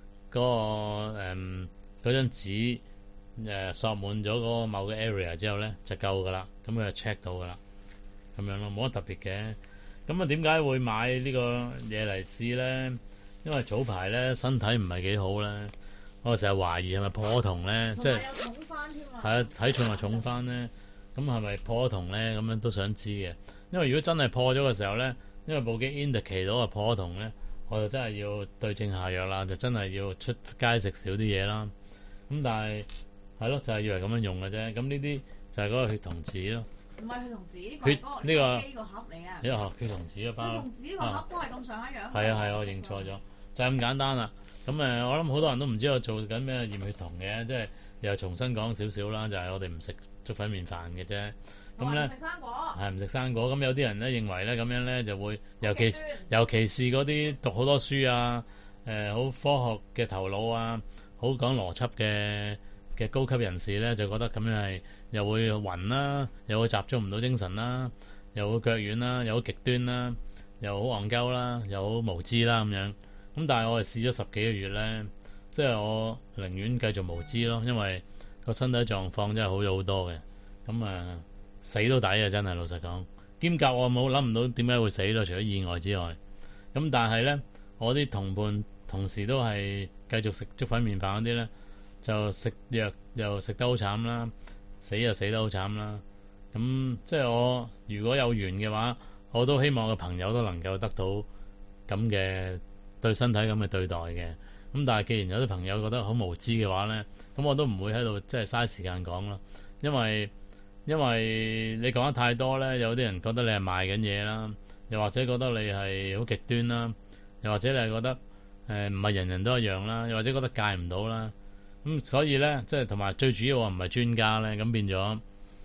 張紙索滿咗嗰個某個 area 之後咧就夠噶啦，咁佢就 check 到噶啦，咁樣咯，冇乜特別嘅。咁啊點解會買呢個嘢嚟試咧？因為早排咧身體唔係幾好咧，我成日懷疑係咪破咗酮咧，即係係啊體重又重翻咧，咁係咪破咗酮咧？咁樣都想知嘅。因為如果真係破咗嘅時候咧，因為部機 indicate 到係破咗酮咧，我就真係要對症下藥啦，就真係要出街食少啲嘢啦。咁但係係咯，就係以為咁樣用嘅啫。咁呢啲就係嗰個血酮紙咯。 唔係血酮紙， 血呢個機個盒嚟啊！ 呢個血酮紙嘅包。血酮紙個盒都係咁上一樣。 係啊，我認錯咗，就係咁簡單啦。咁我諗好多人都唔知我做緊咩驗血酮嘅，即係又重新講少少啦，就係我哋唔食粥粉麵飯嘅啫。咁咧食生果係唔食生果。咁有啲人咧認為咧咁樣咧就會，尤其是嗰啲讀好多書啊，好科學嘅頭腦啊，好講邏輯嘅高級人士咧，就覺得咁樣係又會暈啦，又會集中唔到精神啦，又會腳軟啦，又好極端啦，又好戇鳩啦，又好無知啦咁樣。咁但係我係試咗10幾個月咧，即係我寧願繼續無知咯，因為個身體狀況真係好咗好多嘅。咁死都抵啊！真係老實講，兼夾我冇諗唔到點解會死咯，除咗意外之外。咁但係咧，我啲同伴同時都係繼續食粥粉麵飯嗰啲咧，就食藥又食得好慘啦，死又死得好慘啦。咁即係我如果有緣嘅話， 我都希望個朋友都能夠得到咁嘅對身體咁嘅對待嘅。咁但係既然有啲朋友覺得好無知嘅話咧，咁我都唔會喺度即係嘥時間講咯，因為你講得太多咧，有啲人覺得你係賣緊嘢啦，又或者覺得你係好極端啦，又或者你係覺得唔係人人都一樣啦，又或者覺得戒唔到啦。咁所以咧，即係同埋最主要我唔係專家咧，咁變咗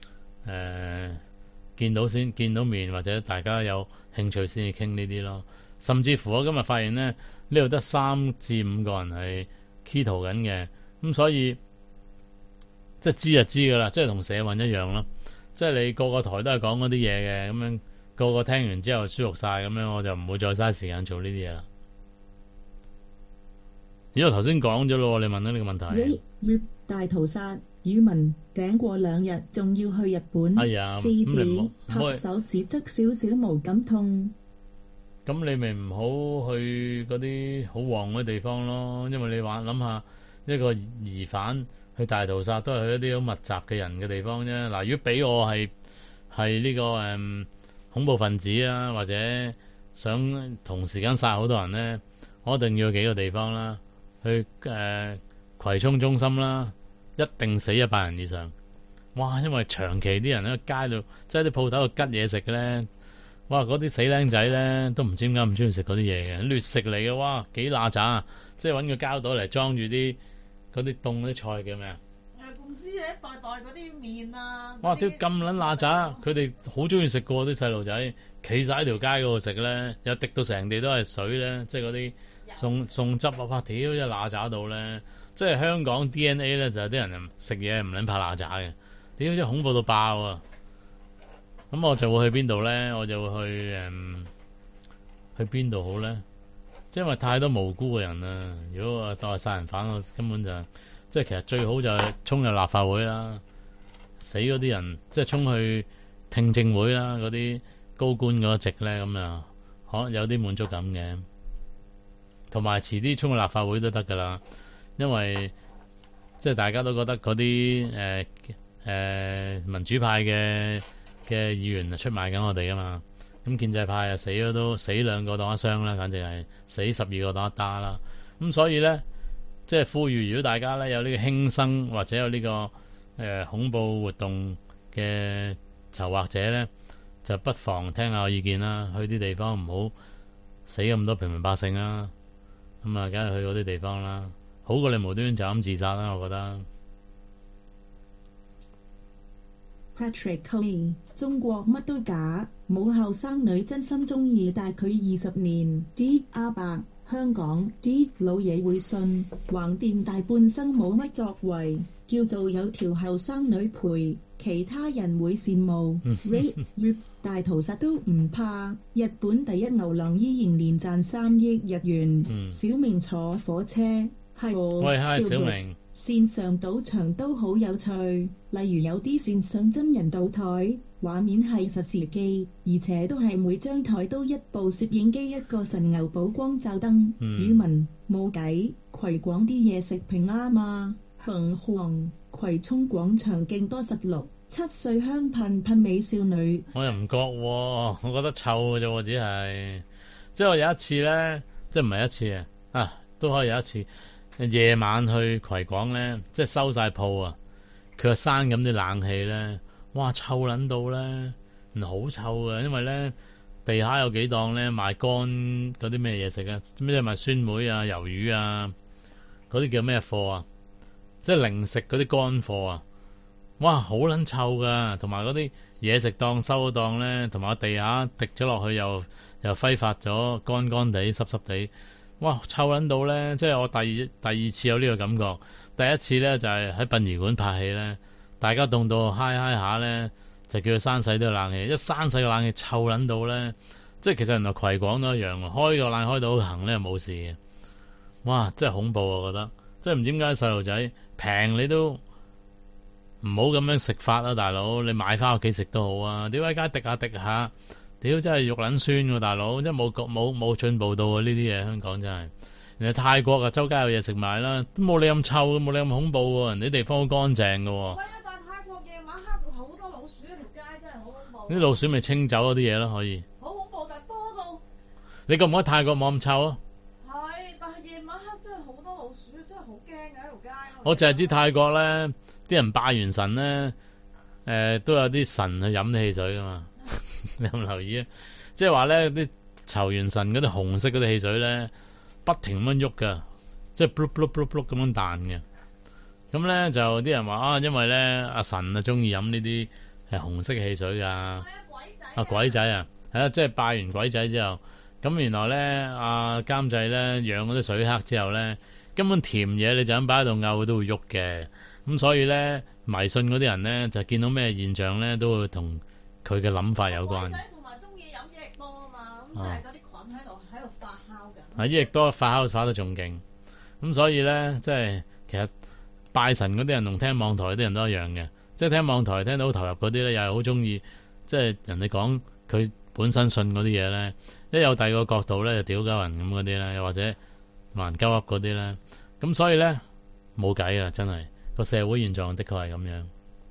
見到面或者大家有興趣先至傾呢啲咯。甚至乎我今日發現咧，呢度得3至5個人係 keto 緊嘅，咁所以即係知就知噶啦，即係同社運一樣咯。即係你個個台都係講嗰啲嘢嘅，咁樣個個聽完之後舒服晒，咁樣我就唔會再嘥時間做呢啲嘢啦。因為頭先講咗咯，你問咗呢個問題。 大屠殺，語文頂過2日，仲要去日本。 哎呀， 試點拍手指側少少無感痛。 咁你咪唔好去嗰啲好旺嘅地方咯，因為你諗下一個疑犯去大屠殺都係去一啲好密集嘅人嘅地方啫。嗱，如果俾我係呢個恐怖分子啊，或者想同時間殺好多人咧，我一定要幾個地方啦，去葵涌中心啦，一定死100人以上。哇！因為長期啲人喺街度，即係啲鋪頭度吉嘢食嘅咧。哇！嗰啲死僆仔咧都唔知點解唔中意食嗰啲嘢嘅，劣食嚟嘅。哇！幾乸渣啊！即係揾個膠袋嚟裝住啲嗰啲凍嗰啲菜叫咩啊？ 唔知一袋袋嗰啲麵啊！ 哇！屌咁撚乸渣，佢哋好中意食過啲細路仔，企晒喺條街嗰度食咧，又滴到成地都係水咧，即係嗰啲餸汁啊！哇！屌一乸渣到咧，即係香港 DNA 咧就有啲人食嘢唔撚怕乸渣嘅，屌真係恐怖到爆啊！咁我就會去邊度咧？我就會去邊度好咧？即係因為太多無辜嘅人啦。如果我當係殺人犯，我根本就即係其實最好就係衝入立法會啦，死嗰啲人即係衝去聽證會啦，嗰啲高官嗰一席咧，咁啊可能有啲滿足感嘅。同埋遲啲衝去立法會都得噶啦，因為即係大家都覺得嗰啲民主派嘅議員出賣緊我哋噶嘛，咁建制派死咗都死2個當一雙啦，簡直係死12個當一打啦。咁所以咧，即係呼籲，如果大家咧有呢個輕生或者有呢個恐怖活動嘅籌劃者咧，就不妨聽下我意見啦，去啲地方唔好死咁多平民百姓啦。咁啊，梗係去嗰啲地方啦，好過你無端端就咁自殺啦，我覺得。 Patrick Cole， 中國乜都假，冇後生女真心鍾意帶佢20年。啲阿伯，香港啲老嘢會信，橫掂大半生冇乜作為，叫做有條後生女陪，其他人會羨慕。Rape 大屠殺都唔怕，日本第一牛郎依然連賺3億日元。小明坐火車，係我。 喂，嗨，小明。 線上賭場都好有趣，例如有啲線上真人賭台，畫面係實時機，而且都係每張台都一部攝影機一個神牛寶光罩燈。語文冇計，葵廣啲嘢食平啱嘛。橫行葵涌廣場勁多16、7歲香噴美少女。 我又唔覺喎，我覺得臭嘅啫，只係即係我有一次咧，即係唔係一次啊，都可以有一次。夜晚去葵廣咧，即係收晒鋪啊！佢話閂咁啲冷氣咧，哇臭撚到咧，好臭嘅，因為咧地下有幾檔咧賣乾嗰啲咩嘢食啊，咩賣酸梅啊、魷魚啊，嗰啲叫咩貨啊？即係零食嗰啲乾貨啊！哇，好撚臭噶，同埋嗰啲嘢食檔收檔咧，同埋個地下滴咗落去又揮發咗，乾乾地、濕濕地。哇，臭撚到咧！即係我第二次有呢個感覺。第一次咧就係喺殯儀館拍戲咧，大家凍到嗨下咧，就叫佢閂細啲個冷氣。一閂細個冷氣，臭撚到咧，即係其實原來葵廣都一樣，開個冷氣開到好行咧冇事嘅。哇，真係恐怖啊！我覺得，即係唔知點解細路仔平你都唔好咁樣食法啊，大佬！你買翻屋企食都好啊，點解街滴下滴下？屌真係肉撚酸喎，大佬！真係冇進步到啊！呢啲嘢香港真係，人哋泰國啊，周街有嘢食埋啦，都冇你咁臭，冇你咁恐怖喎。人哋啲地方好乾淨㗎喎。 喂啊！但係泰國夜晚黑好多老鼠，條街真係好恐怖。 啲老鼠咪清走嗰啲嘢咯，可以。 好恐你覺唔覺得泰國冇咁臭啊？ 係，但係夜晚黑真係好多老鼠，真係好驚嘅喺條街。 我淨係知泰國咧，啲人拜完神咧，都有啲神去飲啲汽水噶嘛。你有冇留意啊？即係話咧，啲酬完神嗰啲紅色嗰啲汽水咧，不停咁樣喐噶，即係卜卜卜卜咁樣彈嘅。咁咧就啲人話啊，因為咧阿神啊中意飲呢啲紅色嘅汽水噶。鬼仔啊，係啊，即係拜完鬼仔之後，咁原來咧阿監製咧養嗰啲水黑之後咧，根本甜嘢你就咁擺喺度漚都會喐嘅。咁所以咧迷信嗰啲人咧就見到咩現象咧都會同佢嘅諗法有關。 鬼仔同埋中意飲益力多啊嘛，咁就係嗰啲菌喺度發酵嘅。 益力多發酵得仲勁。咁所以咧即係其實拜神嗰啲人同聽網台嗰啲人都一樣嘅，即係聽網台聽到好投入嗰啲咧，又係好中意。即係人哋講佢本身信嗰啲嘢咧，一有第二個角度咧就屌鳩人咁嗰啲咧，又或者還鳩噏嗰啲咧，咁所以咧冇計啦，真係個社會現狀的確係咁樣。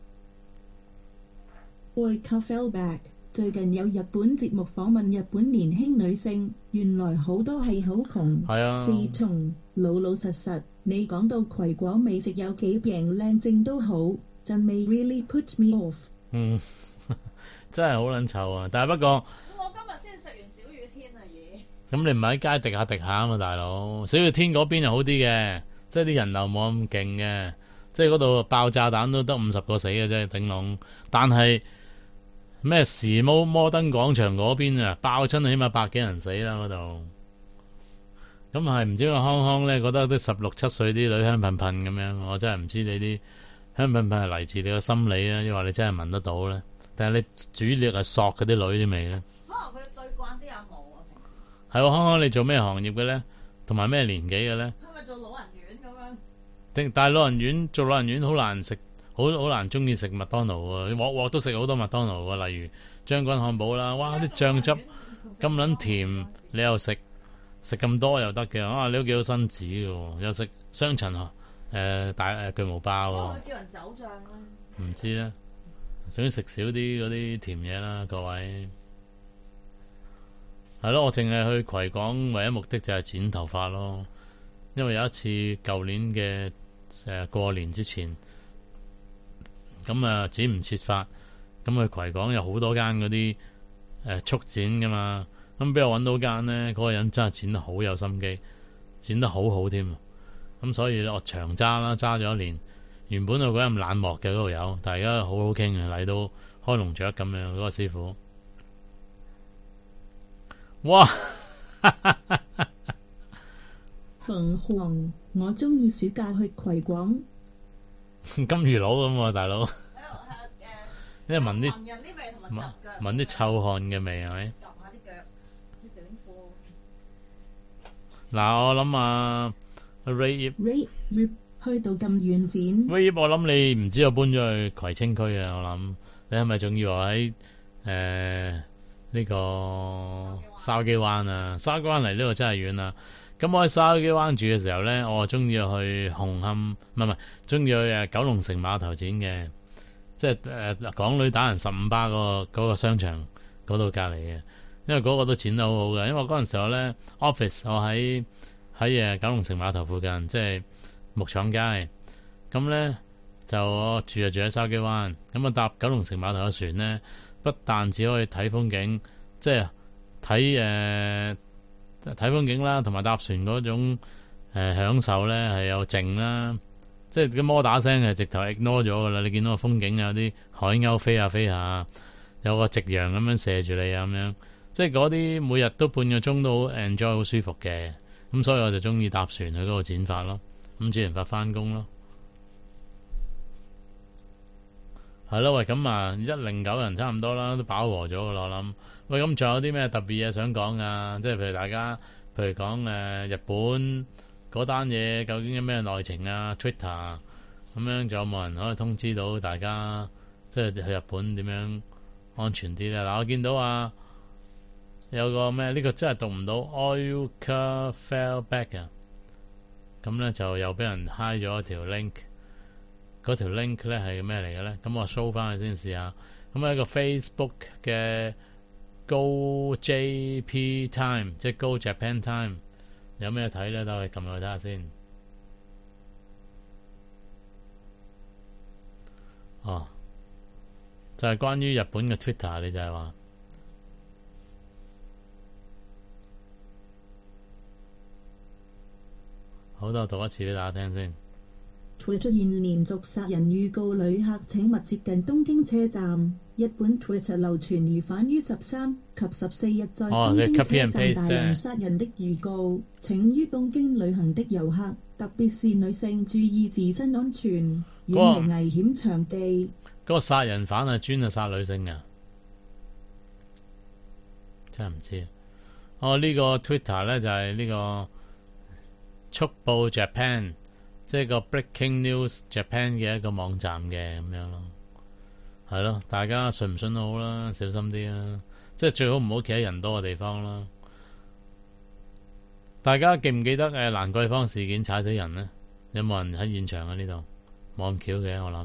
Boy Fellback 最近有日本節目訪問日本年輕女性，原來好多係好窮， 係啊， 是從老實。你講到葵廣美食有幾平靚正都好，真未 really put me off。 真係好撚臭啊！但係不過， 我今日先食完小雨天啊嘢。 咁你唔係喺街滴下啊嘛，大佬。小雨天嗰邊又好啲嘅，即係啲人流冇咁勁嘅，即係嗰度爆炸彈都得50個死嘅啫，頂籠。但係咩時髦摩登廣場嗰邊啊，爆親起碼100幾人死啦嗰度。咁係唔知個康康咧覺得啲16、17歲啲女香噴噴咁樣，我真係唔知你啲香噴噴係嚟自你個心理啊，抑或你真係聞得到咧？但係你主力係索嗰啲女啲味咧？ 可能佢對慣啲阿毛啊，平時。 係喎，康康你做咩行業嘅咧？同埋咩年紀嘅咧？ 係咪做老人院咁樣？ 但係老人院做老人院好難食，好難中意食麥當勞喎，鑊都食好多麥當勞喎，例如將軍漢堡啦，哇啲醬汁咁撚甜，你又食咁多又得嘅，啊你都幾好身子嘅喎，又食雙層大巨無霸喎。 佢叫人走醬啦。 唔知咧。想食少啲嗰啲甜嘢啦，各位。係咯，我淨係去葵廣唯一目的就係剪頭髮咯。因為有一次舊年嘅過年之前，咁啊剪唔切髮，咁去葵廣有好多間嗰啲速剪噶嘛，咁俾我揾到間呢，嗰個人真係剪得好有心機，剪得好好添。咁所以我長揸啦，揸咗1年。原本我覺得咁冷漠嘅嗰度有，但係而家好好傾嘅，嚟到開籠雀咁樣嗰個師傅，哇！ 紅黃，我中意暑假去葵廣。 金魚佬咁喎，大佬。因為聞啲聞人啲味同埋聞啲臭汗嘅味係咪？ 夾下啲腳啲短褲。 嗱，我諗啊 Ray 去到咁遠剪。 Ray，我諗你唔知我搬咗去葵青區啊！我諗你係咪仲以為喺呢個筲箕灣啊？筲箕灣嚟呢度真係遠啊！咁我喺筲箕灣住嘅時候咧，我中意去紅磡，唔係中意去九龍城碼頭剪嘅，即係港女打人15巴嗰個商場嗰度隔離嘅，因為嗰個都剪得好好嘅。因為嗰陣時候咧 office 我喺九龍城碼頭附近，即係木廠街。咁咧就我住喺筲箕灣，咁啊搭九龍城碼頭嘅船咧，不但只可以睇風景，即係睇風景啦，同埋搭船嗰種享受咧係有靜啦，即係啲摩打聲係直頭 ignore 咗噶啦。你見到個風景有啲海鷗飛下飛下，有個夕陽咁樣射住你啊，咁樣即係嗰啲每日都半個鐘都好 enjoy 好舒服嘅。咁所以我就中意搭船去嗰度剪髮咯，咁剪完髮翻工咯。係咯，喂，咁啊109人差唔多啦，都飽和咗噶啦，我諗。喂，咁仲有啲咩特別嘢想講啊？即係譬如大家，譬如講日本嗰單嘢究竟有咩內情啊 ？Twitter 咁樣，仲有冇人可以通知到大家，即係去日本點樣安全啲咧？嗱，我見到啊，有個咩呢個真係讀唔到 Boy Fellback 啊，咁咧就又俾人 high 咗一條 link。嗰條 link 咧係咩嚟嘅咧？咁我 show 翻去先試下。咁係一個 Facebook 嘅 Go JP Time， 即係 Go Japan Time， 有咩睇咧？等我撳落去睇下先。哦，就係關於日本嘅 Twitter， 你就係話好多，我讀一次俾大家聽先。 Twitter 現連續殺人預告旅客請勿接近東京車站。日本 Twitter 流傳疑犯於13及14日在東京車站大量殺人的預告，請於東京旅行的遊客，特別是女性注意自身安全，遠離危險場地。 嗰個殺人犯係專係殺女性㗎，真係唔知。呢個 Twitter 咧就係呢個速報 Japan， 即係個 Breaking News Japan 嘅一個網站嘅咁樣咯。係咯，大家信唔信都好啦，小心啲啦，即係最好唔好企喺人多嘅地方啦。大家記唔記得蘭桂坊事件踩死人呢？有冇人喺現場啊？呢度冇咁巧嘅，我諗。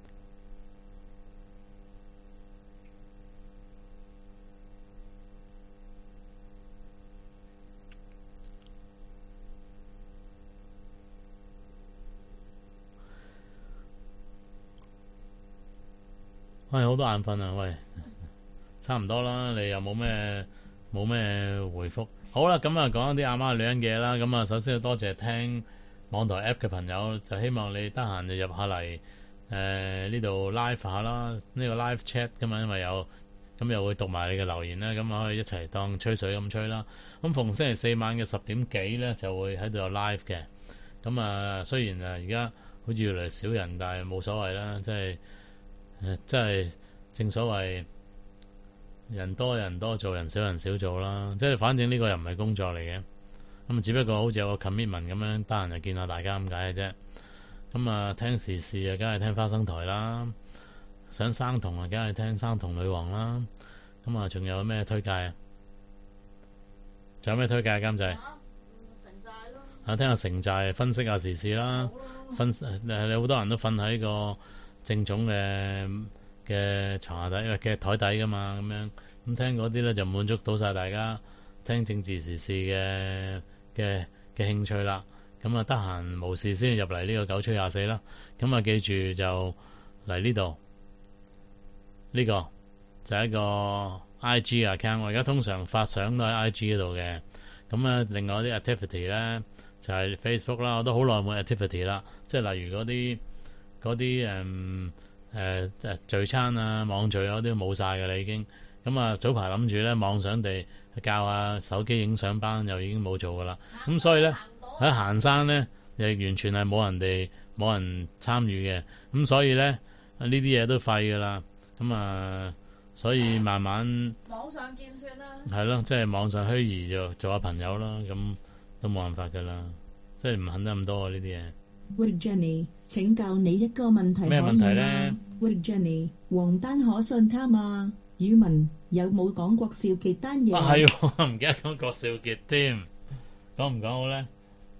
好多眼瞓啊！喂，差唔多啦，你又冇咩回覆。好啦，咁啊講一啲阿媽女人嘅嘢啦。咁啊，首先要多謝聽網台 app 嘅朋友，就希望你得閒就入下嚟呢度 live 下啦，呢個 live chat 噶嘛，因為有咁又會讀埋你嘅留言啦，咁啊可以一齊當吹水咁吹啦。咁逢星期四晚嘅10點幾咧就會喺度有 live 嘅。咁啊雖然而家好似越嚟越少人，但係冇所謂啦，即係正所謂人多人多做，人少人少做啦。即係反正呢個又唔係工作嚟嘅，咁只不過好似有個 commitment 咁樣，得閒就見下大家咁解嘅啫。咁啊聽時事啊，梗係聽花生台啦。想生酮啊，梗係聽生酮女王啦。咁啊，仲有咩推介啊？仲有咩推介啊？監製城寨咯。 聽下城寨分析下時事啦。你好多人都瞓喺個正總嘅床下底嘅台底噶嘛，咁樣咁聽嗰啲咧就滿足到晒大家聽政治時事嘅興趣啦。咁啊得閒無事先入嚟呢個9吹24啦。咁啊記住就嚟呢度，呢個就係一個 IG account。我而家通常發相都喺 IG 嗰度嘅。咁啊另外啲 activity 咧就係 Facebook 啦，我都好耐冇 activity 啦，即係例如嗰啲聚餐啊、網聚嗰啲冇晒㗎啦已經。咁啊早排諗住咧網上地教下手機影相班，又已經冇做㗎啦。咁所以咧喺行山咧又完全係冇人參與嘅。咁所以咧呢啲嘢都廢㗎啦。咁啊所以慢慢網上見算啦。 係咯，即係網上虛擬就做下朋友啦。咁都冇辦法㗎啦，即係唔肯得咁多呢啲嘢。 喂 Jenny， 請教你一個問題可以嗎？ 咩問題咧？ 喂 Jenny， 黃丹可信他嘛？宇文有冇講郭少傑單嘢？ 係唔記得講郭少傑添，講唔講好咧？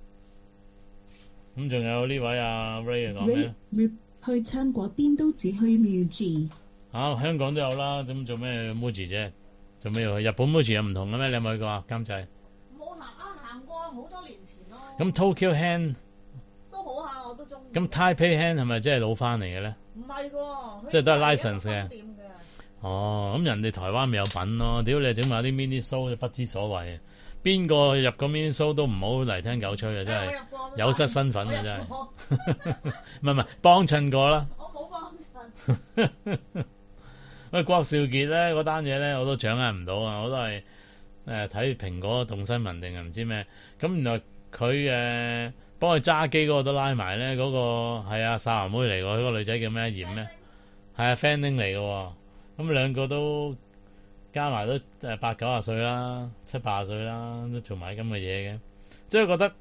咁仲有呢位阿 Ray 講咩咧？ 去餐嗰邊都只去 Muji。 香港都有啦，咁做咩 Muji 啫？做咩要去？日本 Muji 有唔同嘅咩？你有冇去過啊？監製冇行過好多年前咯。 咁 Tokyo Hand 都好下，我都中意。 咁 Taipei Hand 係咪真係老翻嚟嘅咧？ 唔係喎， 即係都係 license 嘅。 嘅。 咁人哋台灣咪有品咯？屌你整埋啲 mini show 都不知所謂。邊個入個 mini show 都唔好嚟聽狗吹啊！真係有失身份啊！真係。唔係幫襯過啦。 我冇幫襯。 喂，郭少傑咧嗰單嘢咧，我都掌握唔到啊！我都係睇蘋果動新聞定係唔知咩。咁原來佢幫佢揸機嗰個都拉埋咧，嗰個係啊沙華妹嚟喎，嗰個女仔叫咩嚴咩？係啊 Fanning 嚟嘅喎。咁兩個都加埋都8-90歲啦，7-80歲啦，都做埋咁嘅嘢嘅，即係覺得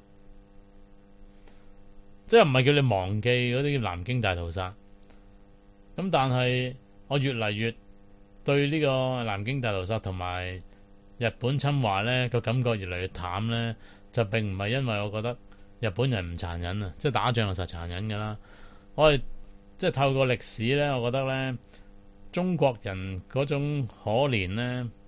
即係唔係叫你忘記嗰啲南京大屠殺。咁但係我越嚟越對呢個南京大屠殺同埋日本侵華咧個感覺越嚟越淡咧，就並唔係因為我覺得日本人唔殘忍啊，即係打仗係實殘忍㗎啦。我係即係透過歷史咧，我覺得咧中國人嗰種可憐咧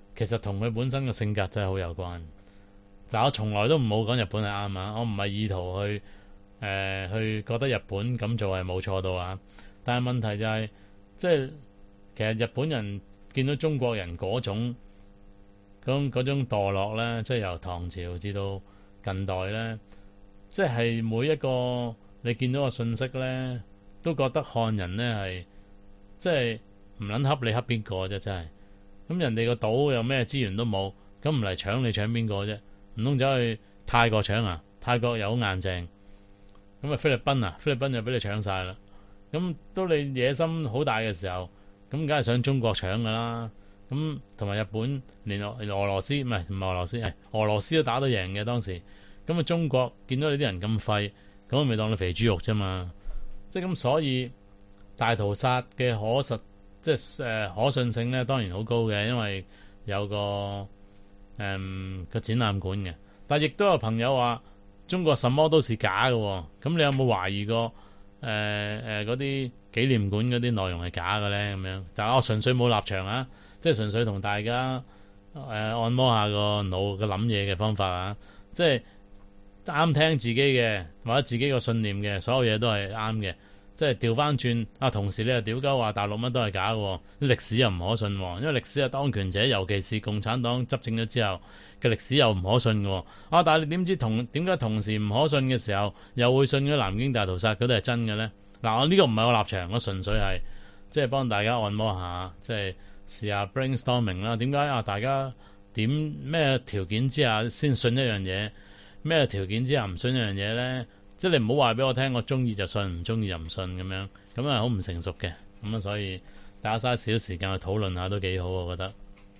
其實同佢本身嘅性格真係好有關。但我從來都唔好講日本係啱啊，我唔係意圖去覺得日本咁做係冇錯到啊。但係問題就係、即係其實日本人見到中國人嗰種墮落咧，即係由唐朝至到近代咧，即係每一個你見到個信息咧，都覺得漢人咧係即係唔撚恰你恰邊個啫，真係。咁人哋個島又咩資源都冇，咁唔嚟搶你搶邊個啫？唔通走去泰國搶啊？泰國又好硬淨，咁啊菲律賓就俾你搶晒啦。咁到你野心好大嘅時候，咁梗係想中國搶噶啦。咁同埋日本連俄羅斯唔係俄羅斯係俄羅斯都打得贏嘅當時。咁啊中國見到你啲人咁廢，咁咪當你肥豬肉啫嘛。即係咁，所以大屠殺嘅可信性咧，當然好高嘅，因為有個展覽館嘅。但係亦都有朋友話中國什麼都是假嘅，咁你有冇懷疑過嗰啲紀念館嗰啲內容係假嘅咧？咁樣，但係我純粹冇立場啊，即係純粹同大家按摩下個腦嘅諗嘢嘅方法啊，即係啱聽自己嘅或者自己個信念嘅，所有嘢都係啱嘅。即係調翻轉啊！同時你又屌鳩話大陸乜都係假嘅，歷史又唔可信，因為歷史係當權者，尤其是共產黨執政咗之後嘅歷史又唔可信嘅。啊！但係你點知點解同時唔可信嘅時候，又會信咗南京大屠殺嗰啲係真嘅咧？嗱，我呢個唔係我立場，我純粹係即係幫大家按摩下，即係試下 brainstorming 啦。點解啊？大家點咩條件之下先信一樣嘢？咩條件之下唔信一樣嘢咧？即係你唔好話俾我聽，我中意就信，唔中意就唔信咁樣，咁啊好唔成熟嘅。咁啊，所以大家嘥少時間去討論下都幾好，我覺得。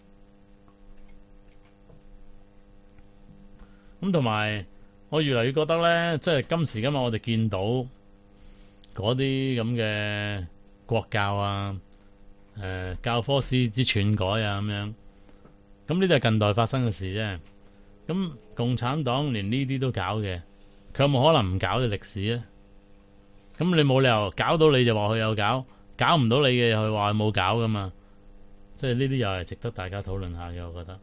咁同埋我越嚟越覺得咧，即係今時今日我哋見到嗰啲咁嘅國教啊、教科書之篡改啊咁樣，咁呢啲係近代發生嘅事啫。咁共產黨連呢啲都搞嘅。佢有冇可能唔搞嘅歷史咧？咁你冇理由搞到你就話佢有搞，搞唔到你嘅又佢話冇搞噶嘛？即係呢啲又係值得大家討論下嘅，我覺得。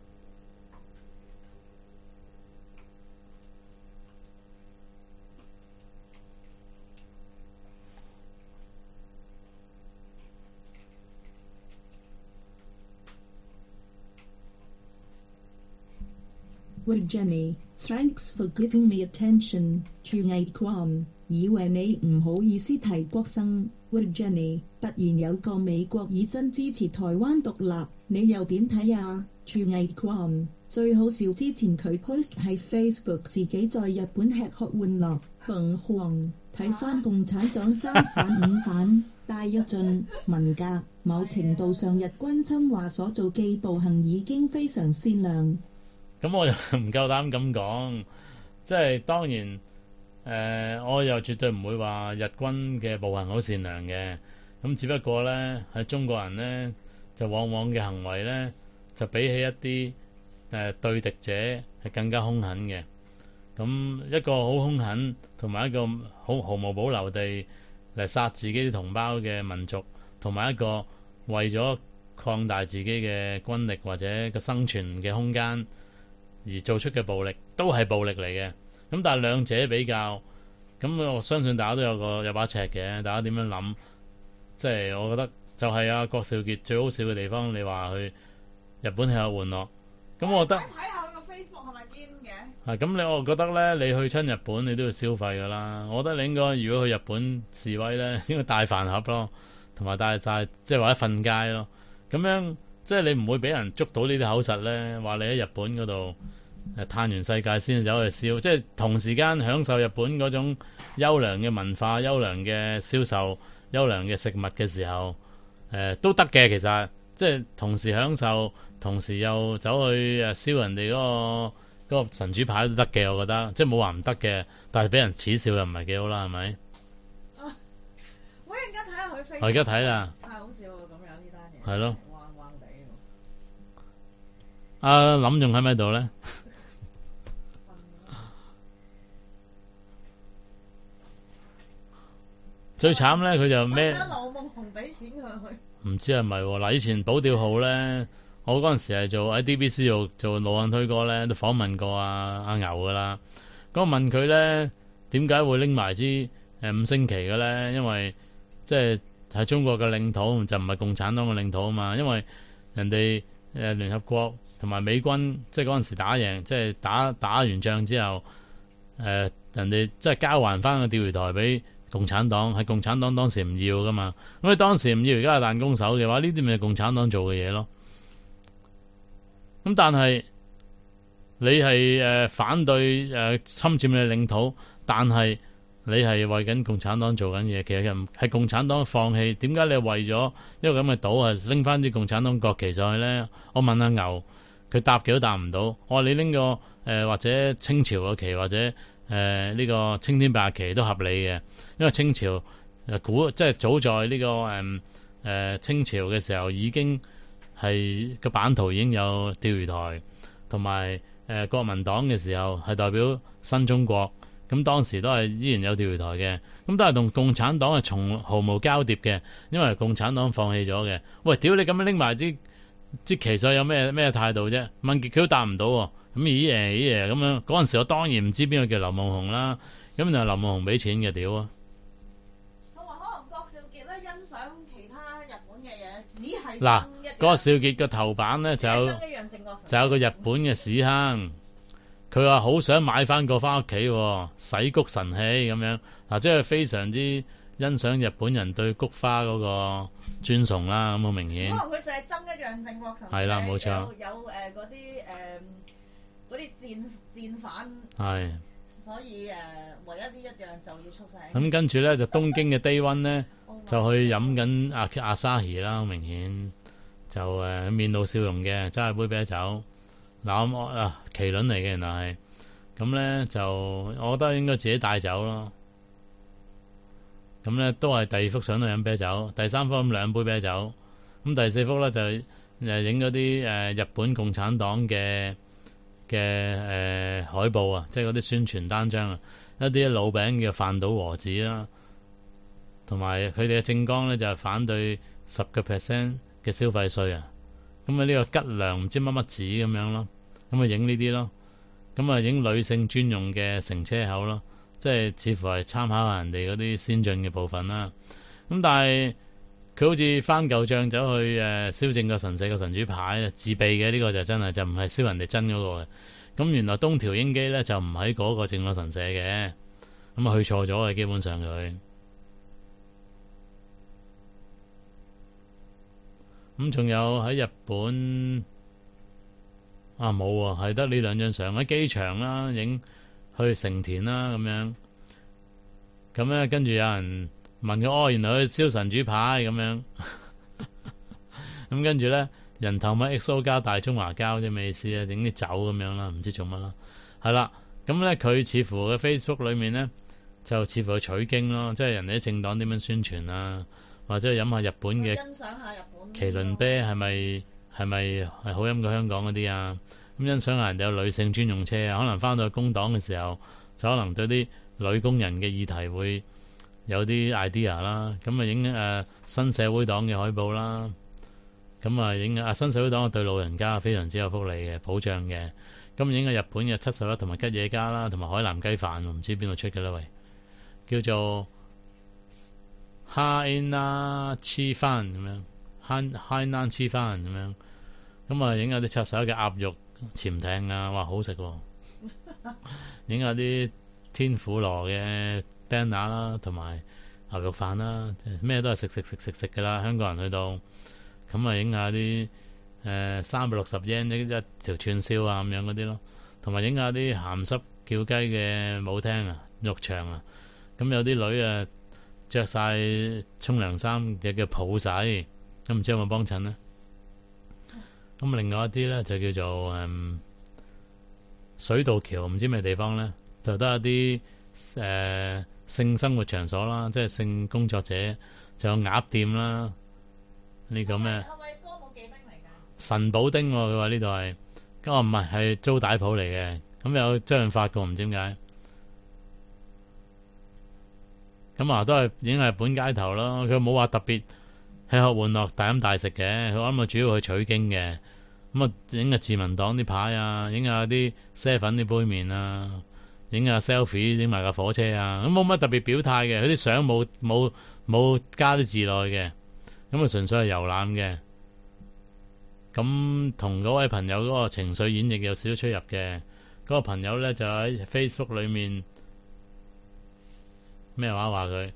喂 Jenny，thanks for giving me attention。廚藝狂，以為你唔好意思提國生。喂 Jenny，突然有個美國議真支持台灣獨立，你又點睇啊？廚藝狂最好笑之前佢 post 喺 Facebook 自己在日本吃喝玩樂，橫行睇返共產黨三反五反，戴躍進文革，某程度上日軍侵華所做嘅暴行已經非常善良。 咁我又唔夠膽咁講，即係當然我又絕對唔會話日軍嘅暴行好善良嘅，咁只不過咧喺中國人咧就往往嘅行為咧就比起一啲對敵者係更加兇狠嘅。咁一個好兇狠同埋一個好毫無保留地嚟殺自己啲同胞嘅民族，同埋一個為咗擴大自己嘅軍力或者個生存嘅空間而做出嘅暴力都係暴力嚟嘅。咁但係兩者比較，咁我相信大家都有把尺嘅。大家點樣諗？即係我覺得就係啊郭少傑最好笑嘅地方，你話去日本吃喝玩樂，咁我覺得睇下佢個 Facebook 係咪堅嘅？ 咁我覺得咧，你去親日本你都要消費㗎啦。我覺得你應該如果去日本示威咧，應該帶飯盒咯，同埋帶晒即係或者瞓街咯。咁樣即係你唔會俾人捉到呢啲口實咧，話你喺日本嗰度嘆完世界先走去燒，即係同時間享受日本嗰種優良嘅文化、優良嘅銷售、優良嘅食物嘅時候，都得嘅。其實即係同時享受，同時又走去燒人哋嗰個神主牌都得嘅。我覺得即係冇話唔得嘅，但係俾人恥笑又唔係幾好啦，係咪？ 我而家睇下佢 Facebook。 我而家睇啦。 太好笑喎！咁樣呢單嘢。 係咯。 彎彎地喎。 阿林仲喺咪度咧？最慘咧，佢就咩？ 劉夢熊俾錢佢去。 唔知係咪嗱？以前保釣號咧， 我嗰陣時係喺 DBC 做路向推歌咧，都訪問過阿牛噶啦。咁我問佢咧，點解會拎埋支5星旗嘅咧？因為即係喺中國嘅領土，就唔係共產黨嘅領土啊嘛。因為人哋聯合國同埋美軍，即係嗰陣時打贏，即係打完仗之後，人哋即係交還翻個釣魚台俾共產黨，係共產黨當時唔要噶嘛。咁你當時唔要，而家係彈弓手嘅話，呢啲咪係共產黨做嘅嘢咯。咁但係你係反對侵佔你嘅領土，但係你係為緊共產黨做緊嘢，其實係共產黨放棄。點解你為咗一個咁嘅島係拎翻啲共產黨國旗上去咧？我問阿牛，佢答幾都答唔到。我話你拎個或者清朝嘅旗，或者呢個青天白日旗都合理嘅，因為清朝即係早在呢個清朝嘅時候已經係個版圖已經有釣魚台，同埋國民黨嘅時候係代表新中國，咁當時都係依然有釣魚台嘅，咁都係同共產黨係毫無交疊嘅，因為共產黨放棄咗嘅。喂，屌你咁樣拎埋支旗上有咩態度啫？問極佢都答唔到喎。咁咦咁樣嗰陣時，我當然唔知邊個叫劉夢熊啦。咁就劉夢熊俾錢嘅，屌啊！ 同埋可能郭少傑咧欣賞其他日本嘅嘢，只係嗱，郭少傑個頭版咧就有個日本嘅屎坑，佢話好想買翻個翻屋企，洗谷神器咁樣。嗱，即係非常之欣賞日本人對菊花嗰個尊崇啦，咁好明顯。 可能佢就係憎一樣靖國神社， 係啦，冇錯。 有嗰啲戰犯， 係， 所以唯一呢一樣就要出聲。 咁跟住咧就東京嘅低溫咧就去飲緊阿沙希啦，好明顯就面露笑容嘅，揸住杯啤酒。嗱咁麒麟嚟嘅原來係，咁咧就我覺得應該自己帶走咯。咁咧都係第二幅相度飲啤酒，第三幅咁2杯啤酒，咁第四幅咧就影嗰啲日本共產黨嘅海報啊，即係嗰啲宣傳單張啊，一啲老餅嘅飯島和子啦，同埋佢哋嘅政綱咧就係反對10% 嘅消費稅啊。咁呢個吉良唔知乜乜子咁樣咯，咁影呢啲咯，咁影女性專用嘅乘車口咯，即係似乎係參考下人哋嗰啲先進嘅部分啦。咁但係佢好似翻舊帳走去燒正個神社個神主牌自備嘅，呢個就真係就唔係燒人哋真嗰個嘅。咁原來東條英機咧就唔喺嗰個正個神社嘅，咁去錯咗嘅，基本上佢。咁仲有喺日本冇啊，係得呢2張相喺機場啦，影去成田啦咁樣。咁咧跟住有人問佢，原來去燒神主牌咁樣。咁跟住咧人頭咪 XO 加大中華膠啫，咩意思啊？整啲酒咁樣啦，唔知做乜啦。係啦，咁咧佢似乎嘅 Facebook 裏面咧就似乎去取經咯，即係人哋啲政黨點樣宣傳啊，或者飲下日本嘅， 欣賞下日本麒麟啤係咪係好飲過香港嗰啲啊？咁欣賞下人哋有女性專用車啊，可能翻到去工黨嘅時候，就可能對啲女工人嘅議題會有啲 idea 啦。咁影新社會黨嘅海報啦，咁影新社會黨對老人家非常之有福利嘅保障嘅。咁影日本嘅71同埋吉野家啦，同埋海南雞飯，唔知邊度出嘅啦喂，叫做Hainan 黐飯咁樣，Hainan 黐飯咁樣。咁影下啲71嘅鴨肉潛艇啊，哇好食喎！影下啲天婦羅嘅 banner 啦，同埋牛肉飯啦，咩都係食㗎啦。香港人去到咁影下啲360 yen 一條串燒啊咁樣嗰啲咯，同埋影下啲鹹濕叫雞嘅舞廳啊、浴場啊。咁有啲女着晒沖涼衫就叫抱仔，咁唔知有冇幫襯呢？咁另外一啲咧就叫做水道橋，唔知咩地方咧，就得一啲性生活場所啦，即係性工作者，就有鴨店啦，呢個咩？ 係咪歌舞伎町嚟㗎？ 神保町佢話呢度係，咁唔係租帶鋪嚟嘅，咁有周潤發個唔知點解，咁都係影日本街頭咯，佢冇話特別吃喝玩樂大飲大食嘅，佢諗主要去取經嘅， 咁啊影下自民黨啲牌啊，影下啲啡粉啲杯麵啊，影下 selfie， 影埋架火車啊，咁冇乜特別表態嘅，佢啲相冇加啲字內嘅，咁啊純粹係遊覽嘅。咁同嗰位朋友嗰個情緒演繹有少少出入嘅。嗰個朋友咧就喺 Facebook 裏面咩話佢？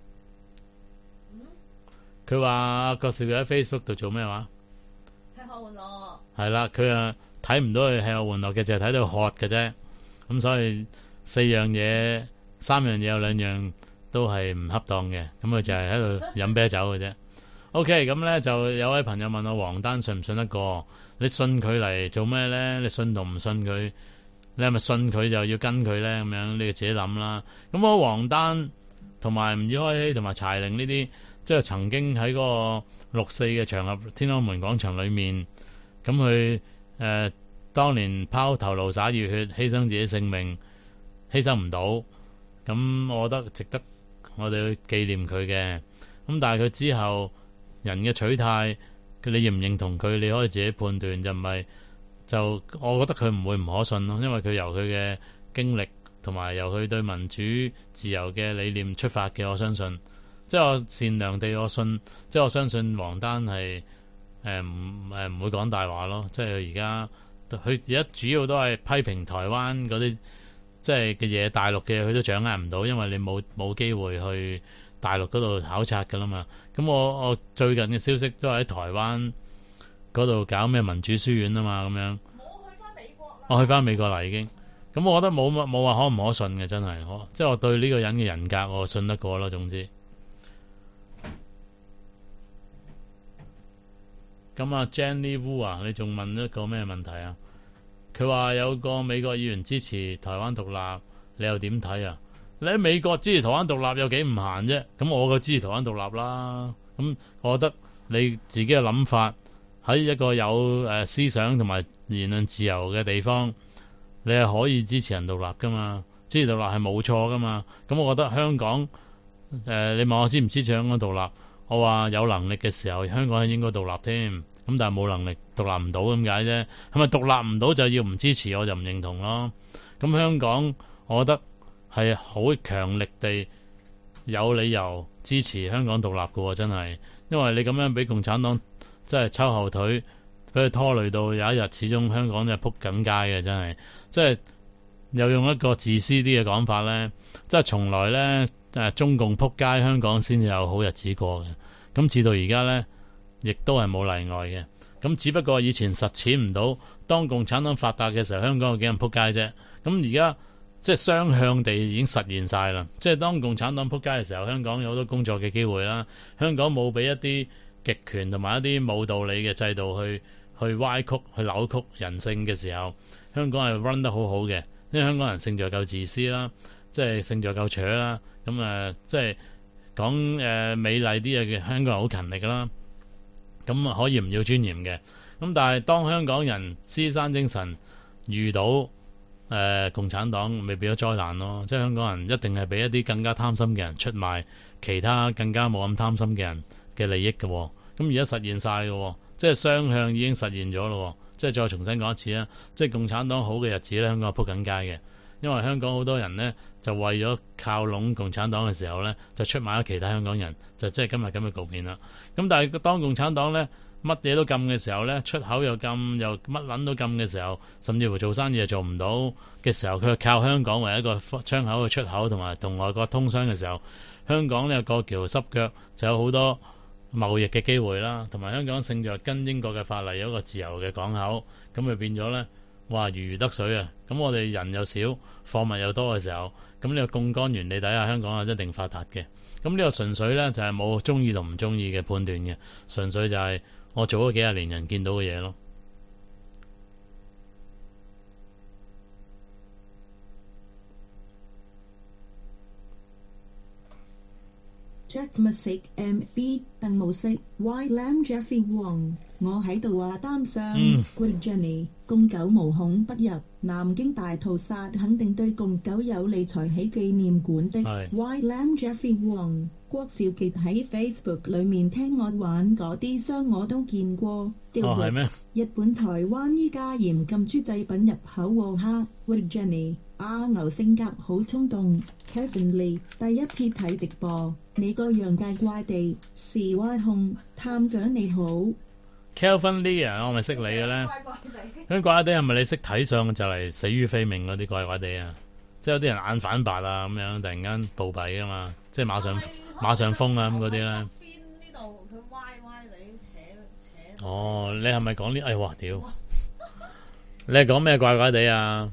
佢話郭少佢喺 Facebook 度做咩話？ 吃喝玩樂。 係啦，佢啊睇唔到佢吃喝玩樂嘅，就係睇到喝嘅啫。咁所以3樣嘢有2樣都係唔恰當嘅。咁佢就係喺度飲啤酒嘅啫。OK， 咁咧就有位朋友問我黃丹信唔信得過？你信佢嚟做咩咧？你信同唔信佢？你係咪信佢就要跟佢咧？咁樣你就自己諗啦。咁我黃丹同埋吳宇開希同埋柴玲呢啲，即係曾經喺嗰個6.4嘅場合，天安門廣場裏面，咁佢當年拋頭顱灑熱血，犧牲自己性命，犧牲唔到，咁我覺得值得我哋去紀念佢嘅。咁但係佢之後人嘅取態，你認唔認同佢？你可以自己判斷，就唔係就我覺得佢唔會唔可信咯，因為佢由佢嘅經歷同埋由佢對民主自由嘅理念出發嘅，我相信即係我善良地我信，即係我相信黃丹係唔會講大話咯。即係佢而家主要都係批評台灣嗰啲即係嘅嘢，大陸嘅佢都掌握唔到，因為你冇機會去大陸嗰度考察噶啦嘛。咁我最近嘅消息都係喺台灣嗰度搞咩民主書院啊嘛，咁樣。 我去翻美國啦。 我去翻美國啦已經。咁我覺得冇話可唔可信嘅，真係即係我對呢個人嘅人格我信得過咯。總之，咁啊 Jenny Wu 啊，你仲問一個咩問題啊？佢話有個美國議員支持台灣獨立，你又點睇啊？你喺美國支持台灣獨立有幾唔閒啫？咁我個支持台灣獨立啦。咁我覺得你自己嘅諗法喺一個有思想同埋言論自由嘅地方，你係可以支持人獨立噶嘛？支持獨立係冇錯噶嘛？咁我覺得香港你問我支唔支持香港獨立，我話有能力嘅時候香港係應該獨立添。咁但係冇能力獨立唔到咁解啫。係咪獨立唔到就要唔支持？我就唔認同咯。咁香港我覺得係好強力地有理由支持香港獨立嘅，真係。因為你咁樣俾共產黨真係抽後腿，俾佢拖累到有一日始終香港就撲緊街嘅，真係。即係又用一個自私啲嘅講法咧，即係從來咧中共撲街，香港先至有好日子過嘅。咁至到而家咧，亦都係冇例外嘅。咁只不過以前實踐唔到，當共產黨發達嘅時候，香港有幾人撲街啫。咁而家即係雙向地已經實現晒啦。即係當共產黨撲街嘅時候，香港有好多工作嘅機會啦。香港冇俾一啲極權同埋一啲冇道理嘅制度去歪曲、去扭曲人性嘅時候，香港係 run 得好好嘅。因為香港人勝在夠自私啦，即係勝在夠扯啦。咁即係講美麗啲嘅香港人好勤力噶啦。咁可以唔要尊嚴嘅。咁但係當香港人獅山精神遇到共產黨，咪變咗災難咯。即係香港人一定係俾一啲更加貪心嘅人出賣其他更加冇咁貪心嘅人嘅利益嘅。咁而家實現晒嘅，即係雙向已經實現咗咯。即係再重新講一次啦，即係共產黨好嘅日子咧，香港係撲緊街嘅。因為香港好多人呢，就為咗靠攏共產黨嘅時候呢，就出賣咗其他香港人，就即係今日咁嘅局面啦。咁但係當共產黨呢，乜嘢都禁嘅時候呢，出口又禁，又乜撚都禁嘅時候，甚至乎做生意又做唔到嘅時候，佢靠香港為一個窗口去出口同埋同外國通商嘅時候，香港呢過橋濕腳就有好多貿易嘅機會啦，同埋香港勝在跟英國嘅法例有一個自由嘅港口，咁咪變咗呢。哇，如魚得水啊！咁我哋人又少，貨物又多嘅時候，咁呢個槓桿原理底下，香港係一定發達嘅。咁呢個純粹呢，就係冇中意同唔中意嘅判斷嘅，純粹就係我做咗幾廿年人見到嘅嘢咯。 Jack Music MB 鄧無色 Y Lam Jeffrey Wong， 我喺度話擔上 Great Jenny 共九無孔不入，南京大屠殺肯定對共九有利才起紀念館的 Y Lam Jeffrey Wong。 郭兆傑喺 Facebook 裏面聽我玩嗰啲商我都見過。 係咩？ 日本台灣依家嚴禁豬製品入口喎哈。Great Jenny 阿牛性格好衝動 Kevin Lee 第一次睇直播，你個樣怪怪地。CY 控探長你好 Kelvin Lee 啊，我咪識你嘅咧。 怪怪地。 咁怪怪地係咪你識睇相就嚟死於非命嗰啲怪怪地啊？即係有啲人眼反白啊咁樣，突然間暴斃啊嘛，即係馬上風啊咁嗰啲咧。 邊呢度佢歪地扯。 哦，你係咪講呢？哎哇屌！你係講咩怪怪地啊？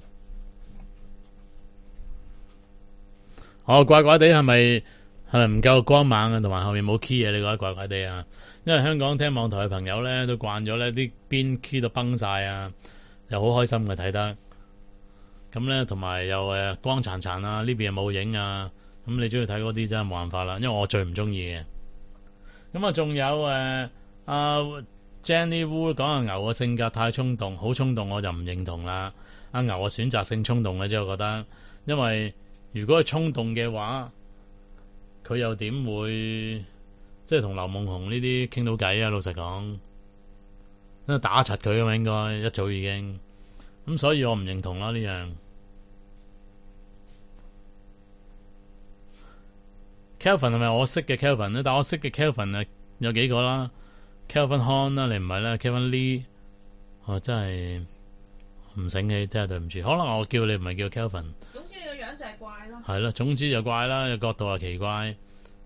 哦，怪怪地係咪唔夠光猛啊？同埋後面冇 key 啊？你覺得怪怪地啊？因為香港聽網台嘅朋友咧都慣咗咧啲邊 key 到崩晒啊，又好開心嘅睇得。咁咧同埋又光殘殘啊，呢邊又冇影啊。咁你中意睇嗰啲真係冇辦法啦，因為我最唔中意嘅。咁啊，仲有阿 Jenny Wu 講阿牛嘅性格太衝動，好衝動我就唔認同啦。阿牛嘅選擇性衝動嘅啫，我覺得，因為如果係衝動嘅話，佢又點會即係同劉夢熊呢啲傾到偈啊？老實講，因為打柒佢啊嘛，應該一早已經咁，所以我唔認同啦呢樣。Kelvin 係咪我識嘅 Kelvin 咧？但我識嘅 Kelvin 啊有幾個啦 ，Kelvin Han 啦，你唔係啦 ，Kelvin Lee， 我真係唔醒起，真係對唔住。可能我叫你唔係叫 Kelvin。 總之你個樣就係怪咯。 係咯，總之就怪啦，個角度又奇怪。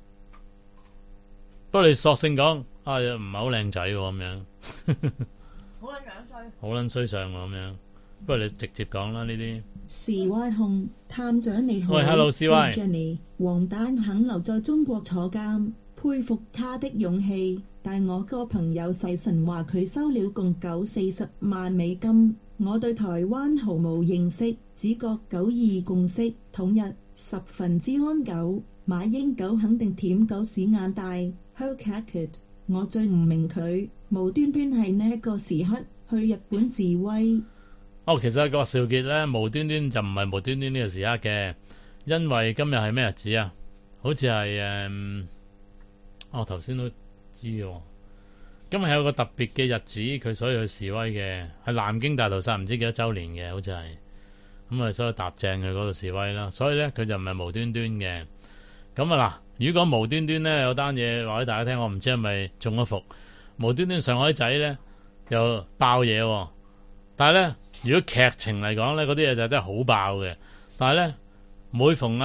不過你索性講啊，唔係好靚仔咁樣， 好撚樣衰， 好撚衰相咁樣。不過你直接講啦呢啲。 CY 控探長你好。 喂 ，Hello CY。 Jenny 黃蛋肯留在中國坐監，佩服他的勇氣。但我個朋友細神話佢收了共40萬美金。我對台灣毫無認識，只覺9·2共識統一10分之安狗。馬英九肯定舔狗屎眼大 Hellcat。我最唔明佢無端端係呢一個時刻去日本示威。 哦，其實郭兆傑咧無端端就唔係無端端呢個時刻嘅，因為今日係咩日子啊？好似係我頭先都知喎。今日係有個特別嘅日子，佢所以去示威嘅，係南京大屠殺唔知幾多週年嘅，好似係咁啊，所以搭正去嗰度示威啦。所以咧佢就唔係無端端嘅。咁啊嗱，如果無端端咧有單嘢話俾大家聽，我唔知係咪中咗伏，無端端上海仔咧又爆嘢喎。但係咧，如果劇情嚟講咧，嗰啲嘢就真係好爆嘅。但係咧，每逢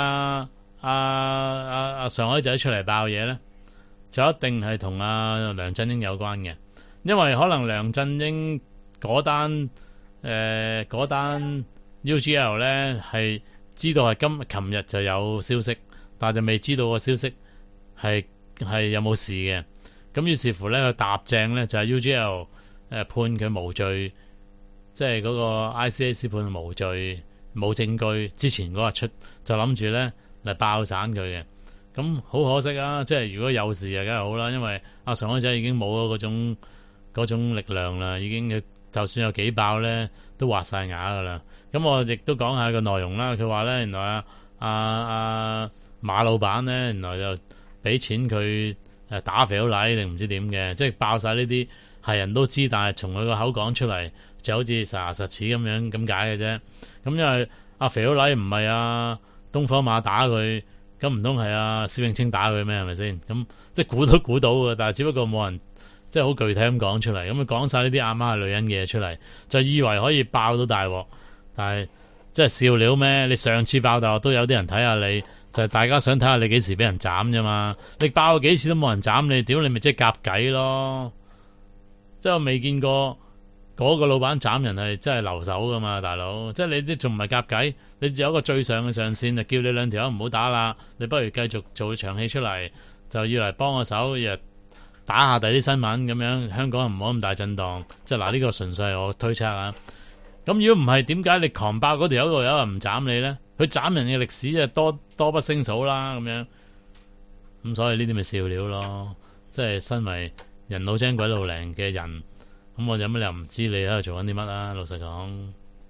上海仔出嚟爆嘢咧，就一定係同梁振英有關嘅，因為可能梁振英嗰單 UGL 咧係知道係琴日就有消息，但係就未知道個消息係有冇事嘅。咁於是乎咧，佢搭正咧就係 UGL 判佢無罪。即係嗰個 ICAC 判無罪冇證據之前嗰日出，就諗住咧嚟爆散佢嘅。咁好可惜啊！即係如果有事就梗係好啦，因為上海仔已經冇咗嗰種力量啦，已經就算有幾爆咧都滑晒牙噶啦。咁我亦都講下個內容啦。佢話咧原來馬老闆咧原來就俾錢佢打肥佬黎定唔知點嘅，即係爆晒呢啲係人都知，但係從佢個口講出嚟。就好似實牙實齒咁樣咁解嘅啫。咁因為肥佬黎唔係東方馬打佢，咁唔通係施永青打佢咩？係咪先？咁即係估都估到嘅，但係只不過冇人即係好具體咁講出嚟。咁佢講晒呢啲阿媽係女人嘅嘢出嚟，就以為可以爆到大鑊。但係即係笑料咩？你上次爆大鑊都有啲人睇下你，就係大家想睇下你幾時俾人斬啫嘛。你爆幾次都冇人斬你，屌你咪即係夾計咯。即係我未見過。嗰個老闆斬人係真係留手噶嘛，大佬，即係你啲仲唔係夾計？你有一個最上嘅上線，就叫你兩條友唔好打啦，你不如繼續做場戲出嚟，就要嚟幫個手，日打下第啲新聞咁樣，香港唔好咁大震盪。即係嗱，呢個純粹係我推測啊。咁如果唔係，點解你狂爆嗰條友度有人唔斬你咧？佢斬人嘅歷史就多不勝數啦，咁樣咁所以呢啲咪笑料咯。即係身為人老精鬼老靈嘅人，咁我有乜理由唔知你喺度做緊啲乜啊？老實講。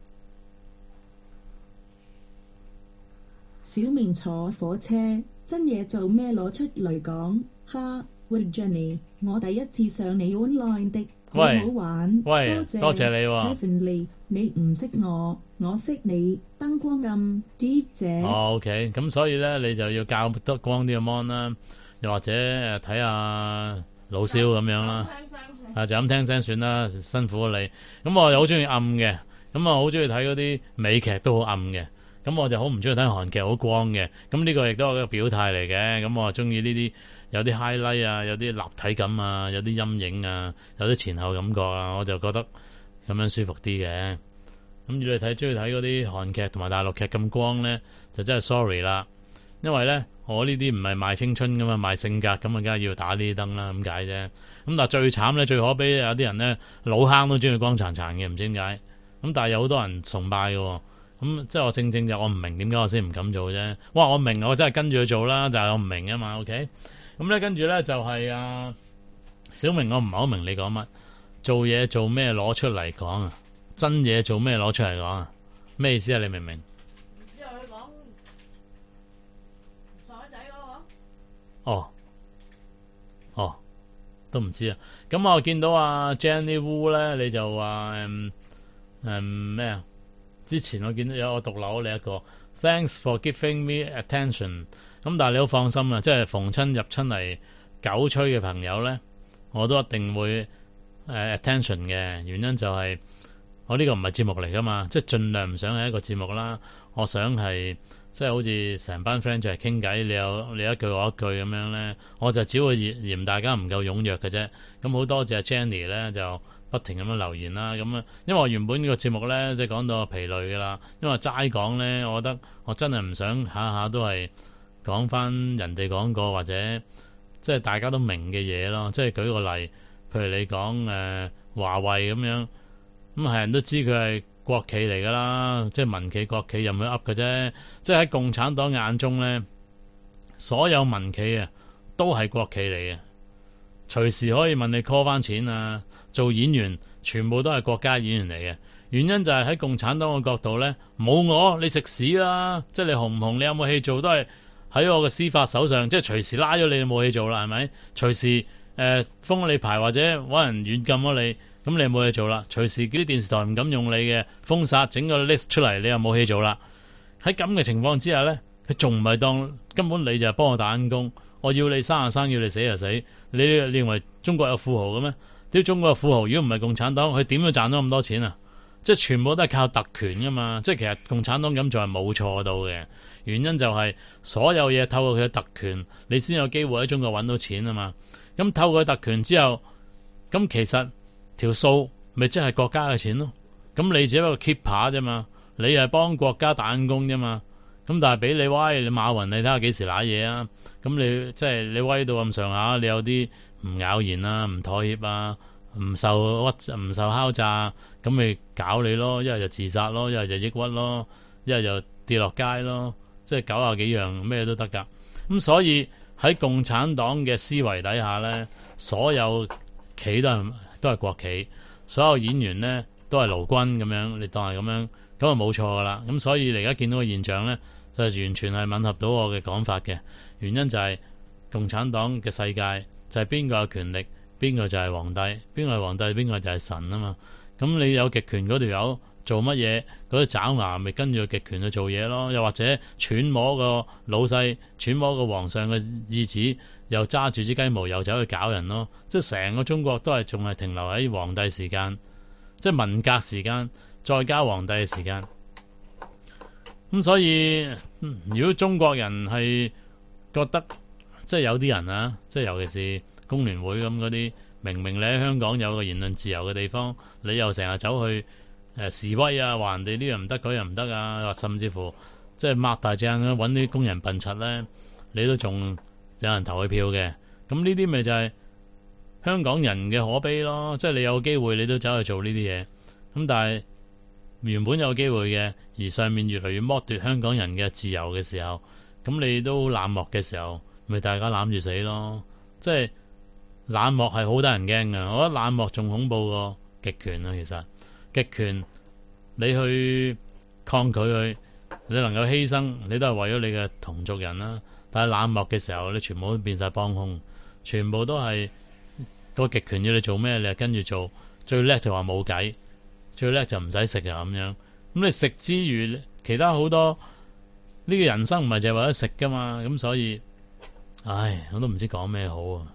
小明坐火車，真嘢做咩攞出嚟講？哈，喂 Jenny， 我第一次上你 online 的，好好玩。 喂，多謝你喎。 Definitely， 你唔識我，我識你。燈光暗啲姐。 OK， 咁所以咧你就要校得光啲嘅 mon 啦，又或者睇下老蕭咁樣啦。就咁聽聲算啦，辛苦你。咁我又好中意暗嘅，咁啊好中意睇嗰啲美劇都好暗嘅。咁我就好唔中意睇韓劇好光嘅，咁呢個亦都係一個表態嚟嘅。咁我中意呢啲有啲 highlight 啊，有啲立體感啊，有啲陰影啊，有啲前後感覺啊，我就覺得咁樣舒服啲嘅。咁如果你中意睇嗰啲韓劇同埋大陸劇咁光咧，就真係 sorry 啦。因為咧我呢啲唔係賣青春噶嘛，賣性格，咁啊梗係要打呢啲燈啦，咁解啫。咁但係最慘咧，最可悲有啲人咧老坑都中意光殘殘嘅，唔知點解。咁但係有好多人崇拜嘅。咁即係我正就我唔明點解我先唔敢做啫。哇！我明我真係跟住去做啦，但係我唔明啊嘛。OK， 咁咧跟住咧就係小明，我唔係好明你講乜，做嘢做咩攞出嚟講啊？真嘢做咩攞出嚟講啊？咩意思啊？你明唔明？ 之後佢講傻仔嗰個。 哦，都唔知啊。咁我見到Jenny Wu 咧，你就話咩啊？之前我見到有我讀樓你一個 Thanks for giving me attention。咁但係你好放心啊，即係逢親入親嚟狗吹嘅朋友咧，我都一定會attention 嘅。原因就係我呢個唔係節目嚟噶嘛，即係盡量唔想係一個節目啦。我想係即係好似成班 friend 就係傾偈，你一句我一句咁樣咧，我就只會嫌大家唔夠踴躍嘅啫。咁好多謝 Jenny 咧就不停咁樣留言啦，咁啊，因為我原本呢個節目咧即係講到疲累噶啦，因為齋講咧，我覺得我真係唔想下下都係講翻人哋講過或者即係大家都明嘅嘢咯。即係舉個例，譬如你講華為咁樣，咁係人都知佢係國企嚟噶啦，即係民企國企任佢噏嘅啫。即係喺共產黨眼中咧，所有民企啊都係國企嚟嘅，隨時可以問你 call 翻錢啊。做演員全部都係國家演員嚟嘅，原因就係喺共產黨嘅角度咧，冇我你食屎啦！即係你紅唔紅，你有冇戲做都係喺我嘅司法手上，即係隨時拉咗你冇戲做啦，係咪？隨時封你牌或者搵人軟禁咗你，咁你冇戲做啦。隨時啲電視台唔敢用你嘅，封殺整個 list 出嚟，你又冇戲做啦。喺咁嘅情況之下咧，佢仲唔係當根本你就係幫我打緊工，我要你生就生，要你死就死。你認為中國有富豪嘅咩？啲中國嘅富豪如果唔係共產黨，佢點樣賺到咁多錢啊？即係全部都係靠特權噶嘛。即係其實共產黨咁做係冇錯到嘅，原因就係所有嘢透過佢嘅特權，你先有機會喺中國揾到錢啊嘛。咁透過特權之後，咁其實條數咪即係國家嘅錢咯。咁你只不過 keeper 啫嘛，你係幫國家打緊工啫嘛。咁但係俾你威，你馬雲你睇下幾時揦嘢啊？咁你即係你威到咁上下，你有啲唔咬言啊，唔妥協啊，唔受敲詐，咁咪搞你咯。一係就自殺咯，一係就抑鬱咯，一係就跌落街咯，即係90幾樣咩都得噶。咁所以喺共產黨嘅思維底下咧，所有企都係國企，所有演員咧都係勞軍咁樣，你當係咁樣，咁就冇錯噶啦。咁所以你而家見到嘅現象咧，就係完全係吻合到我嘅講法嘅。原因就係共產黨嘅世界就係邊個有權力，邊個就係皇帝，邊個係皇帝，邊個就係神啊嘛。咁你有極權嗰條友做乜嘢，嗰啲爪牙咪跟住極權去做嘢咯。又或者揣摩個老細，揣摩個皇上嘅意志，又揸住支雞毛又走去搞人咯。即係成個中國都係仲係停留喺皇帝時間，即係文革時間再加皇帝嘅時間。咁所以如果中國人係覺得即係有啲人啊，即係尤其是工聯會咁嗰啲，明明你喺香港有個言論自由嘅地方，你又成日走去示威啊，話人哋呢樣唔得嗰樣唔得啊，或甚至乎即係擘大隻眼揾啲工人笨柒咧，你都仲有人投佢票嘅。咁呢啲咪就係香港人嘅可悲咯。即係你有機會你都走去做呢啲嘢，咁但係原本有機會嘅，而上面越嚟越剝奪香港人嘅自由嘅時候，咁你都冷漠嘅時候， 咪大家攬住死咯。即係冷漠係好得人驚㗎，我覺得冷漠仲恐怖過極權啊。其實極權你去抗拒佢，你能夠犧牲，你都係為咗你嘅同族人啦。但係冷漠嘅時候，你全部都變晒幫兇，全部都係個極權要你做咩，你就跟住做。最叻就話冇計，最叻就唔使食啊咁樣。咁你食之餘，其他好多呢個人生唔係淨係為咗食噶嘛。咁所以，唉，我都唔知講咩好啊。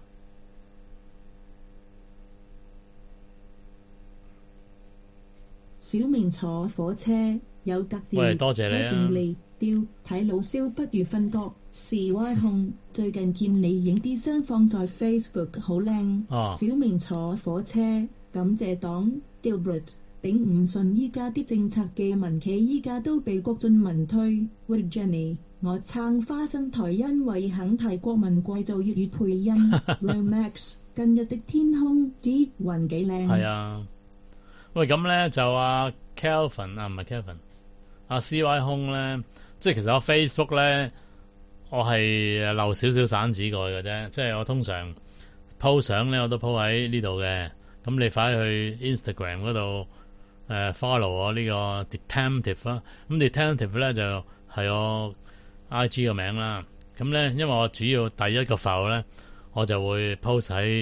小明坐火車有格調， 喂，多謝你啊！ 調睇老蕭不如瞓覺。CY 控最近見你影啲相放在 Facebook 好靚。小明坐火車，感謝黨 Dilbert 頂唔順依家啲政策嘅民企依家都被國進民退。喂 Jenny， 我撐花生台，因為肯提國民貴做粵語配音。喂 Max， 近日的天空啲雲幾靚。 係啊，喂咁咧就阿 Kelvin 啊，唔係 Kelvin， 阿 CY 空咧，即係其實我 Facebook 咧，我係漏少少散紙過去嘅啫。即係我通常 po 相咧，我都 po 喺呢度嘅。咁你快去 Instagram 嗰度follow 我呢個 Detective 啦。咁 Detective 咧就係我 IG 嘅名啦。咁咧因為我主要第一個 file 咧，我就會 post 喺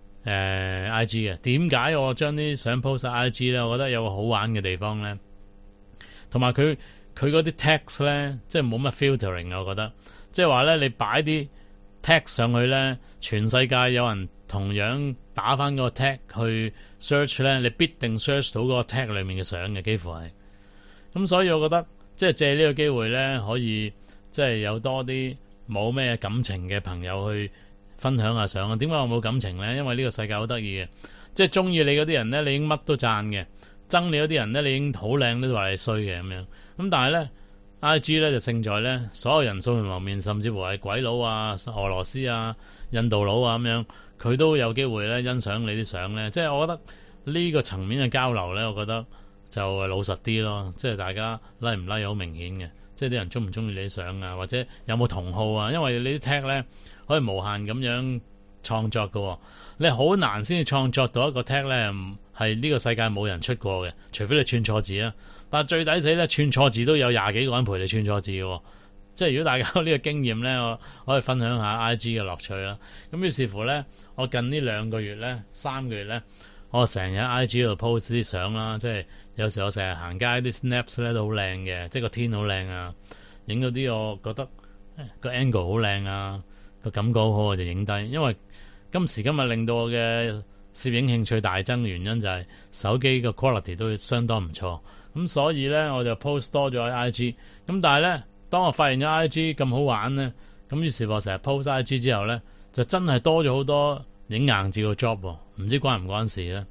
IG 嘅。點解我將啲相 post 喺 IG 咧？我覺得有個好玩嘅地方咧，同埋佢嗰啲 text 咧，即係冇乜 filtering 啊。我覺得即係話咧，你擺啲 text 上去咧，全世界有人同樣打翻個 tag 去 search 咧，你必定 search 到嗰個 tag 裏面嘅相嘅，幾乎係。咁所以我覺得即係借呢個機會咧，可以即係有多啲冇咩感情嘅朋友去分享下相啊。點解我冇感情咧？因為呢個世界好得意嘅，即係中意你嗰啲人咧，你已經乜都讚嘅；憎你嗰啲人咧，你已經好靚都話你衰嘅咁樣。咁但係咧 IG 咧就勝在咧，所有人素未謀面，甚至乎係鬼佬啊、俄羅斯啊、印度佬啊咁樣，佢都有機會咧欣賞你啲相咧。即係我覺得呢個層面嘅交流咧，我覺得就老實啲咯。即係大家 like 唔 like 好明顯嘅，即係啲人中唔中意你啲相啊，或者有冇同好啊。因為你啲 tag 咧可以無限咁樣創作嘅，你好難先至創作到一個 tag 咧係呢個世界冇人出過嘅，除非你串錯字啊。但係最抵死咧，串錯字都有廿幾個人陪你串錯字嘅。即係如果大家有呢個經驗咧，我可以分享下 IG 嘅樂趣啦。咁於是乎咧，我近呢2個月咧、3個月咧，我成日喺 IG 度 post 啲相啦。即係有時我成日行街啲 snaps 咧都好靚嘅，即係個天好靚啊，影到啲我覺得個 angle 好靚啊，個感覺好好，我就影低。因為今時今日令到我嘅攝影興趣大增嘅原因就係手機嘅 quality 都相當唔錯。咁所以咧我就 post 多咗喺 IG。咁但係咧，當我發現咗 IG 咁好玩咧，咁於是我成日 post IG 之後咧，就真係多咗好多影硬照嘅 job。唔知關唔關事咧？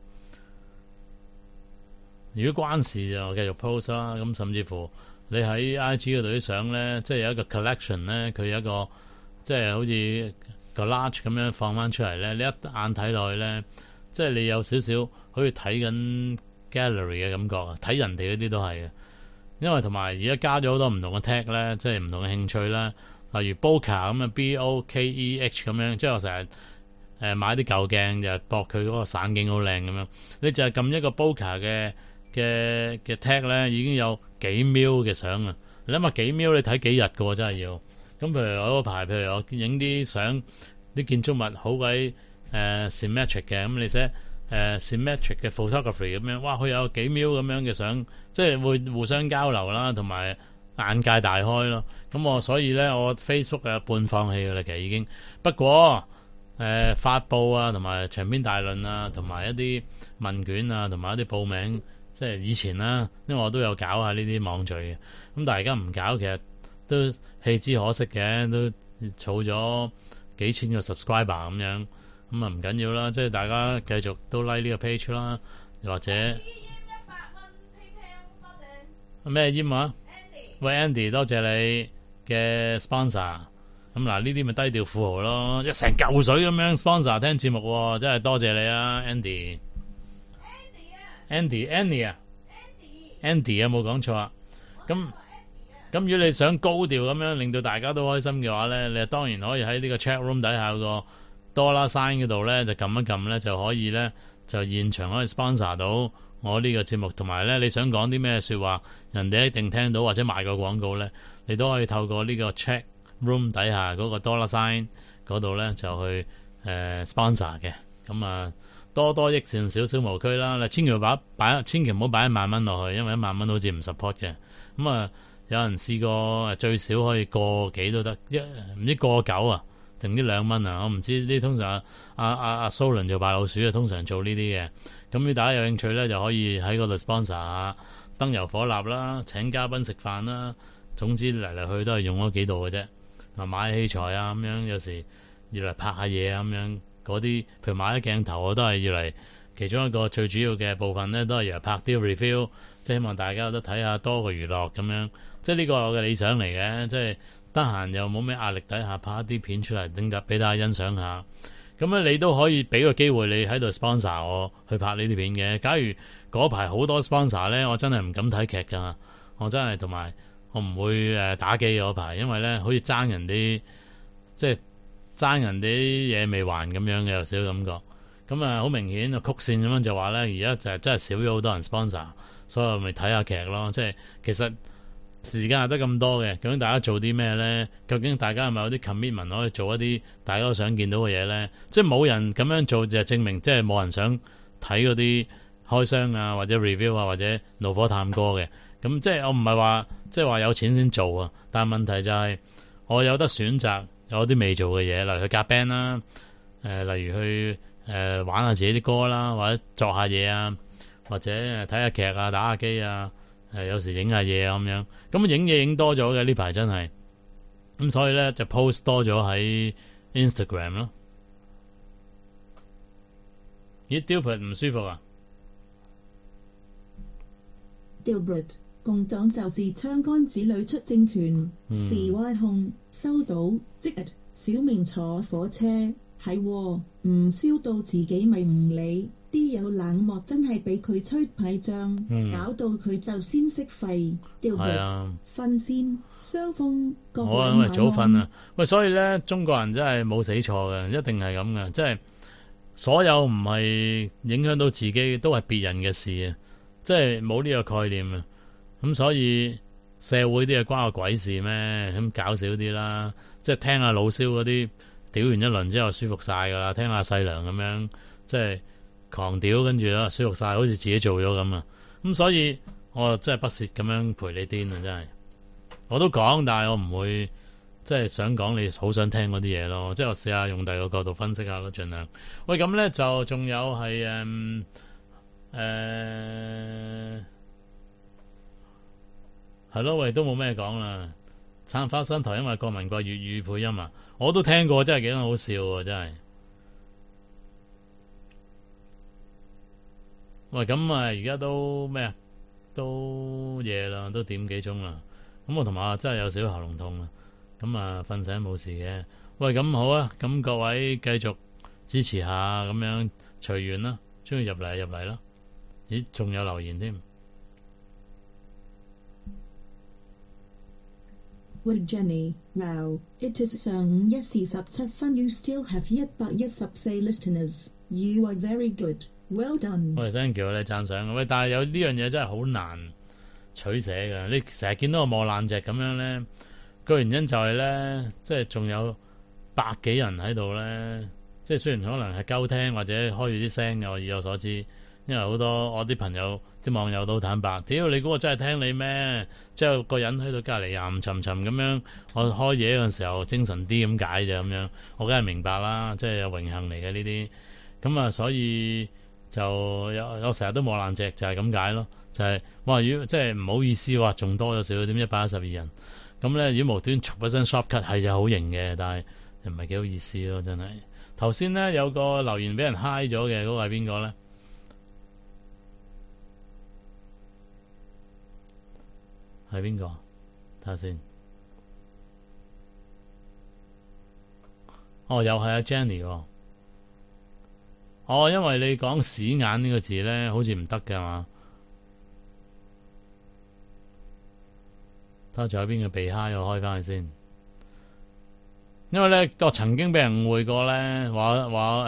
如果關事就繼續 post 啦。咁甚至乎你喺 IG 嗰度啲相咧，即係有一個 collection 咧，佢有一個即係好似個 large 咁樣放翻出嚟咧，你一眼睇落去咧，即係你有少少好似睇緊 gallery 嘅感覺啊，睇人哋嗰啲都係嘅。因為同埋而家加咗好多唔同嘅 tag 咧，即係唔同嘅興趣啦，例如 bokeh 咁啊 BOKEH 咁樣，即係我成日買啲舊鏡就博佢嗰個散景好靚咁樣。你就係撳一個 bokeh 嘅 tag 咧，已經有幾秒嘅相啊！你諗下幾秒你睇幾日㗎喎，真係要。咁譬如我嗰排，譬如我影啲相，啲建築物好鬼symmetric 嘅，咁你寫symmetric 嘅 photography 咁樣，哇！佢有幾秒咁樣嘅相，即係會互相交流啦，同埋眼界大開咯。咁我所以咧，我 Facebook 半放棄㗎啦，其實已經。不過發布啊，同埋長篇大論啊，同埋一啲問卷啊，同埋一啲報名，即係以前啦，因為我都有搞下呢啲網聚嘅。咁但係而家唔搞，其實都棄之可惜嘅，都儲咗幾千個 subscriber 咁樣。咁啊唔緊要啦，即係大家繼續都 like 呢個 page 啦，又或者咩煙話？喂 Andy， 多謝你嘅 sponsor。咁嗱，呢啲咪低調富豪咯，一成嚿水咁樣 sponsor 聽節目，真係多謝你啊 Andy。Andy 啊 Andy 啊冇講錯啊。咁咁如果你想高調咁樣令到大家都開心嘅話咧，你當然可以喺呢個 chat room 底下有個$sign嗰度咧，就撳一撳咧就可以咧，就現場可以 sponsor 到我呢個節目，同埋咧你想講啲咩說話，人哋一定聽到，或者賣個廣告咧，你都可以透過呢個 chat room 底下嗰個$sign嗰度咧就去sponsor 嘅。咁啊多益善，少少無拘啦。你千祈唔好擺$10,000落去，因為$10,000好似唔 support 嘅。咁啊有人試過最少可以個幾都得，唔知個9啊定啲$2啊，我唔知呢。通常阿蘇倫做白老鼠啊，通常做呢啲嘅。咁如果大家有興趣咧，就可以喺嗰度 sponsor 下，燈油火蠟啦，請嘉賓食飯啦，總之嚟嚟去都係用嗰幾度嘅啫。啊買器材啊咁樣，有時要嚟拍下嘢啊咁樣，嗰啲譬如買啲鏡頭我都係要嚟，其中一個最主要嘅部分咧，都係要嚟拍啲 review， 即係希望大家有得睇下，多個娛樂咁樣。即係呢個我嘅理想嚟嘅，即係得閒又冇咩壓力底下拍一啲片出嚟，點解俾大家欣賞下。咁咧你都可以俾個機會你喺度 sponsor 我去拍呢啲片嘅。假如嗰排好多 sponsor 咧，我真係唔敢睇劇㗎，我真係同埋我唔會打機嗰排，因為咧好似爭人啲，即係爭人啲嘢未還咁樣嘅，有少少感覺。咁啊好明顯曲線咁樣就話咧，而家就真係少咗好多人 sponsor， 所以我咪睇下劇咯。即係其實時間係得咁多嘅，究竟大家做啲咩咧？究竟大家係咪有啲 commitment 可以做一啲大家都想見到嘅嘢咧？即係冇人咁樣做就證明即係冇人想睇嗰啲開箱啊，或者 review 啊，或者怒火探歌嘅。咁即係我唔係話即係話有錢先做啊，但係問題就係我有得選擇，有啲未做嘅嘢，例如去夾 band 啦，例如去玩下自己啲歌啦，或者作下嘢啊，或者睇下劇啊，打下機啊。有時影下嘢啊咁樣，咁影嘢影多咗嘅呢排真係，咁所以咧就 post 多咗喺 Instagram 咯。咦 Dilbert 唔舒服啊 Dilbert 共黨就是槍桿子裏出政權，示威控收到即日小明坐火車係喎，唔燒到自己咪唔理。啲有冷漠真係俾佢吹牌仗，搞到佢就先識吠。Dilbert 瞓先，雙峰各位晚安。 好啊，早瞓啊。喂，所以咧中國人真係冇死錯嘅，一定係咁嘅，即係所有唔係影響到自己都係別人嘅事啊，即係冇呢個概念啊。咁所以社會啲嘢關我鬼事咩？咁搞少啲啦，即係聽下老蕭嗰啲屌完一輪之後舒服晒噶啦，聽下細良咁樣即係狂屌，跟住啦舒服晒，好似自己做咗咁啊！咁所以我真係不屑咁樣陪你癲啊！真係我都講，但係我唔會即係想講你好想聽嗰啲嘢咯。即係我試下用第二個角度分析下咯，盡量。喂，咁咧就仲有係係咯，喂都冇咩講啦。撐花生台因為郭文貴粵語配音啊，我都聽過，真係幾好笑啊！真係。喂，咁啊，而家都咩啊？都夜啦，都點幾鐘啦。咁我同埋真係有少少喉嚨痛啊。咁啊，瞓醒冇事嘅。喂，咁好啊。咁各位繼續支持下，咁樣隨緣啦。中意入嚟啦。咦，仲有留言添。 喂 Jenny, wow, it is 上午1時17分 You still have 114 listeners. You are very good. Well done。 喂 ，thank you 你讚賞。喂，但係有呢樣嘢真係好難取捨嘅。你成日見到我磨爛隻咁樣咧，個原因就係咧，即係仲有百幾人喺度咧。即係雖然可能係鳩聽或者開住啲聲嘅，我以我所知。因為好多我啲朋友、啲網友都坦白，屌你估我真係聽你咩？之後個人喺度隔離吟沉沉咁樣，我開嘢嗰陣時候精神啲咁解啫咁樣，我梗係明白啦，即係有榮幸嚟嘅呢啲。咁啊，所以就我成日都磨爛隻，就係咁解咯。就係哇，如果即係唔好意思話，仲多咗少少點112人。咁咧，如果無端唰一聲 shop cut 係就好型嘅，但係又唔係幾好意思咯，真係。頭先咧有個留言俾人 high 咗嘅，嗰個係邊個咧？係邊個？睇下先。哦，又係阿 Jenny 喎。哦，因為你講屎眼呢個字咧，好似唔得㗎嘛。 睇下仲有邊個被蝦，我開翻去先。因為咧，我曾經俾人誤會過咧，話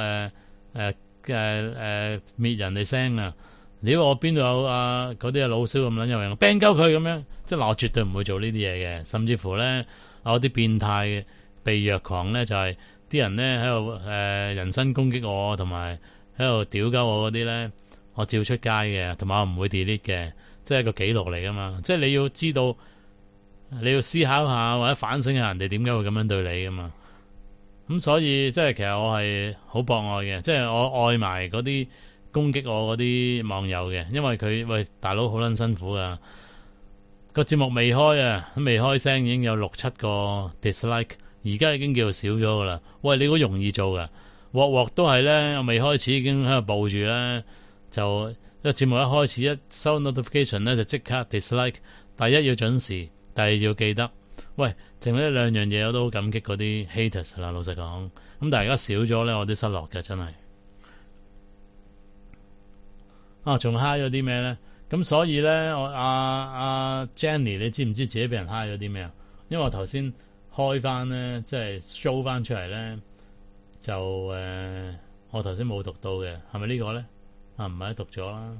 滅人哋聲啊！你話我邊度有嗰啲老蕭咁撚有型，ban 鳩佢咁樣，即係嗱，我絕對唔會做呢啲嘢嘅。甚至乎咧，有啲變態嘅被虐狂咧，就係啲人咧喺度人身攻擊我，同埋喺度屌鳩我嗰啲咧，我照出街嘅，同埋我唔會 delete 嘅，即係一個記錄嚟噶嘛。即係你要知道，你要思考下或者反省下人哋點解會咁樣對你噶嘛。咁所以即係其實我係好博愛嘅，即係我愛埋嗰啲攻擊我嗰啲網友嘅，因為佢喂大佬好撚辛苦噶，個節目未開啊，未開聲已經有6-7個 dislike， 而家已經叫做少咗噶啦。喂，你好容易做噶，鑊鑊都係咧，我未開始已經喺度報住咧，就個節目一開始一收 notification 咧就即刻 dislike。第一要準時，第二要記得。喂，淨呢兩樣嘢我都好感激嗰啲 haters 啦，老實講。咁但係而家少咗咧，我啲失落嘅真係。仲 high 咗啲咩咧？咁所以咧，我Jenny， 你知唔知自己俾人 high 咗啲咩啊？因為我頭先開翻咧，即係 show 翻出嚟咧，就我頭先冇讀到嘅，係咪呢個咧？唔係讀咗啦。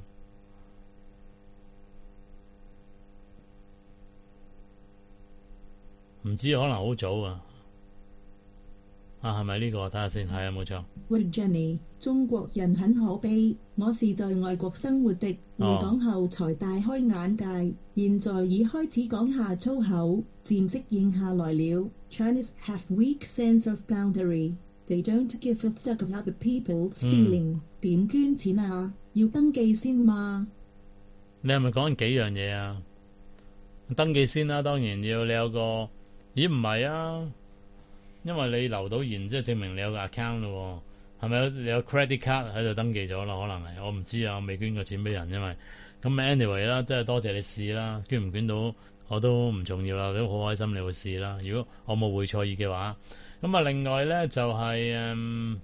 唔知可能好早啊！係咪呢個？睇下先，係啊，冇錯。 喂 Jenny， 中國人很可悲，我是在外國生活的，回港後才大開眼界，現在已開始講下粗口，漸適應下來了。Chinese have weak sense of boundary. They don't give a fuck of other people's feeling. 點捐錢啊？要登記先嘛？ 你係咪講緊幾樣嘢啊？登記先啦，當然要你有個。咦，唔係啊，因為你留到言，即係證明你有個 account 咯，係咪你有 credit card 喺度登記咗啦？可能係，我唔知啊，我未捐過錢俾人，因為咁 anyway 啦，即係多謝你試啦，捐唔捐到我都唔重要啦，你都好開心你會試啦。如果我冇會錯意嘅話，咁啊另外咧就係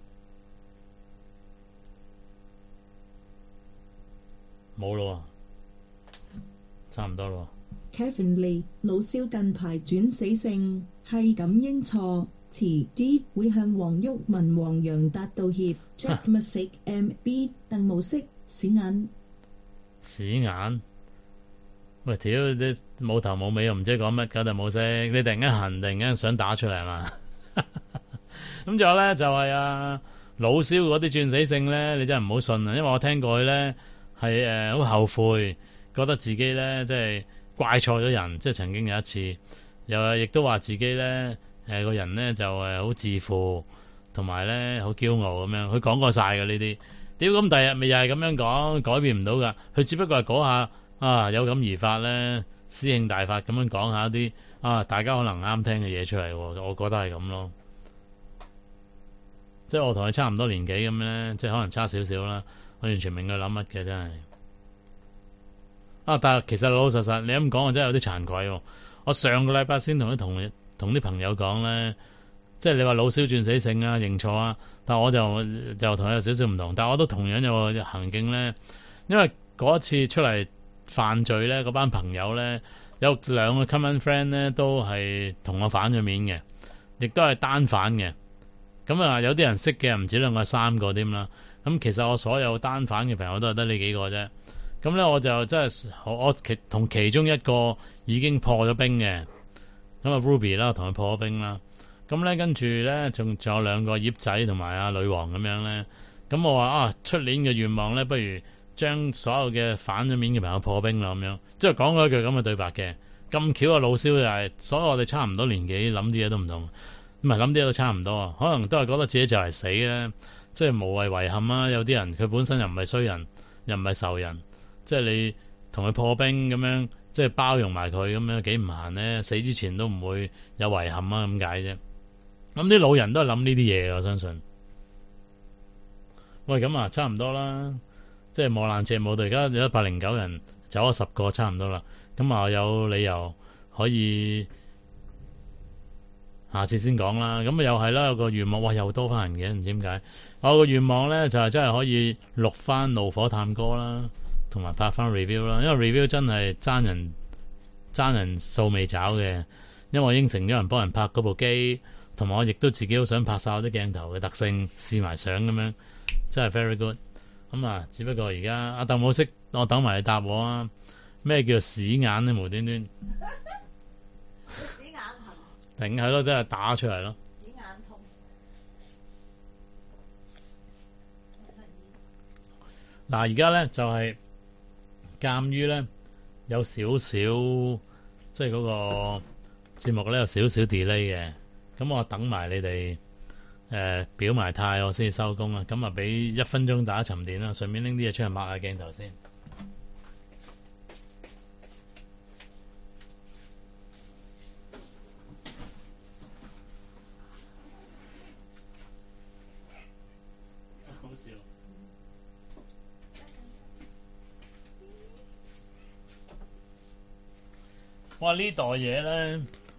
冇咯，差唔多咯。 Kevin Lee 老蕭近排轉死性，係咁應錯，遲啲會向黃毓民、黃洋達道歉。Jack Music MB 鄧無色屎眼， 屎眼。喂，屌你冇頭冇尾又唔知講乜，搞到冇識。你突然間痕，突然間想打出嚟係嘛？咁仲有咧就係老蕭嗰啲轉死性咧，你真係唔好信啊！因為我聽過佢咧係好後悔，覺得自己咧即係。怪錯咗人，即係曾經有一次，又亦都話自己咧，個人咧就好自負，同埋咧好驕傲咁樣。佢講過晒嘅呢啲，屌咁第日咪又係咁樣講，改變唔到噶。佢只不過係嗰下有感而發咧，詩興大發咁樣講下啲大家可能啱聽嘅嘢出嚟，我覺得係咁咯。即係我同佢差唔多年紀咁咧，即係可能差少少啦。我完全明佢諗乜嘅，真係。但係其實老老實實，你咁講我真係有啲慚愧。我上個禮拜先同啲朋友講咧，即係你話老蕭轉死性啊，認錯啊，但係我就同佢有少少唔同，但係我都同樣有個行徑咧，因為嗰一次出嚟犯罪咧，嗰班朋友咧有兩個 common friend 咧都係同我反咗面嘅，亦都係單反嘅。咁有啲人識嘅唔止兩個，3個添啦。咁其實我所有單反嘅朋友都係得呢幾個啫。咁咧我就真係我同其中一個已經破咗冰嘅，咁Ruby 啦，同佢破咗冰啦。咁咧跟住咧仲有兩個葉仔同埋女王咁樣咧。咁我話出年嘅願望咧，不如將所有嘅反咗面嘅朋友破冰啦咁樣。即係講咗一句咁嘅對白嘅。咁巧老蕭又係，所以我哋差唔多年紀，諗啲嘢都唔同，唔係諗啲嘢都差唔多啊。可能都係覺得自己就嚟死咧，即係無謂遺憾啊。有啲人佢本身又唔係衰人，又唔係仇人。即係你同佢破冰咁樣，即係包容埋佢咁樣，幾唔閒咧？死之前都唔會有遺憾啊，咁解啫。咁啲老人都係諗呢啲嘢，我相信。喂，咁差唔多啦。即係磨爛蓆冇到而家有109人，走咗10個，差唔多啦。咁有理由可以下次先講啦。咁又係啦，有個願望，哇，又多翻人嘅，唔知點解。我有個願望咧，就係真係可以錄翻怒火探歌啦。同埋拍翻 review 啦，因為 review 真係爭人爭人數未找嘅，因為我應承咗人幫人拍嗰部機，同埋我亦都自己好想拍晒我啲鏡頭嘅特性，試埋相咁樣，真係 very good。咁啊，只不過而家阿鄧冇識，我等埋你答我啊，咩叫屎眼咧？無端端屎眼痕， 頂係咯，真係打出嚟咯。 屎眼痛。 嗱，而家咧就係鑑於咧有少少即係嗰個節目咧有少少 delay 嘅，咁我等埋你哋表埋態，我先至收工啊。咁啊，俾1分鐘大家沉澱啦，順便拎啲嘢出嚟抹下鏡頭先。好笑。哇！呢袋嘢咧，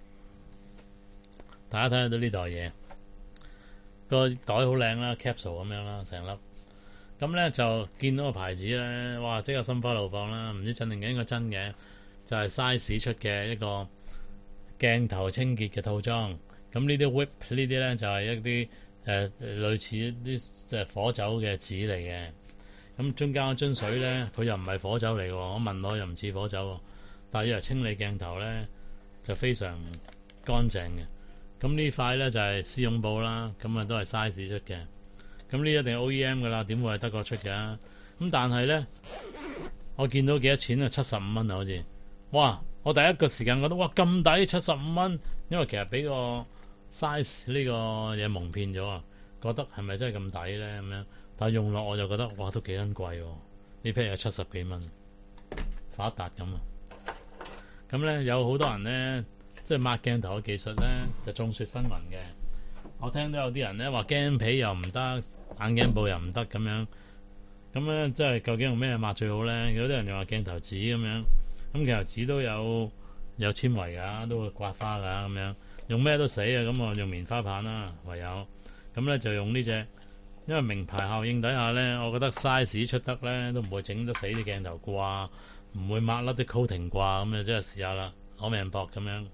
大家睇下到呢袋嘢，個袋好靚啦 ，capsule 咁樣啦，成粒。咁咧就見到個牌子咧，哇！即刻心花怒放啦，唔知真定假，應該真嘅，就係 size 出嘅一個鏡頭清潔嘅套裝。咁呢啲 whip 呢啲咧就係一啲類似啲即係火酒嘅紙嚟嘅。咁中間嗰樽水咧，佢又唔係火酒嚟喎，我聞落又唔似火酒喎。但係要嚟清理鏡頭咧，就非常乾淨嘅。咁呢塊咧就係絲絨布啦，咁啊都係 size 出嘅。咁呢一定係 OEM 噶啦，點會係德國出嘅？咁但係咧，我見到幾多錢啊？75蚊啊，好似。哇！我第一個時間覺得哇咁抵75蚊，因為其實俾個 size 呢個嘢蒙騙咗啊，覺得係咪真係咁抵咧咁樣？但係用落我就覺得哇都幾撚貴喎，呢批係70幾蚊，發達咁啊！咁咧有好多人咧，即係抹鏡頭嘅技術咧，就眾說紛紜嘅。我聽到有啲人咧話鏡皮又唔得，眼鏡布又唔得咁樣。咁咧即係究竟用咩抹最好咧？有啲人又話鏡頭紙咁樣。咁鏡頭紙都有纖維㗎，都會刮花㗎咁樣。用咩都死啊！咁我用棉花棒啦，唯有。咁咧就用呢隻，因為名牌效應底下咧，我覺得 size 出得咧都唔會整得死啲鏡頭掛。唔會抹甩啲 coating 掛咁啊！即係試下啦，攞命搏咁樣。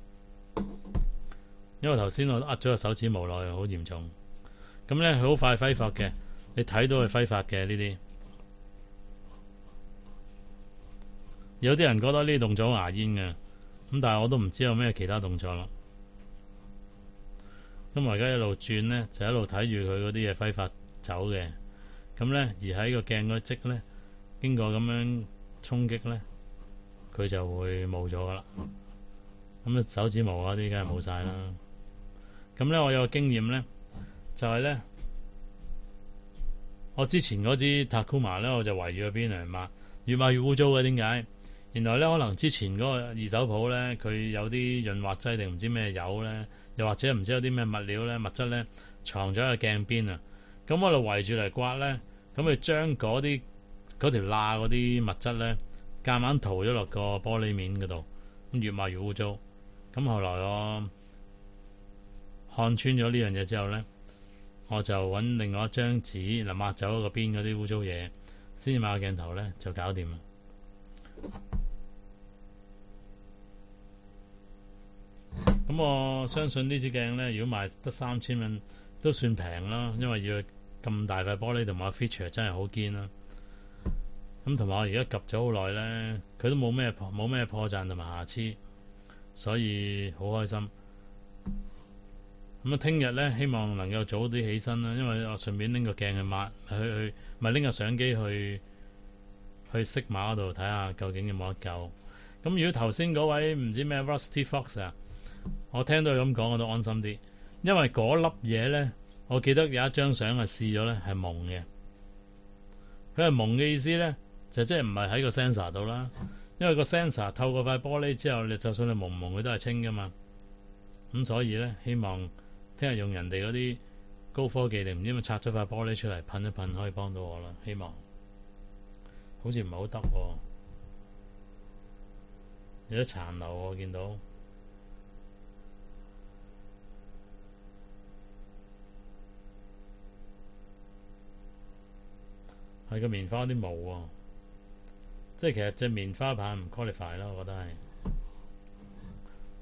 因為頭先我握咗個手指無奈，好嚴重。咁咧佢好快揮發嘅，你睇到佢揮發嘅呢啲。有啲人覺得呢啲動作好牙煙嘅，咁但係我都唔知有咩其他動作啦。咁我而家一路轉咧，就一路睇住佢嗰啲嘢揮發走嘅。咁咧而喺個鏡嗰積咧，經過咁樣衝擊咧，佢就會冇咗噶啦。咁啊手指毛嗰啲梗係冇晒啦。咁咧我有個經驗咧，就係咧，我之前嗰支 Takuma 咧，我就圍住個邊嚟抹，越抹越污糟嘅。點解？原來咧可能之前嗰個二手鋪咧，佢有啲潤滑劑定唔知咩油咧，又或者唔知有啲咩物料咧、物質咧藏咗喺鏡邊啊。咁我就圍住嚟刮咧，咁佢將嗰條罅嗰啲物質咧，夾硬塗咗落個玻璃面嗰度，咁越抹越污糟。咁後來我看穿咗呢樣嘢之後咧，我就揾另外一張紙嚟抹走個邊嗰啲污糟嘢，先至抹個鏡頭咧就搞掂啦。咁我相信呢支鏡咧，如果賣得3000蚊都算平啦，因為要咁大塊玻璃同埋 feature 真係好堅啦。咁同埋我而家及咗好耐咧，佢都冇咩破綻同埋瑕疵，所以好開心。咁啊，聽日咧希望能夠早啲起身啦，因為我順便拎個鏡去抹，咪拎個相機去色碼嗰度睇下究竟有冇得救。咁如果頭先嗰位唔知咩 Rusty Fox 啊，我聽到佢咁講我都安心啲，因為嗰粒嘢咧，我記得有一張相係試咗咧係蒙嘅。佢係蒙嘅意思咧，就即係唔係喺個 sensor 度啦，因為個 sensor 透過塊玻璃之後，你就算你蒙唔蒙佢都係清噶嘛。咁所以咧，希望聽日用人哋嗰啲高科技定唔知咪拆咗塊玻璃出嚟噴一噴，可以幫到我啦。希望好似唔係好得，有啲殘留我見到。係個棉花啲毛喎，即係其實隻棉花棒唔 qualify 啦，我覺得係。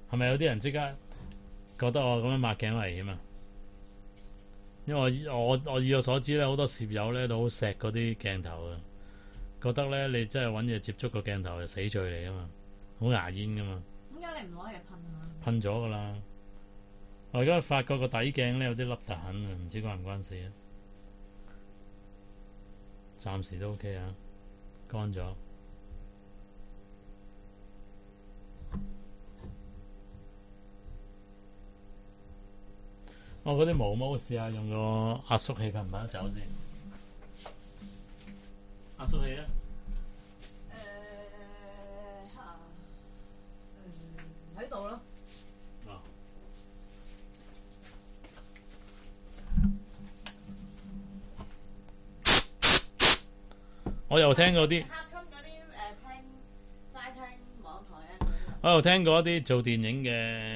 係咪有啲人即刻覺得我咁樣抹鏡危險啊？因為我以我所知咧，好多攝友咧都好錫嗰啲鏡頭啊，覺得咧你真係揾嘢接觸個鏡頭係死罪嚟噶嘛，好牙煙噶嘛。 點解你唔攞嚟噴啊？ 噴咗噶啦！我而家發覺個底鏡咧有啲凹凸痕啊，唔知關唔關事啊？暫時都 OK 啊，乾咗。我嗰啲毛毛試下用個壓縮器噴唔噴得走先？壓縮器啊？ 喺度咯。 哦。我又聽過啲。 嚇親嗰啲齋聽網台咧。 我又聽過一啲做電影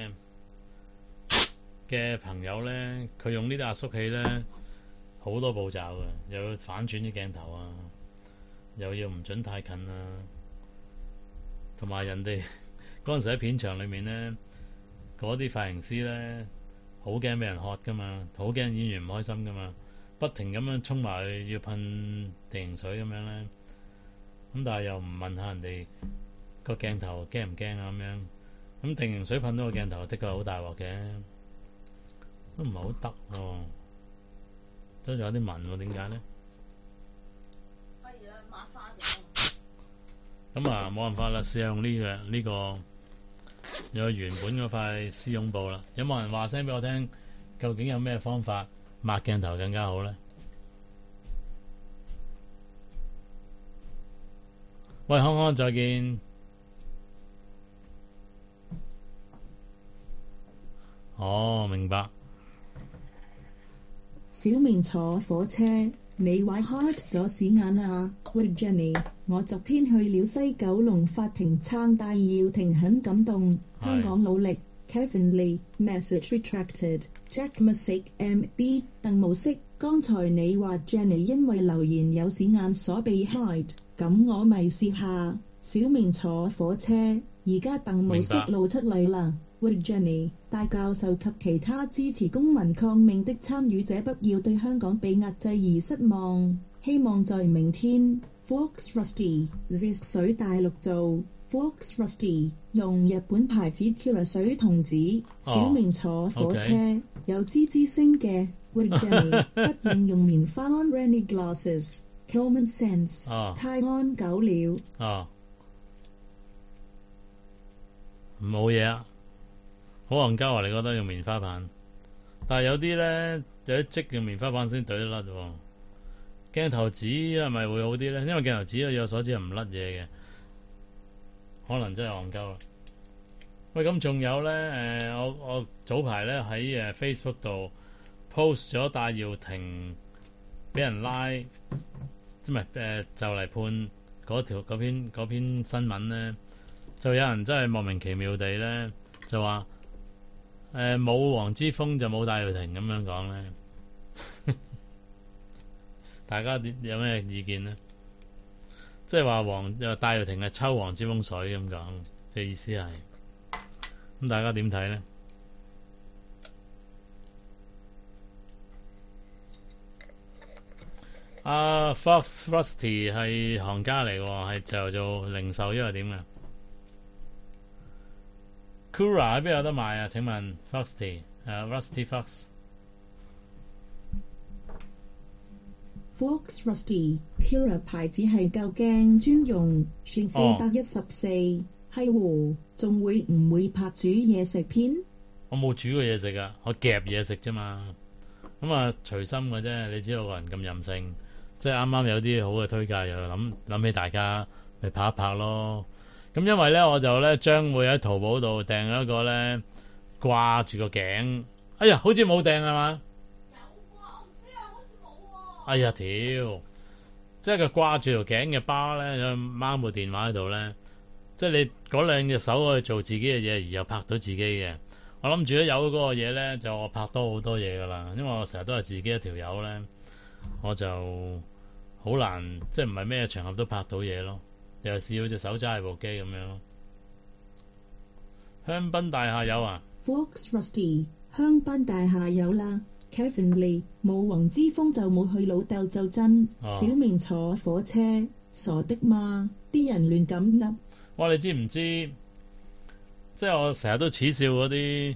嘅朋友咧，佢用呢啲壓縮器咧，好多步驟嘅，又要反轉啲鏡頭啊，又要唔準太近啊，同埋人哋嗰陣時喺片場裏面咧，嗰啲髮型師咧，好驚俾人喝噶嘛，好驚演員唔開心噶嘛，不停咁樣衝埋去要噴定型水咁樣咧，咁但係又唔問下人哋個鏡頭驚唔驚啊咁樣，咁定型水噴到個鏡頭的確好大鑊嘅。都唔係好得喎，都有啲紋喎，點解咧？ 不如咧抹花咗。 咁啊，冇辦法啦，試下用呢個有原本嗰塊絲絨布啦。有冇人話聲俾我聽，究竟有咩方法抹鏡頭更加好咧？喂，康康，再見。哦，明白。 小明坐火車，你話開咗屎眼啊？喂 Jenny， 我昨天去了西九龍法庭撐戴耀廷，很感動。香港努力 Kevin Lee message retracted Jack Music MB 鄧模式。剛才你話 Jenny 因為留言有屎眼所被 hide， 咁我咪試下。小明坐火車，而家鄧模式露出嚟啦。喂 Jenny， 大教授及其他支持公民抗命的參與者，不要對香港被壓制而失望。希望在明天 Fox Rusty Z 水大陸做 Fox Rusty 用日本牌子 Kira 水童子。小明坐火車、okay. 有吱吱聲嘅。喂 Jenny， 不應用棉花 on rainy glasses common sense、太安久了。 冇嘢啊，好戇鳩啊！你覺得用棉花棒，但係有啲咧有啲積用棉花棒先懟得甩喎。鏡頭紙係咪會好啲咧？因為鏡頭紙以我所知係唔甩嘢嘅，可能真係戇鳩啦。喂，咁仲有咧我早排咧喺Facebook 度 post 咗戴耀廷俾人拉，即係就嚟判嗰篇新聞咧。就有人真係莫名其妙地咧，就話冇黃之鋒就冇戴耀廷咁樣講咧，大家有咩意見咧？即係話戴耀廷係抽黃之鋒水咁講，即係意思係咁，大家點睇咧？Fox Rusty 係行家嚟喎，係就做零售，因為點啊？Kura 喺邊有得賣啊？請問 Rusty Fox Rusty Kura 牌子係舊鏡專用，全414係喎，仲會唔會拍煮嘢食片？ 我冇煮過嘢食啊，我夾嘢食啫嘛。咁啊隨心嘅啫，你知道個人咁任性，即係啱啱有啲好嘅推介，又諗起大家咪拍一拍咯。咁因為咧，我就咧將會喺淘寶度訂咗一個咧掛住個頸，哎呀，好似冇訂係嘛？ 有啊，我唔知啊，好似冇啊。 哎呀，即係個掛住條頸嘅包咧，掹部電話喺度咧，即係你嗰兩隻手可以做自己嘅嘢，而又拍到自己嘅。我諗住咧有嗰個嘢咧，就我拍多好多嘢噶啦，因為我成日都係自己一條友咧，我就好難，即係唔係咩場合都拍到嘢咯。又試好隻手揸住部機咁樣咯， 香檳大廈有啊 Fox Rusty 香檳大廈有啦。Kevin Lee 冇黃之鋒就冇去老豆就真。小明坐火車，傻的嘛？啲人亂咁噏。 哇！你知唔知？即係我成日都恥笑嗰啲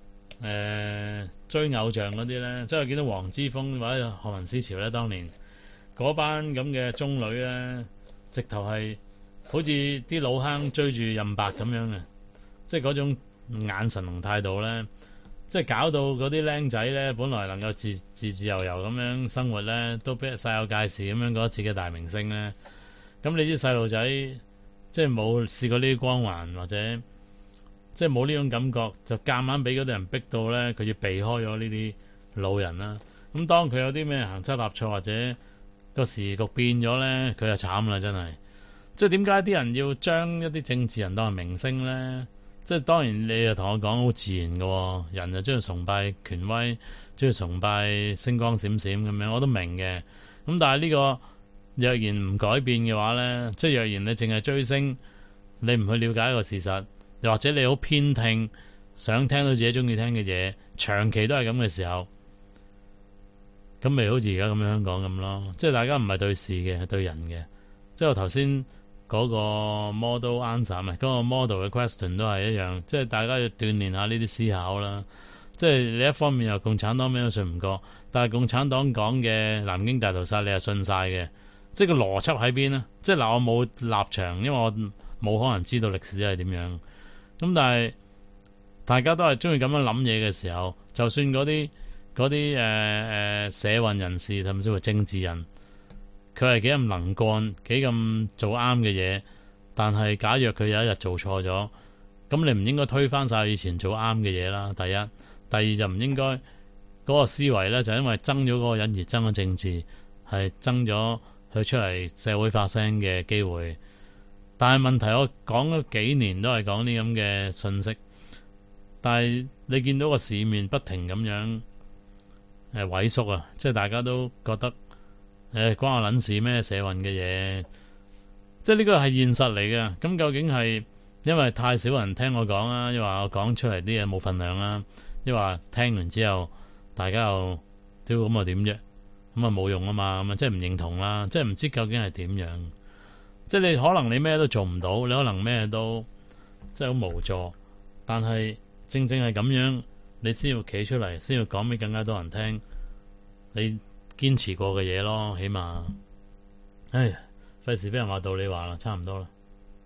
追偶像嗰啲咧，即係見到黃之鋒或者學民思潮咧，當年嗰班咁嘅中女咧，直頭係好似啲老坑追住任白咁樣嘅，即係嗰種眼神同態度咧。即係搞到嗰啲僆仔咧，本來能夠自由咁樣生活咧，都俾曬有介事咁樣覺得自己大明星咧。咁你啲細路仔即係冇試過呢啲光環，或者即係冇呢種感覺，就夾硬俾嗰啲人逼到咧，佢要避開咗呢啲老人啦。咁當佢有啲咩行差踏錯或者個時局變咗咧，佢就慘啦，真係。即係點解啲人要將一啲政治人當係明星咧？即係當然，你又同我講好自然嘅，人就中意崇拜權威，中意崇拜星光閃閃咁樣，我都明嘅。咁但係呢個若然唔改變嘅話咧，即係若然你淨係追星，你唔去了解一個事實，又或者你好偏聽，想聽到自己中意聽嘅嘢，長期都係咁嘅時候，咁咪好似而家咁樣香港咁咯。即係大家唔係對事嘅，係對人嘅。即係我頭先嗰個 model answer 嗰個 model 嘅 question 都係一樣，即係大家要鍛鍊下呢啲思考啦。即係你一方面又共產黨咩都信唔過，但係共產黨講嘅南京大屠殺你係信晒嘅，即係個邏輯喺邊呢？即係嗱，我冇立場，因為我冇可能知道歷史係點樣。咁但係大家都係中意咁樣諗嘢嘅時候，就算嗰啲社運人士甚至乎政治人，佢係幾咁能幹，幾咁做啱嘅嘢，但係假若佢有一日做錯咗，咁你唔應該推翻晒以前做啱嘅嘢啦。第一，第二就唔應該嗰個思維咧，就因為憎咗嗰個人而憎咗政治，係憎咗佢出嚟社會發聲嘅機會。但係問題我講咗幾年都係講啲咁嘅信息，但係你見到個市面不停咁樣萎縮啊，即係大家都覺得關我撚事咩社運嘅嘢，即係呢個係現實嚟嘅。咁究竟係因為太少人聽我講啊，抑或我講出嚟啲嘢冇份量啊，抑或聽完之後大家又屌咁啊點啫？咁啊冇用啊嘛，咁啊即係唔認同啦，即係唔知究竟係點樣。即係你可能你咩都做唔到，你可能咩都即係好無助，但係正正係咁樣，你先要企出嚟，先要講俾更加多人聽，你堅持過嘅嘢咯，起碼，唉，費事俾人話道理話啦，差唔多啦。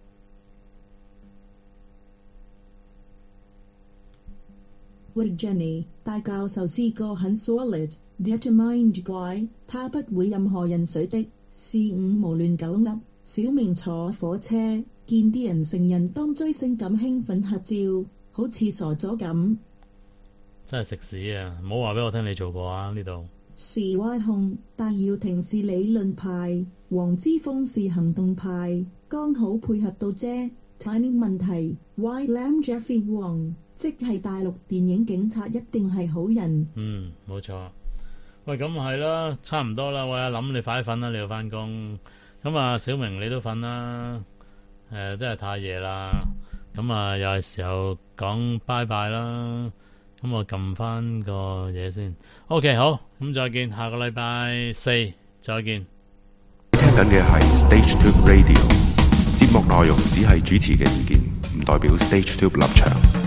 喂 Jenny， 大教授試過很 solid、determined guy， 他不會任何人水的，事五無亂狗噏。小明坐火車，見啲人成人當追星咁興奮合照，好似傻咗咁。 真係食屎啊！唔好話俾我聽你做過啊呢度。 時歪控，戴耀廷是理論派，黃之鋒是行動派，剛好配合到啫。timing 問題 ，White Lamb Jeffrey Wong， 即係大陸電影警察一定係好人。 冇錯。喂，咁係啦，差唔多啦。喂，阿林你快啲瞓啦，你要返工。咁啊，小明你都瞓啦。真係太夜啦。咁啊，又係時候講拜拜啦。咁我撳翻個嘢先。OK， 好，咁再見，下個禮拜4再見。 聽緊嘅係 Stage Tube Radio， 節目內容只係主持嘅意見，唔代表 Stage Tube 立場。